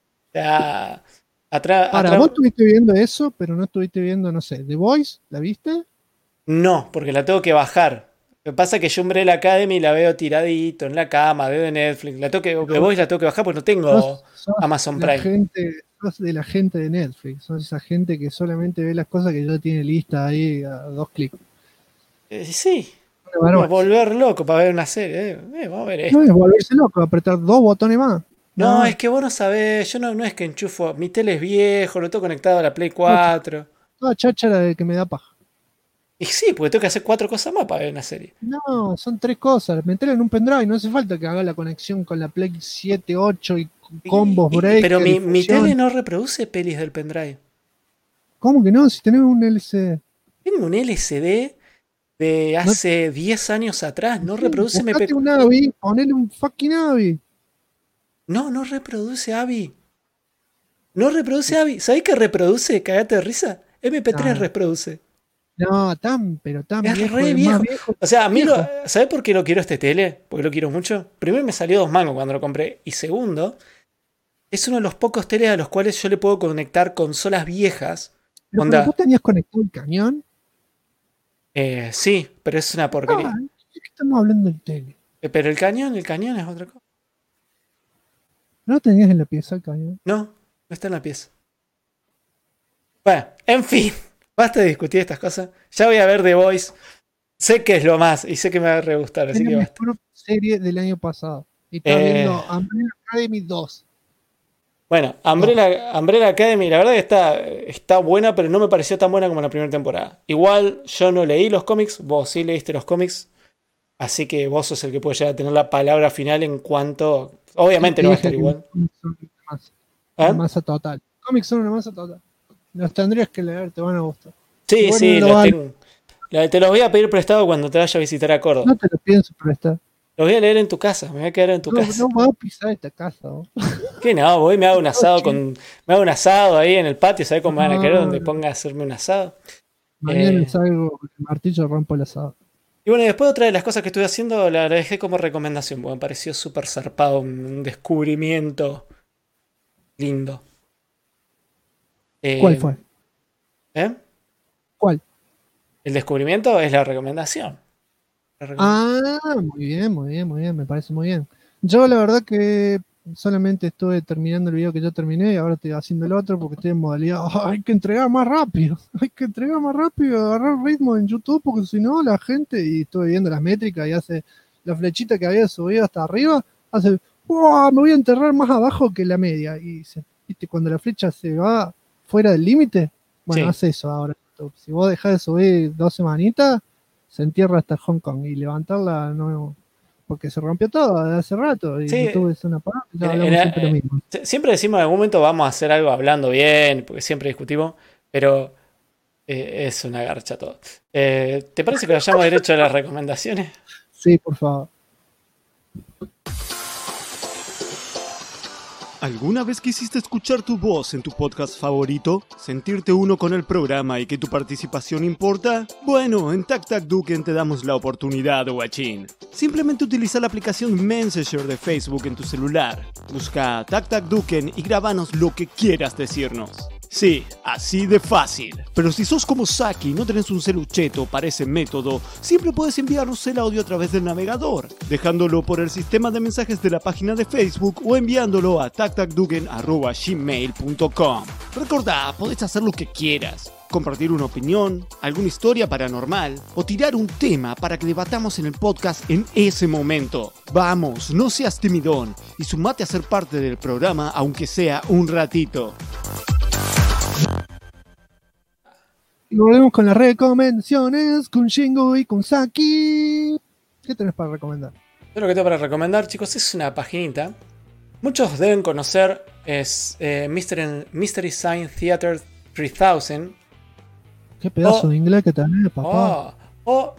Vos estuviste viendo eso, pero no estuviste viendo, no sé, The Voice, ¿la viste? No, porque la tengo que bajar. Lo que pasa es que yo Umbrella Academy la veo tiradito en la cama, de Netflix. The Voice la tengo que bajar porque no tengo Amazon Prime. Sos de la gente de Netflix. Sos esa gente que solamente ve las cosas que ya tiene lista ahí a 2 clics. Sí. Bueno, volver loco para ver una serie. Vamos a ver esto. No es volverse loco, apretar 2 botones más. No, es que vos no sabés. Yo no es que enchufo. Mi tele es viejo, lo tengo conectado a la Play 4. Toda cháchara de que me da paja. Y sí, porque tengo que hacer 4 cosas más para ver una serie. No, son 3 cosas. Meterla en un pendrive, no hace falta que haga la conexión con la Play 7, 8 y combos, break. Pero mi tele no reproduce pelis del pendrive. ¿Cómo que no? Si tenés un LCD. Tengo un LCD de hace 10 años atrás. No reproduce MP4. Un AVI, ponele un fucking AVI. No reproduce AVI. No reproduce AVI. ¿Sabés qué reproduce? Cagate de risa. MP3 reproduce. No, pero tan es viejo. Re viejo. O sea, a mí viejo. ¿Sabés por qué lo quiero este tele? Porque lo quiero mucho. Primero me salió 2 mangos cuando lo compré. Y segundo, es uno de los pocos teles a los cuales yo le puedo conectar consolas viejas. Pero Onda, ¿vos tenías conectado el cañón? sí, pero es una porquería. ¿De qué estamos hablando del tele? Pero el cañón es otra cosa. ¿No tenías en la pieza el cañón? No, no está en la pieza. Bueno, en fin, basta de discutir estas cosas. Ya voy a ver The Voice. Sé que es lo más y sé que me va a re gustar, así Es que la basta. mejor serie del año pasado. Y está viendo Umbrella Academy 2. Bueno, Umbrella Academy, la verdad que está buena, pero no me pareció tan buena como la primera temporada. Igual yo no leí los cómics, vos sí leíste los cómics, así que vos sos el que puede llegar a tener la palabra final en cuanto... Obviamente no va a estar igual. Una masa total. Cómics son una masa total. Los tendrías que leer, te van a gustar. Sí, Igual sí, no te los voy a pedir prestado cuando te vaya a visitar a Córdoba. No te lo pienso prestar. Los voy a leer en tu casa, me voy a quedar en tu casa. No voy a pisar esta casa. ¿No? ¿Qué no? Voy y me hago un asado me hago un asado ahí en el patio, ¿sabes cómo me van a querer donde ponga a hacerme un asado? Mañana salgo con el martillo, rompo el asado. Y bueno, y después otra de las cosas que estuve haciendo la dejé como recomendación, porque me pareció súper zarpado, un descubrimiento lindo. ¿Cuál fue? ¿Cuál? El descubrimiento es la recomendación. Muy bien, me parece muy bien. Yo la verdad que solamente estuve terminando el video que yo terminé y ahora estoy haciendo el otro porque estoy en modalidad, hay que entregar más rápido, agarrar ritmo en YouTube porque si no la gente, y estuve viendo las métricas y hace la flechita que había subido hasta arriba, hace, me voy a enterrar más abajo que la media y ¿viste? Cuando la flecha se va fuera del límite, bueno, Sí. hace eso ahora. Si vos dejás de subir 2 semanitas, se entierra hasta Hong Kong y levantarla no, porque se rompió todo de hace rato y Sí. YouTube es una parada, ya hablamos siempre lo mismo. Siempre decimos en algún momento vamos a hacer algo hablando bien, porque siempre discutimos, pero es una garcha todo. ¿Te parece que vayamos derecho a las recomendaciones? Sí, por favor. ¿Alguna vez quisiste escuchar tu voz en tu podcast favorito? ¿Sentirte uno con el programa y que tu participación importa? Bueno, en Tac Tac Duken te damos la oportunidad, guachín. Simplemente utiliza la aplicación Messenger de Facebook en tu celular. Busca Tac Tac Duken y grábanos lo que quieras decirnos. Sí, así de fácil. Pero si sos como Saki y no tenés un celucheto para ese método, siempre puedes enviarnos el audio a través del navegador, dejándolo por el sistema de mensajes de la página de Facebook o enviándolo a tactacduken@gmail.com. Recordá, podés hacer lo que quieras. Compartir una opinión, alguna historia paranormal o tirar un tema para que debatamos en el podcast en ese momento. Vamos, no seas timidón y sumate a ser parte del programa aunque sea un ratito. Y volvemos con las recomendaciones con Shingo y con Saki. ¿Qué tenés para recomendar? Yo lo que tengo para recomendar, chicos, es una paginita. Muchos deben conocer, es Mystery Science Theater 3000. Qué pedazo de inglés que tenés, papá. ¿cómo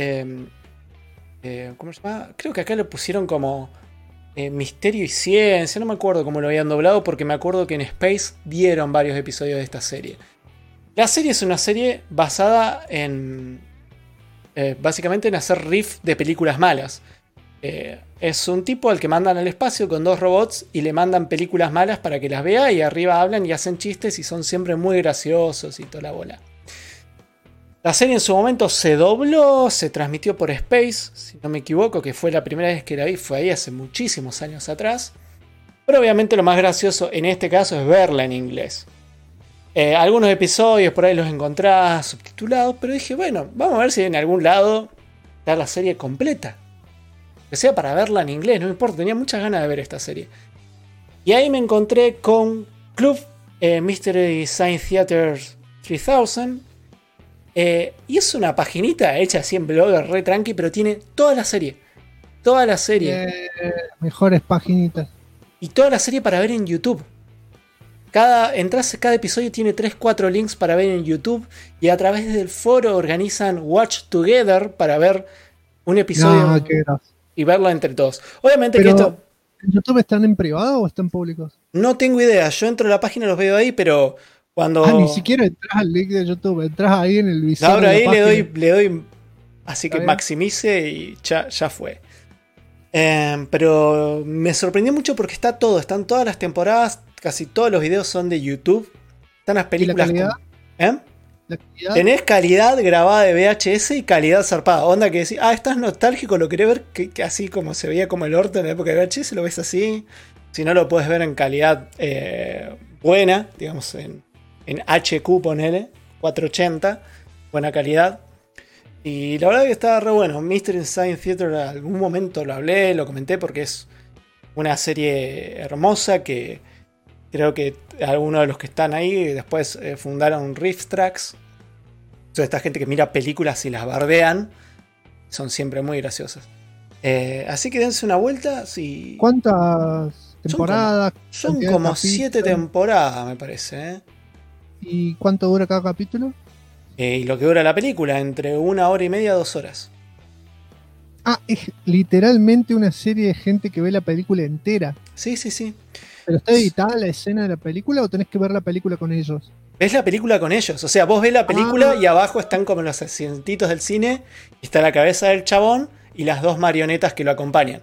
se llama? Creo que acá lo pusieron como Misterio y Ciencia, no me acuerdo cómo lo habían doblado porque me acuerdo que en Space dieron varios episodios de esta serie. La serie es una serie basada en básicamente en hacer riff de películas malas. Es un tipo al que mandan al espacio con 2 robots y le mandan películas malas para que las vea y arriba hablan y hacen chistes y son siempre muy graciosos y toda la bola. La serie en su momento se dobló, se transmitió por Space, si no me equivoco, que fue la primera vez que la vi, fue ahí hace muchísimos años atrás. Pero obviamente lo más gracioso en este caso es verla en inglés. Algunos episodios por ahí los encontrás subtitulados, pero dije, bueno, vamos a ver si en algún lado está la serie completa. Que sea para verla en inglés, no me importa, tenía muchas ganas de ver esta serie. Y ahí me encontré con Club Mystery Science Theater 3000. Y es una paginita hecha así en Blogger, re tranqui, pero tiene toda la serie. Toda la serie. Mejores paginitas. Y toda la serie para ver en YouTube. Cada episodio tiene 3-4 links para ver en YouTube. Y a través del foro organizan Watch Together para ver un episodio y verlo entre todos. Obviamente pero, que esto... ¿en YouTube están en privado o están públicos? No tengo idea. Yo entro a la página y los veo ahí, pero cuando... ni siquiera entras al link de YouTube. Entras ahí en el visor. Ahora de la ahí página. le doy. Así que bien. maximice y ya fue. Pero me sorprendió mucho porque está todo, están todas las temporadas, casi todos los videos son de YouTube. Están las películas. ¿Y la calidad? ¿La calidad? Tenés calidad grabada de VHS y calidad zarpada. Onda que decís, estás nostálgico, lo querés ver que así como se veía como el orto en la época de VHS, lo ves así. Si no, lo puedes ver en calidad buena, digamos en HQ, ponele, 480, buena calidad. Y la verdad que estaba re bueno. Mystery Science Theater, en algún momento lo hablé, lo comenté porque es una serie hermosa que creo que algunos de los que están ahí después fundaron Riff Tracks. Toda esta gente que mira películas y las bardean. Son siempre muy graciosas. Así que dense una vuelta. Si... ¿Cuántas temporadas? Son como 7 temporadas, me parece. ¿Y cuánto dura cada capítulo? Y lo que dura la película, entre 1 hora y media, 2 horas. Es literalmente una serie de gente que ve la película entera. Sí, sí, sí. ¿Pero está editada la escena de la película o tenés que ver la película con ellos? Ves la película con ellos. O sea, vos ves la película y abajo están como los asientitos del cine. Y está la cabeza del chabón y las 2 marionetas que lo acompañan.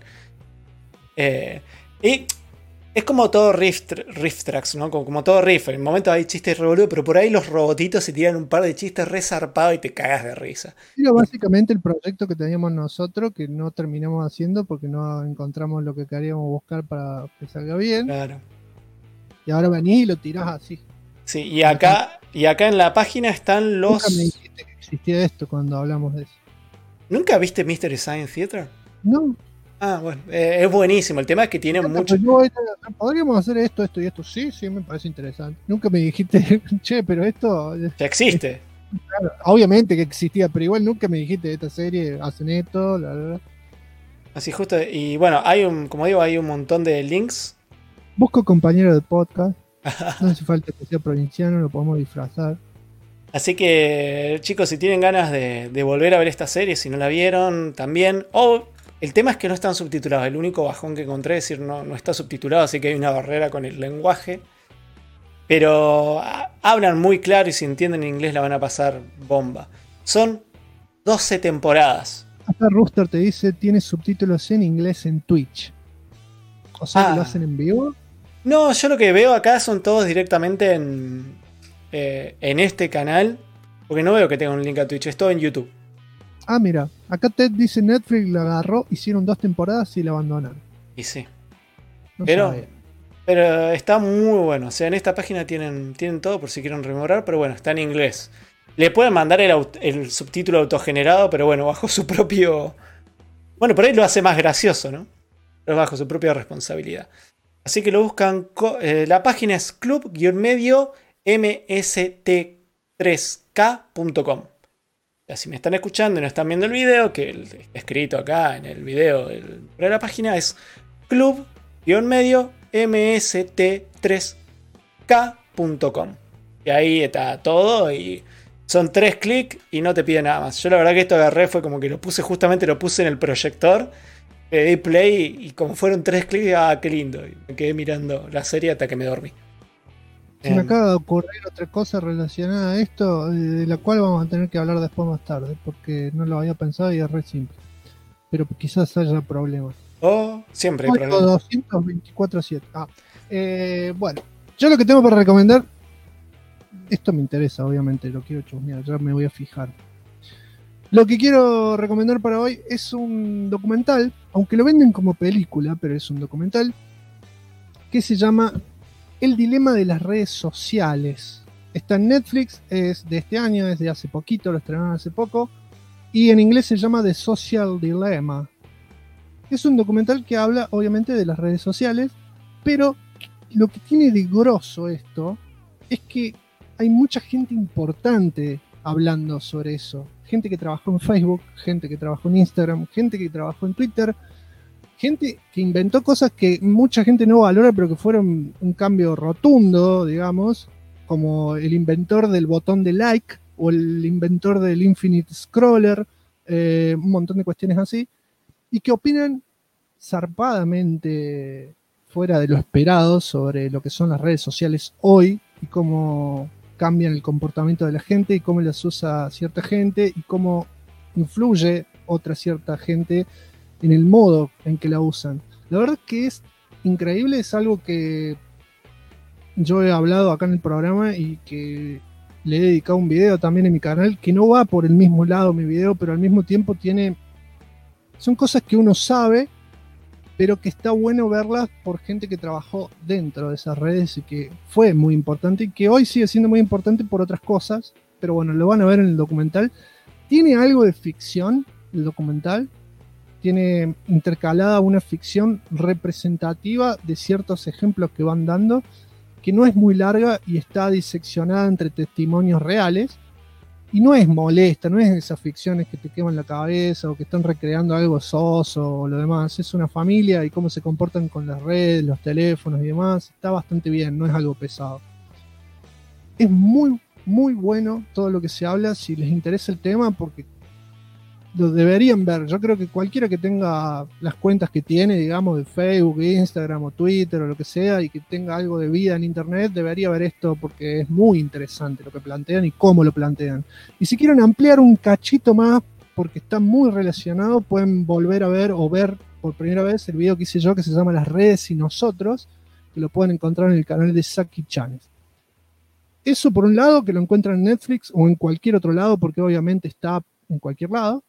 Y es como todo riff tracks, ¿no? Como todo riff. En el momento hay chistes revoludos, pero por ahí los robotitos se tiran un par de chistes re zarpados y te cagas de risa. Era básicamente el proyecto que teníamos nosotros, que no terminamos haciendo porque no encontramos lo que queríamos buscar para que salga bien. Claro. Y ahora venís y lo tirás así. Sí, y acá en la página están los... Nunca me dijiste que existía esto cuando hablamos de eso. ¿Nunca viste Mystery Science Theater? No. Bueno, es buenísimo. El tema es que tiene mucho... Podríamos hacer esto y esto. Sí, me parece interesante. Nunca me dijiste, che, pero esto... Ya existe. Claro, obviamente que existía, pero igual nunca me dijiste de esta serie, hacen esto, la. Así justo, y bueno, hay un montón de links. Busco compañero de podcast. No hace falta que sea provinciano, lo podemos disfrazar. Así que, chicos, si tienen ganas de volver a ver esta serie, si no la vieron, también... El tema es que no están subtitulados. El único bajón que encontré es decir, no está subtitulado, así que hay una barrera con el lenguaje. Pero hablan muy claro y si entienden inglés la van a pasar bomba. Son 12 temporadas. Acá Rooster te dice, tiene subtítulos en inglés en Twitch. O sea, ¿que lo hacen en vivo? No, yo lo que veo acá son todos directamente en este canal. Porque no veo que tenga un link a Twitch, es todo en YouTube. Mira, acá Ted dice Netflix la agarró, hicieron 2 temporadas y la abandonaron. Y sí. No pero está muy bueno. O sea, en esta página tienen todo por si quieren rememorar, pero bueno, está en inglés. Le pueden mandar el subtítulo autogenerado, pero bueno, bajo su propio... Bueno, por ahí lo hace más gracioso, ¿no? Pero bajo su propia responsabilidad. Así que lo buscan... la página es club-mst3k.com. Si me están escuchando y no están viendo el video, que está escrito acá en el video de la página, es club-mst3k.com. Y ahí está todo y son 3 clics y no te pide nada más. Yo la verdad que esto agarré, fue como que lo puse en el proyector, le di play y como fueron 3 clics, qué lindo. Y me quedé mirando la serie hasta que me dormí. Se me acaba de ocurrir otra cosa relacionada a esto, de la cual vamos a tener que hablar después más tarde, porque no lo había pensado y es re simple. Pero quizás haya problemas. Siempre hay problemas. 224/7. Bueno, yo lo que tengo para recomendar, esto me interesa, obviamente, lo quiero chusmear, ya me voy a fijar. Lo que quiero recomendar para hoy es un documental, aunque lo venden como película, pero es un documental, que se llama El dilema de las redes sociales. Está en Netflix, es de este año, es de hace poquito, lo estrenaron hace poco, y en inglés se llama The Social Dilemma. Es un documental que habla, obviamente, de las redes sociales, pero lo que tiene de grosso esto es que hay mucha gente importante hablando sobre eso. Gente que trabajó en Facebook, gente que trabajó en Instagram, gente que trabajó en Twitter, gente que inventó cosas que mucha gente no valora, pero que fueron un cambio rotundo, digamos, como el inventor del botón de like o el inventor del Infinite Scroller, un montón de cuestiones así, y que opinan zarpadamente fuera de lo esperado sobre lo que son las redes sociales hoy y cómo cambian el comportamiento de la gente y cómo las usa cierta gente y cómo influye otra cierta gente en el modo en que la usan. La verdad que es increíble, es algo que yo he hablado acá en el programa y que le he dedicado un video también en mi canal, que no va por el mismo lado mi video, pero al mismo tiempo son cosas que uno sabe, pero que está bueno verlas por gente que trabajó dentro de esas redes y que fue muy importante y que hoy sigue siendo muy importante por otras cosas, pero bueno, lo van a ver en el documental. Tiene algo de ficción el documental, tiene intercalada una ficción representativa de ciertos ejemplos que van dando, que no es muy larga y está diseccionada entre testimonios reales, y no es molesta, no es esas ficciones que te queman la cabeza o que están recreando algo soso o lo demás. Es una familia y cómo se comportan con las redes, los teléfonos y demás. Está bastante bien, no es algo pesado. Es muy, muy bueno todo lo que se habla, si les interesa el tema, porque lo deberían ver. Yo creo que cualquiera que tenga las cuentas que tiene, digamos, de Facebook, Instagram o Twitter o lo que sea, y que tenga algo de vida en internet, debería ver esto porque es muy interesante lo que plantean y cómo lo plantean. Y si quieren ampliar un cachito más, porque está muy relacionado, pueden volver a ver o ver por primera vez el video que hice yo, que se llama Las redes y nosotros, que lo pueden encontrar en el canal de Saki Channel. Eso por un lado, que lo encuentran en Netflix o en cualquier otro lado, porque obviamente está en cualquier lado.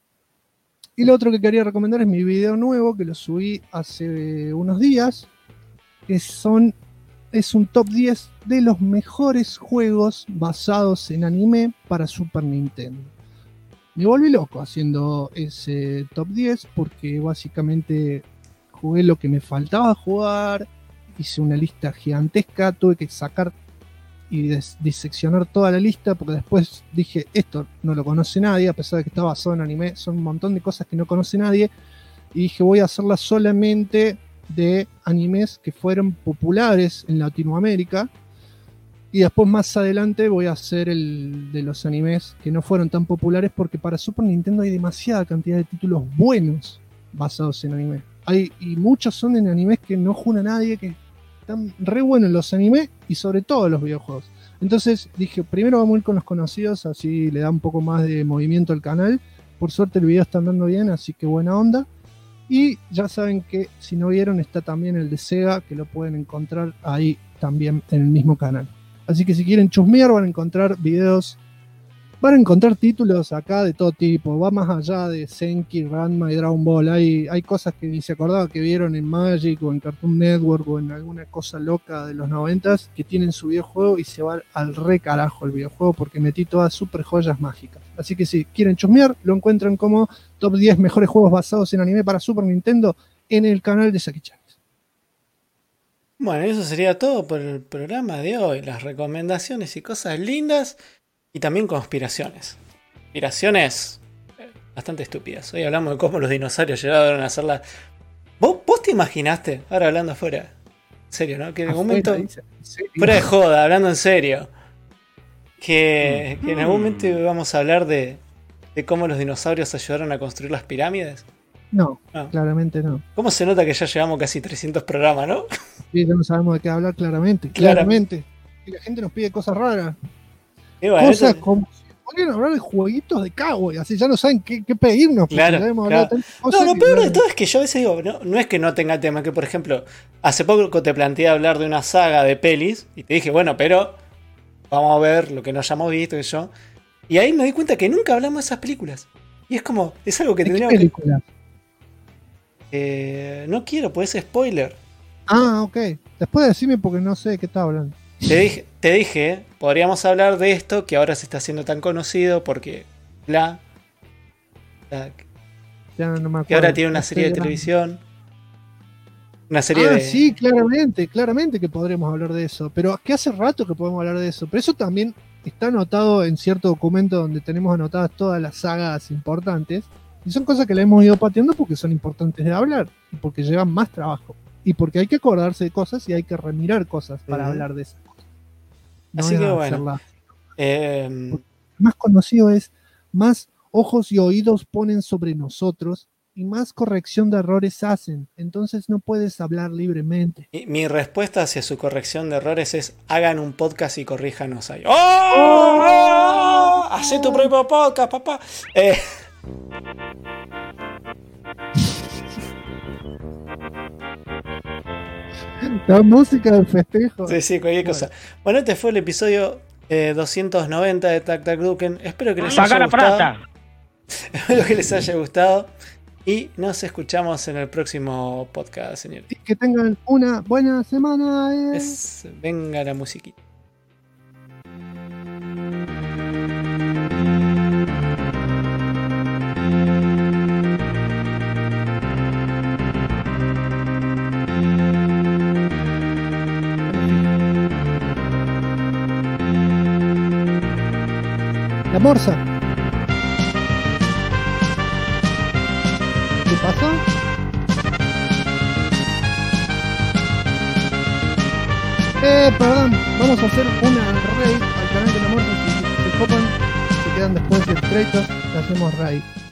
Y lo otro que quería recomendar es mi video nuevo, que lo subí hace unos días, que es un top 10 de los mejores juegos basados en anime para Super Nintendo. Me volví loco haciendo ese top 10 porque básicamente jugué lo que me faltaba jugar, hice una lista gigantesca, tuve que sacar y diseccionar toda la lista, porque después dije, esto no lo conoce nadie, a pesar de que está basado en anime, son un montón de cosas que no conoce nadie, y dije, voy a hacerla solamente de animes que fueron populares en Latinoamérica, y después más adelante voy a hacer el de los animes que no fueron tan populares, porque para Super Nintendo hay demasiada cantidad de títulos buenos basados en anime. Y muchos son en animes que no juna nadie, que están re buenos los animes y sobre todo los videojuegos. Entonces dije, primero vamos a ir con los conocidos, así le da un poco más de movimiento al canal. Por suerte el video está andando bien, así que buena onda. Y ya saben que si no vieron, está también el de Sega, que lo pueden encontrar ahí también en el mismo canal. Así que si quieren chusmear, van a encontrar videos, van a encontrar títulos acá de todo tipo. Va más allá de Senki, Ranma y Dragon Ball. Hay cosas que ni se acordaba que vieron en Magic o en Cartoon Network o en alguna cosa loca de los 90s que tienen su videojuego y se va al re carajo el videojuego porque metí todas super joyas mágicas. Así que si quieren chusmear, lo encuentran como top 10 mejores juegos basados en anime para Super Nintendo en el canal de Saki Channel. Bueno, eso sería todo por el programa de hoy. Las recomendaciones y cosas lindas. Y también conspiraciones. Conspiraciones bastante estúpidas. Hoy hablamos de cómo los dinosaurios llegaron a hacerla. ¿Vos te imaginaste? Ahora hablando afuera. En serio, ¿no? Que en algún momento. Fuera de joda, hablando en serio. Que en algún momento íbamos a hablar de cómo los dinosaurios ayudaron a construir las pirámides. No, claramente no. ¿Cómo se nota que ya llevamos casi 300 programas, no? Sí, ya no sabemos de qué hablar claramente. Y la gente nos pide cosas raras. Bueno, cosas como si podrían hablar de jueguitos de cowboy, así ya no saben qué pedirnos. Claro. No, lo peor de todo es que yo a veces digo, no es que no tenga tema, que por ejemplo, hace poco te planteé hablar de una saga de pelis y te dije, bueno, pero vamos a ver lo que no hayamos visto y yo. Y ahí me di cuenta que nunca hablamos de esas películas. Y es como, es algo que tendríamos que... no quiero, pues es spoiler. Ah, ok. Después decime porque no sé de qué estás hablando. Te dije, podríamos hablar de esto que ahora se está haciendo tan conocido porque ya no me acuerdo, que ahora tiene una serie de televisión. Una serie de... Sí, claramente que podremos hablar de eso. Pero que hace rato que podemos hablar de eso. Pero eso también está anotado en cierto documento donde tenemos anotadas todas las sagas importantes. Y son cosas que le hemos ido pateando porque son importantes de hablar. Y porque llevan más trabajo. Y porque hay que acordarse de cosas y hay que remirar cosas para hablar de esas cosas. No así que bueno. Más conocido es, más ojos y oídos ponen sobre nosotros y más corrección de errores hacen. Entonces no puedes hablar libremente. Mi respuesta hacia su corrección de errores es: hagan un podcast y corríjanos ahí. ¡Oh! ¡Hacé tu propio podcast, papá! La música del festejo. Sí, cualquier cosa. Bueno, este fue el episodio 290 de Tac Tac Duken. Espero que les haya gustado. Espero que les haya gustado. Y nos escuchamos en el próximo podcast, señores. Que tengan una buena semana. Venga la musiquita. La morsa. ¿Qué pasó? Perdón, vamos a hacer una raid al canal de la morsa. Si se copan, se quedan después del crédito, le hacemos raid.